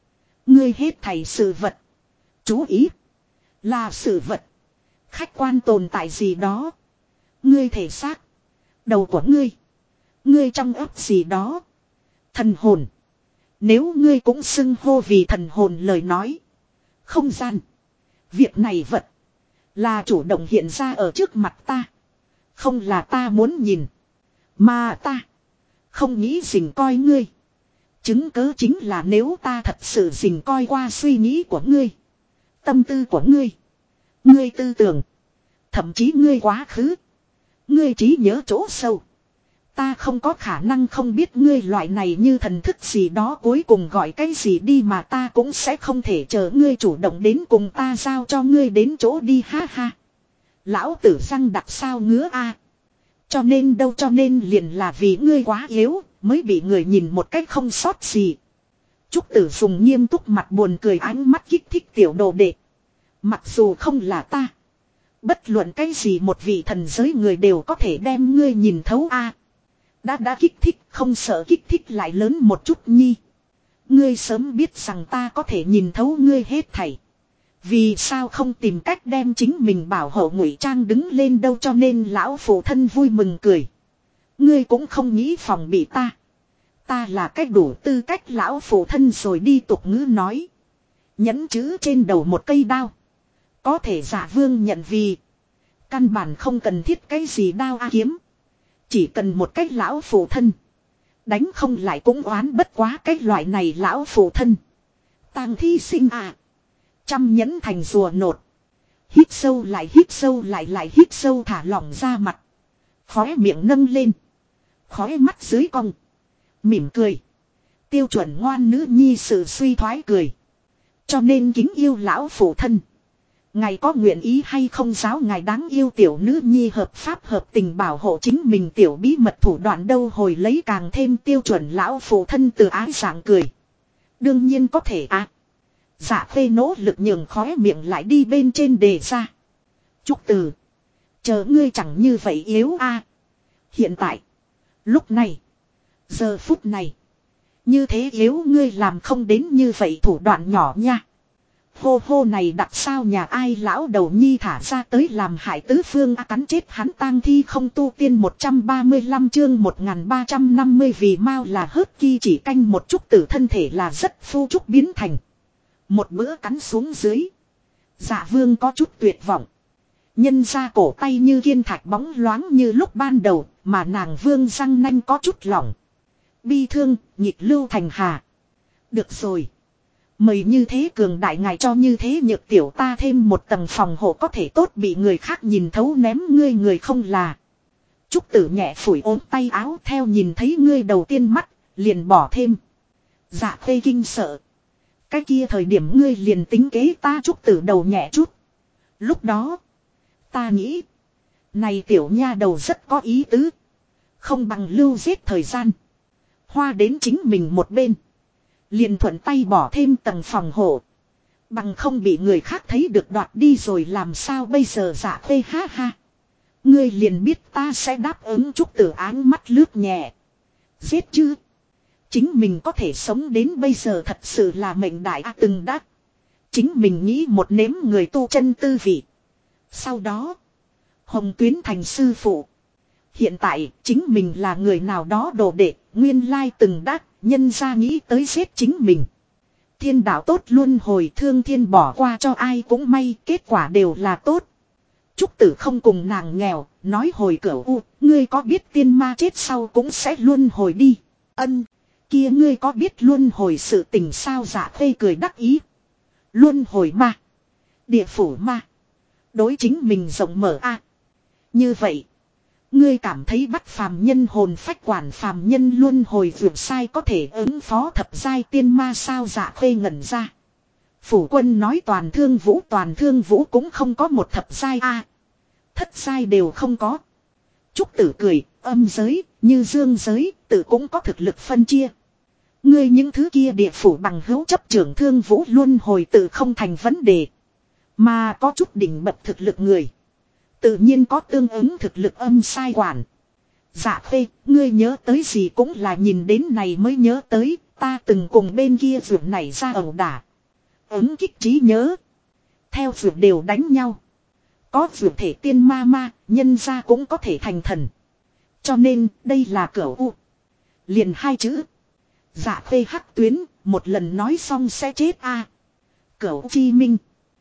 Speaker 1: Ngươi hết thảy sự vật. Chú ý. Là sự vật. Khách quan tồn tại gì đó. Ngươi thể xác. Đầu của ngươi. Ngươi trong ấp gì đó. Thần hồn. Nếu ngươi cũng xưng hô vì thần hồn lời nói. Không gian. Việc này vật. Là chủ động hiện ra ở trước mặt ta. Không là ta muốn nhìn. Mà ta. Không nghĩ dình coi ngươi. Chứng cớ chính là nếu ta thật sự dình coi qua suy nghĩ của ngươi. Tâm tư của ngươi. Ngươi tư tưởng. Thậm chí ngươi quá khứ. Ngươi trí nhớ chỗ sâu. Ta không có khả năng không biết ngươi loại này như thần thức gì đó cuối cùng gọi cái gì đi mà ta cũng sẽ không thể chờ ngươi chủ động đến cùng ta giao cho ngươi đến chỗ đi ha ha. Lão tử răng đặc sao ngứa a. Cho nên đâu cho nên liền là vì ngươi quá yếu mới bị người nhìn một cách không sót gì. Trúc Tử dùng nghiêm túc mặt buồn cười ánh mắt kích thích tiểu đồ đệ. Mặc dù không là ta. Bất luận cái gì một vị thần giới người đều có thể đem ngươi nhìn thấu a. Đã kích thích không sợ kích thích lại lớn một chút nhi. Ngươi sớm biết rằng ta có thể nhìn thấu ngươi hết thảy. Vì sao không tìm cách đem chính mình bảo hộ ngụy trang đứng lên đâu cho nên lão phụ thân vui mừng cười. Ngươi cũng không nghĩ phòng bị ta. Ta là cách đủ tư cách lão phụ thân rồi đi tục ngữ nói. Nhẫn chữ trên đầu một cây đao. Có thể giả vương nhận vì. Căn bản không cần thiết cái gì đao a kiếm. Chỉ cần một cách lão phụ thân. Đánh không lại cũng oán bất quá cái loại này lão phụ thân. Tang thi sinh à. Trăm nhẫn thành rùa nột. Hít sâu lại hít sâu thả lỏng ra mặt. Khóe miệng nâng lên. Khóe mắt dưới cong. Mỉm cười. Tiêu chuẩn ngoan nữ nhi sự suy thoái cười. Cho nên kính yêu lão phụ thân. Ngài có nguyện ý hay không giáo ngài đáng yêu tiểu nữ nhi hợp pháp hợp tình bảo hộ chính mình tiểu bí mật thủ đoạn đâu hồi lấy càng thêm tiêu chuẩn lão phụ thân từ ái dạng cười. Đương nhiên có thể à. Dạ phê nỗ lực nhường khóe miệng lại đi bên trên đề ra. Trúc Từ. Chờ ngươi chẳng như vậy yếu a. Hiện tại. Lúc này. Giờ phút này. Như thế yếu ngươi làm không đến như vậy thủ đoạn nhỏ nha. Hô hô này đặt sao nhà ai lão đầu nhi thả ra tới làm hại tứ phương cắn chết hắn tang thi không tu tiên 135 chương 1350 vì mau là hớt ki chỉ canh một chút tử thân thể là rất phu trúc biến thành. Một bữa cắn xuống dưới. Dạ vương có chút tuyệt vọng. Nhân ra cổ tay như kiên thạch bóng loáng như lúc ban đầu mà nàng vương răng nanh có chút lỏng. Bi thương, nhịp lưu thành hà. Được rồi. Mời như thế cường đại ngài cho như thế nhược tiểu ta thêm một tầng phòng hộ có thể tốt bị người khác nhìn thấu ném ngươi người không là. Trúc Tử nhẹ phủi ốm tay áo theo nhìn thấy ngươi đầu tiên mắt, liền bỏ thêm. Dạ phê kinh sợ. Cái kia thời điểm ngươi liền tính kế ta Trúc Tử đầu nhẹ chút. Lúc đó, ta nghĩ, này tiểu nha đầu rất có ý tứ. Không bằng lưu giết thời gian. Hoa đến chính mình một bên. Liền thuận tay bỏ thêm tầng phòng hộ. Bằng không bị người khác thấy được đoạt đi rồi làm sao bây giờ dạ phê ha ha. Ngươi liền biết ta sẽ đáp ứng Trúc Tử áng mắt lướt nhẹ. Giết chứ. Chính mình có thể sống đến bây giờ thật sự là mệnh đại từng đắc. Chính mình nghĩ một nếm người tu chân tư vị. Sau đó. Hồng Tuyến thành sư phụ. Hiện tại chính mình là người nào đó đồ đệ. Nguyên lai từng đắc. Nhân ra nghĩ tới giết chính mình. Thiên đạo tốt luôn hồi thương thiên bỏ qua cho ai cũng may. Kết quả đều là tốt. Trúc Tử không cùng nàng nghèo. Nói hồi cửu u. Ngươi có biết tiên ma chết sau cũng sẽ luôn hồi đi. Ân. Kia ngươi có biết luôn hồi sự tình sao dạ phê cười đắc ý. Luôn hồi ma. Địa phủ ma. Đối chính mình rộng mở a. Như vậy. Ngươi cảm thấy bắt phàm nhân hồn phách quản phàm nhân luôn hồi vượt sai có thể ứng phó thập giai tiên ma sao dạ phê ngẩn ra. Phủ quân nói toàn thương vũ cũng không có một thập giai a. Thất giai đều không có. Trúc Tử cười, âm giới, như dương giới, tự cũng có thực lực phân chia. Ngươi những thứ kia địa phủ bằng hữu chấp trưởng thương vũ luôn hồi tự không thành vấn đề. Mà có chút đỉnh bậc thực lực người. Tự nhiên có tương ứng thực lực âm sai quản. Dạ phê, ngươi nhớ tới gì cũng là nhìn đến này mới nhớ tới, ta từng cùng bên kia vượt này ra ẩu đả. Ứng kích trí nhớ. Theo vượt đều đánh nhau. Có vượt thể tiên ma, nhân ra cũng có thể thành thần. Cho nên đây là cửu U. Liền hai chữ. Dạ phê hắc tuyến, một lần nói xong sẽ chết a. Cửu chi minh.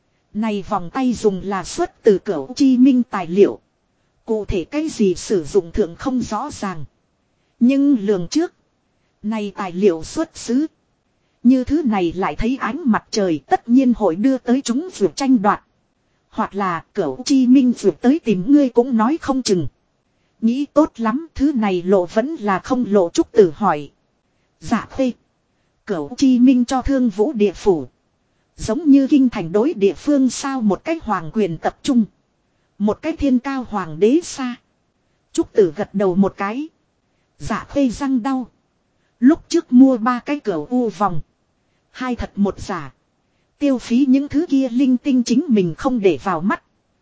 Speaker 1: Này vòng tay dùng là xuất từ cửu chi minh tài liệu. Cụ thể cái gì sử dụng thượng không rõ ràng. Nhưng lường trước. Này tài liệu xuất xứ. Như thứ này lại thấy ánh mặt trời tất nhiên hội đưa tới chúng vượt tranh đoạt. Hoặc là cửu chi minh vượt tới tìm ngươi cũng nói không chừng. Nghĩ tốt lắm, thứ này lộ vẫn là không lộ. Trúc Tử hỏi. Dạ phê. Cửu chi minh cho Thương Vũ địa phủ. Giống như kinh thành đối địa phương sao, một cái hoàng quyền tập trung. Một cái thiên cao hoàng đế xa. Trúc Tử gật đầu một cái. Dạ phê răng đau. Lúc trước mua 3 cái cửu u vòng. 2 thật 1 giả. Tiêu phí những thứ kia linh tinh chính mình không để vào mắt.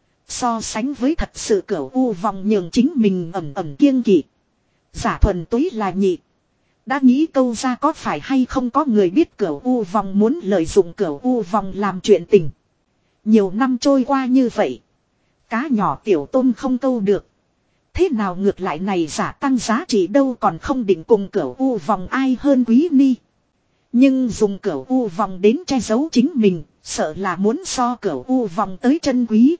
Speaker 1: So sánh với thật sự cửu u vòng nhường chính mình ẩm kiêng kỵ. Giả thuần túy là nhị. Đã nghĩ câu ra có phải hay không có người biết cửu u vòng muốn lợi dụng cửu u vòng làm chuyện tình. Nhiều năm trôi qua như vậy. Cá nhỏ tiểu tôm không câu được. Thế nào ngược lại này giả tăng giá trị đâu, còn không định cùng cửu u vòng ai hơn quý ni. Nhưng dùng cửu u vòng đến che giấu chính mình, sợ là muốn so cửu u vòng tới chân quý.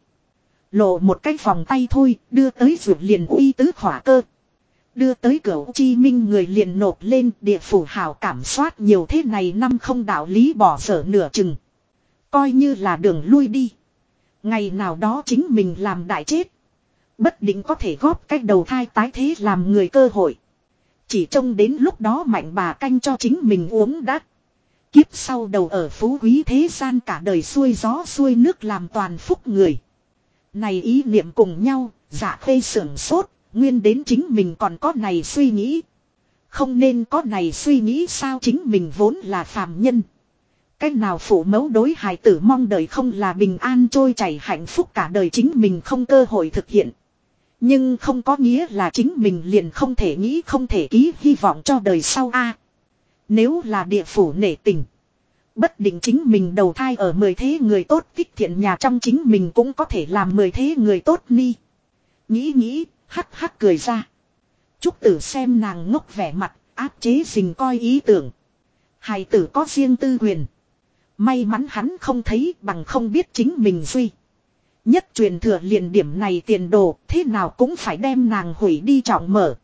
Speaker 1: Lộ một cái vòng tay thôi, đưa tới ruột liền uy tứ khỏa cơ. Đưa tới cửu chi minh người liền nộp lên, địa phủ hào cảm soát nhiều thế này năm không đạo lý bỏ dở nửa chừng. Coi như là đường lui đi. Ngày nào đó chính mình làm đại chết. Bất định có thể góp cách đầu thai tái thế làm người cơ hội. Chỉ trông đến lúc đó mạnh bà canh cho chính mình uống đắt. Kiếp sau đầu ở phú quý thế gian cả đời xuôi gió xuôi nước làm toàn phúc người. Này ý niệm cùng nhau, Dạ phê sưởng sốt, nguyên đến chính mình còn có này suy nghĩ. Không nên có này suy nghĩ sao, chính mình vốn là phàm nhân. Cách nào phụ mẫu đối hài tử mong đợi không là bình an trôi chảy hạnh phúc cả đời chính mình không cơ hội thực hiện. Nhưng không có nghĩa là chính mình liền không thể nghĩ không thể ký hy vọng cho đời sau a. Nếu là địa phủ nể tình. Bất định chính mình đầu thai ở 10 thế người tốt tích thiện nhà trong chính mình cũng có thể làm 10 thế người tốt ni. Nghĩ, hắc hắc cười ra. Trúc Tử xem nàng ngốc vẻ mặt, áp chế dình coi ý tưởng. Hài tử có riêng tư quyền. May mắn hắn không thấy bằng không biết chính mình duy. Nhất truyền thừa liền điểm này tiền đồ, thế nào cũng phải đem nàng hủy đi trọng mở.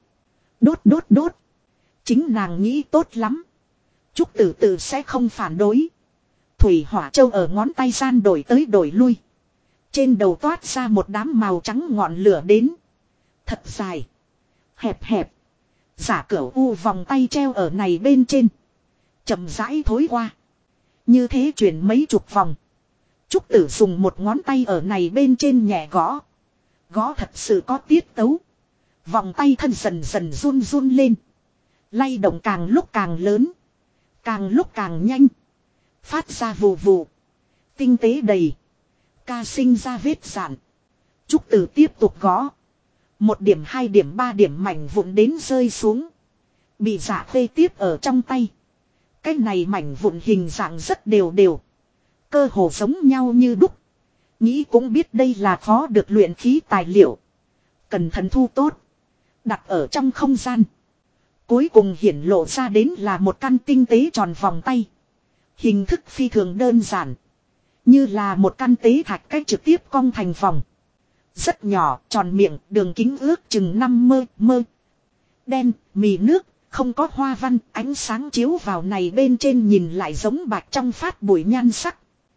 Speaker 1: Đốt. Chính nàng nghĩ tốt lắm. Trúc Tử Tử sẽ không phản đối. Thủy Hỏa Châu ở ngón tay gian đổi tới đổi lui. Trên đầu toát ra một đám màu trắng ngọn lửa đến. Thật dài. Hẹp. Giả cửu u vòng tay treo ở này bên trên. Chậm rãi thối qua. Như thế chuyển mấy chục vòng. Trúc Tử dùng một ngón tay ở này bên trên nhẹ gõ. Gõ thật sự có tiết tấu. Vòng tay thân dần run lên. Lay động càng lúc càng lớn. Càng lúc càng nhanh. Phát ra vù vù. Tinh tế đầy. Ca sinh ra vết giản. Trúc Tử tiếp tục gõ. 1 điểm 2 điểm 3 điểm mảnh vụn đến rơi xuống. Bị Dạ phê tiếp ở trong tay. Cái này mảnh vụn hình dạng rất đều. Cơ hồ giống nhau như đúc. Nghĩ cũng biết đây là khó được luyện khí tài liệu. Cẩn thận thu tốt. Đặt ở trong không gian. Cuối cùng hiển lộ ra đến là một căn tinh tế tròn vòng tay. Hình thức phi thường đơn giản. Như là một căn tế thạch cách trực tiếp cong thành vòng. Rất nhỏ, tròn miệng, đường kính ước chừng 5 mơ. Đen, mì nước, không có hoa văn, ánh sáng chiếu vào này bên trên nhìn lại giống bạc trong phát bụi nhan sắc.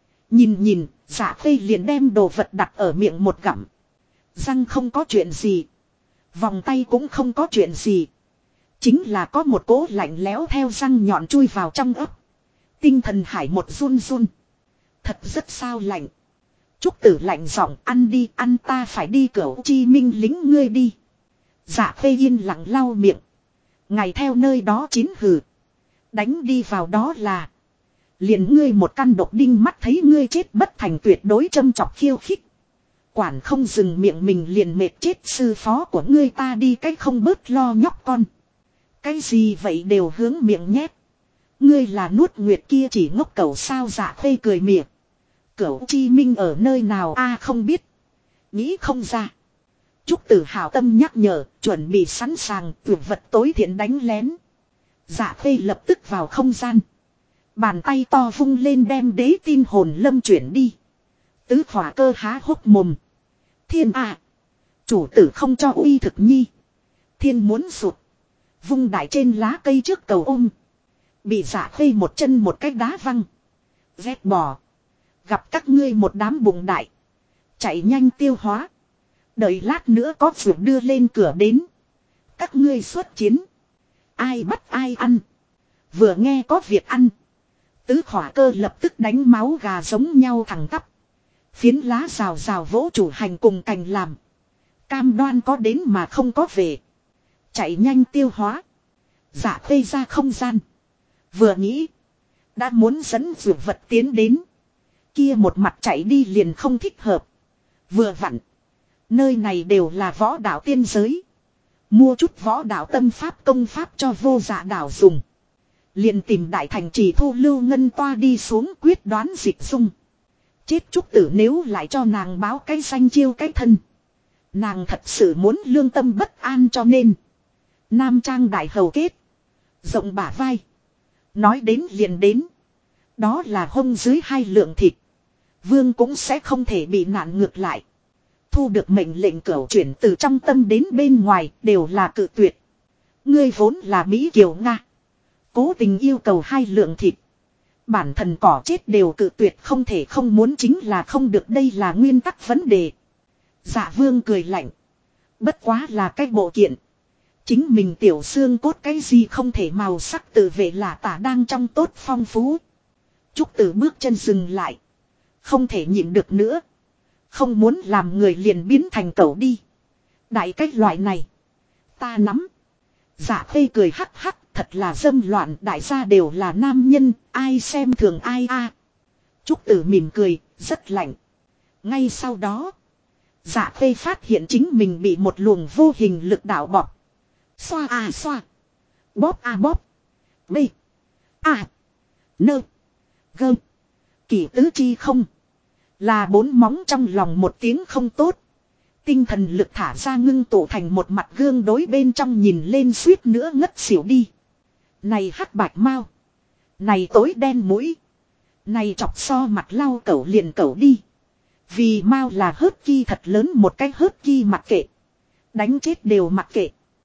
Speaker 1: Nhìn, Dạ phê liền đem đồ vật đặt ở miệng một gặm. Răng không có chuyện gì. Vòng tay cũng không có chuyện gì. Chính là có một cỗ lạnh lẽo theo răng nhọn chui vào trong ấp. Tinh thần hải một run. Thật rất sao lạnh. Trúc Tử lạnh giọng, ăn đi, ăn, ta phải đi Cửu Chi Minh lính ngươi đi. Dạ phê yên lặng lau miệng. Ngày theo nơi đó chín hừ. Đánh đi vào đó là. Liền ngươi một căn độc đinh mắt thấy ngươi chết bất thành tuyệt đối châm chọc khiêu khích. Quản không dừng miệng mình liền mệt chết sư phó của ngươi ta đi cách không bớt lo nhóc con. Cái gì vậy đều hướng miệng nhét. Ngươi là nuốt nguyệt kia chỉ ngốc cẩu sao? Dạ khê cười mỉa. Cẩu chi minh ở nơi nào a? Không biết. Nghĩ không ra. Trúc Tử hảo tâm nhắc nhở, chuẩn bị sẵn sàng, tuyệt vật tối thiện đánh lén. Dạ khê lập tức vào không gian. Bàn tay to vung lên đem đế tin hồn lâm chuyển đi. Tứ khỏa cơ há hốc mồm. Thiên à. Chủ tử không cho uy thực nhi. Thiên muốn sụt. Vung đại trên lá cây trước cầu ôm. Bị dạ khê một chân một cái đá văng. Vét bò. Gặp các ngươi một đám bụng đại. Chạy nhanh tiêu hóa. Đợi lát nữa có việc đưa lên cửa đến. Các ngươi xuất chiến. Ai bắt ai ăn. Vừa nghe có việc ăn. Tứ khỏa cơ lập tức đánh máu gà giống nhau thẳng tắp. Phiến lá rào rào vỗ chủ hành cùng cành làm. Cam đoan có đến mà không có về. Chạy nhanh tiêu hóa. Dạ khê ra không gian. Vừa nghĩ. Đã muốn dẫn dược vật tiến đến. Kia một mặt chạy đi liền không thích hợp. Vừa vặn. Nơi này đều là võ đạo tiên giới. Mua chút võ đạo tâm pháp công pháp cho vô dạ đảo dùng. Liền tìm đại thành trì thu lưu ngân toa đi xuống quyết đoán dịch dung. Chết Trúc Tử nếu lại cho nàng báo cái danh chiêu cái thân. Nàng thật sự muốn lương tâm bất an cho nên. Nam trang đại hầu kết. Rộng bả vai. Nói đến liền đến. Đó là hông dưới 2 lượng thịt. Vương cũng sẽ không thể bị nạn ngược lại. Thu được mệnh lệnh cửu chuyển từ trong tâm đến bên ngoài đều là cự tuyệt. Ngươi vốn là Mỹ Kiều Nga. Cố tình yêu cầu 2 lượng thịt. Bản thân cỏ chết đều cự tuyệt không thể không muốn chính là không được, đây là nguyên tắc vấn đề. Dạ Vương cười lạnh. Bất quá là cái bộ kiện. Chính mình tiểu xương cốt cái gì không thể màu sắc tự vệ là tả đang trong tốt phong phú. Trúc Tử bước chân dừng lại. Không thể nhịn được nữa. Không muốn làm người liền biến thành cẩu đi. Đại cách loại này. Ta nắm. Dạ khê cười hắc hắc, thật là dâm loạn, đại gia đều là nam nhân, ai xem thường ai a. Trúc Tử mỉm cười, rất lạnh. Ngay sau đó. Dạ khê phát hiện chính mình bị một luồng vô hình lực đạo bọc. Xoa a xoa. Bóp a bóp. B. A. Nơ. Gơ. Kỷ tứ chi không. Là 4 móng trong lòng một tiếng không tốt. Tinh thần lực thả ra ngưng tụ thành một mặt gương đối bên trong nhìn lên suýt nữa ngất xỉu đi. Này hắc bạch mau. Này tối đen mũi. Này chọc so mặt lau cẩu liền cẩu đi. Vì mau là hớt ki thật lớn, một cái hớt ki mặc kệ. Đánh chết đều mặc kệ.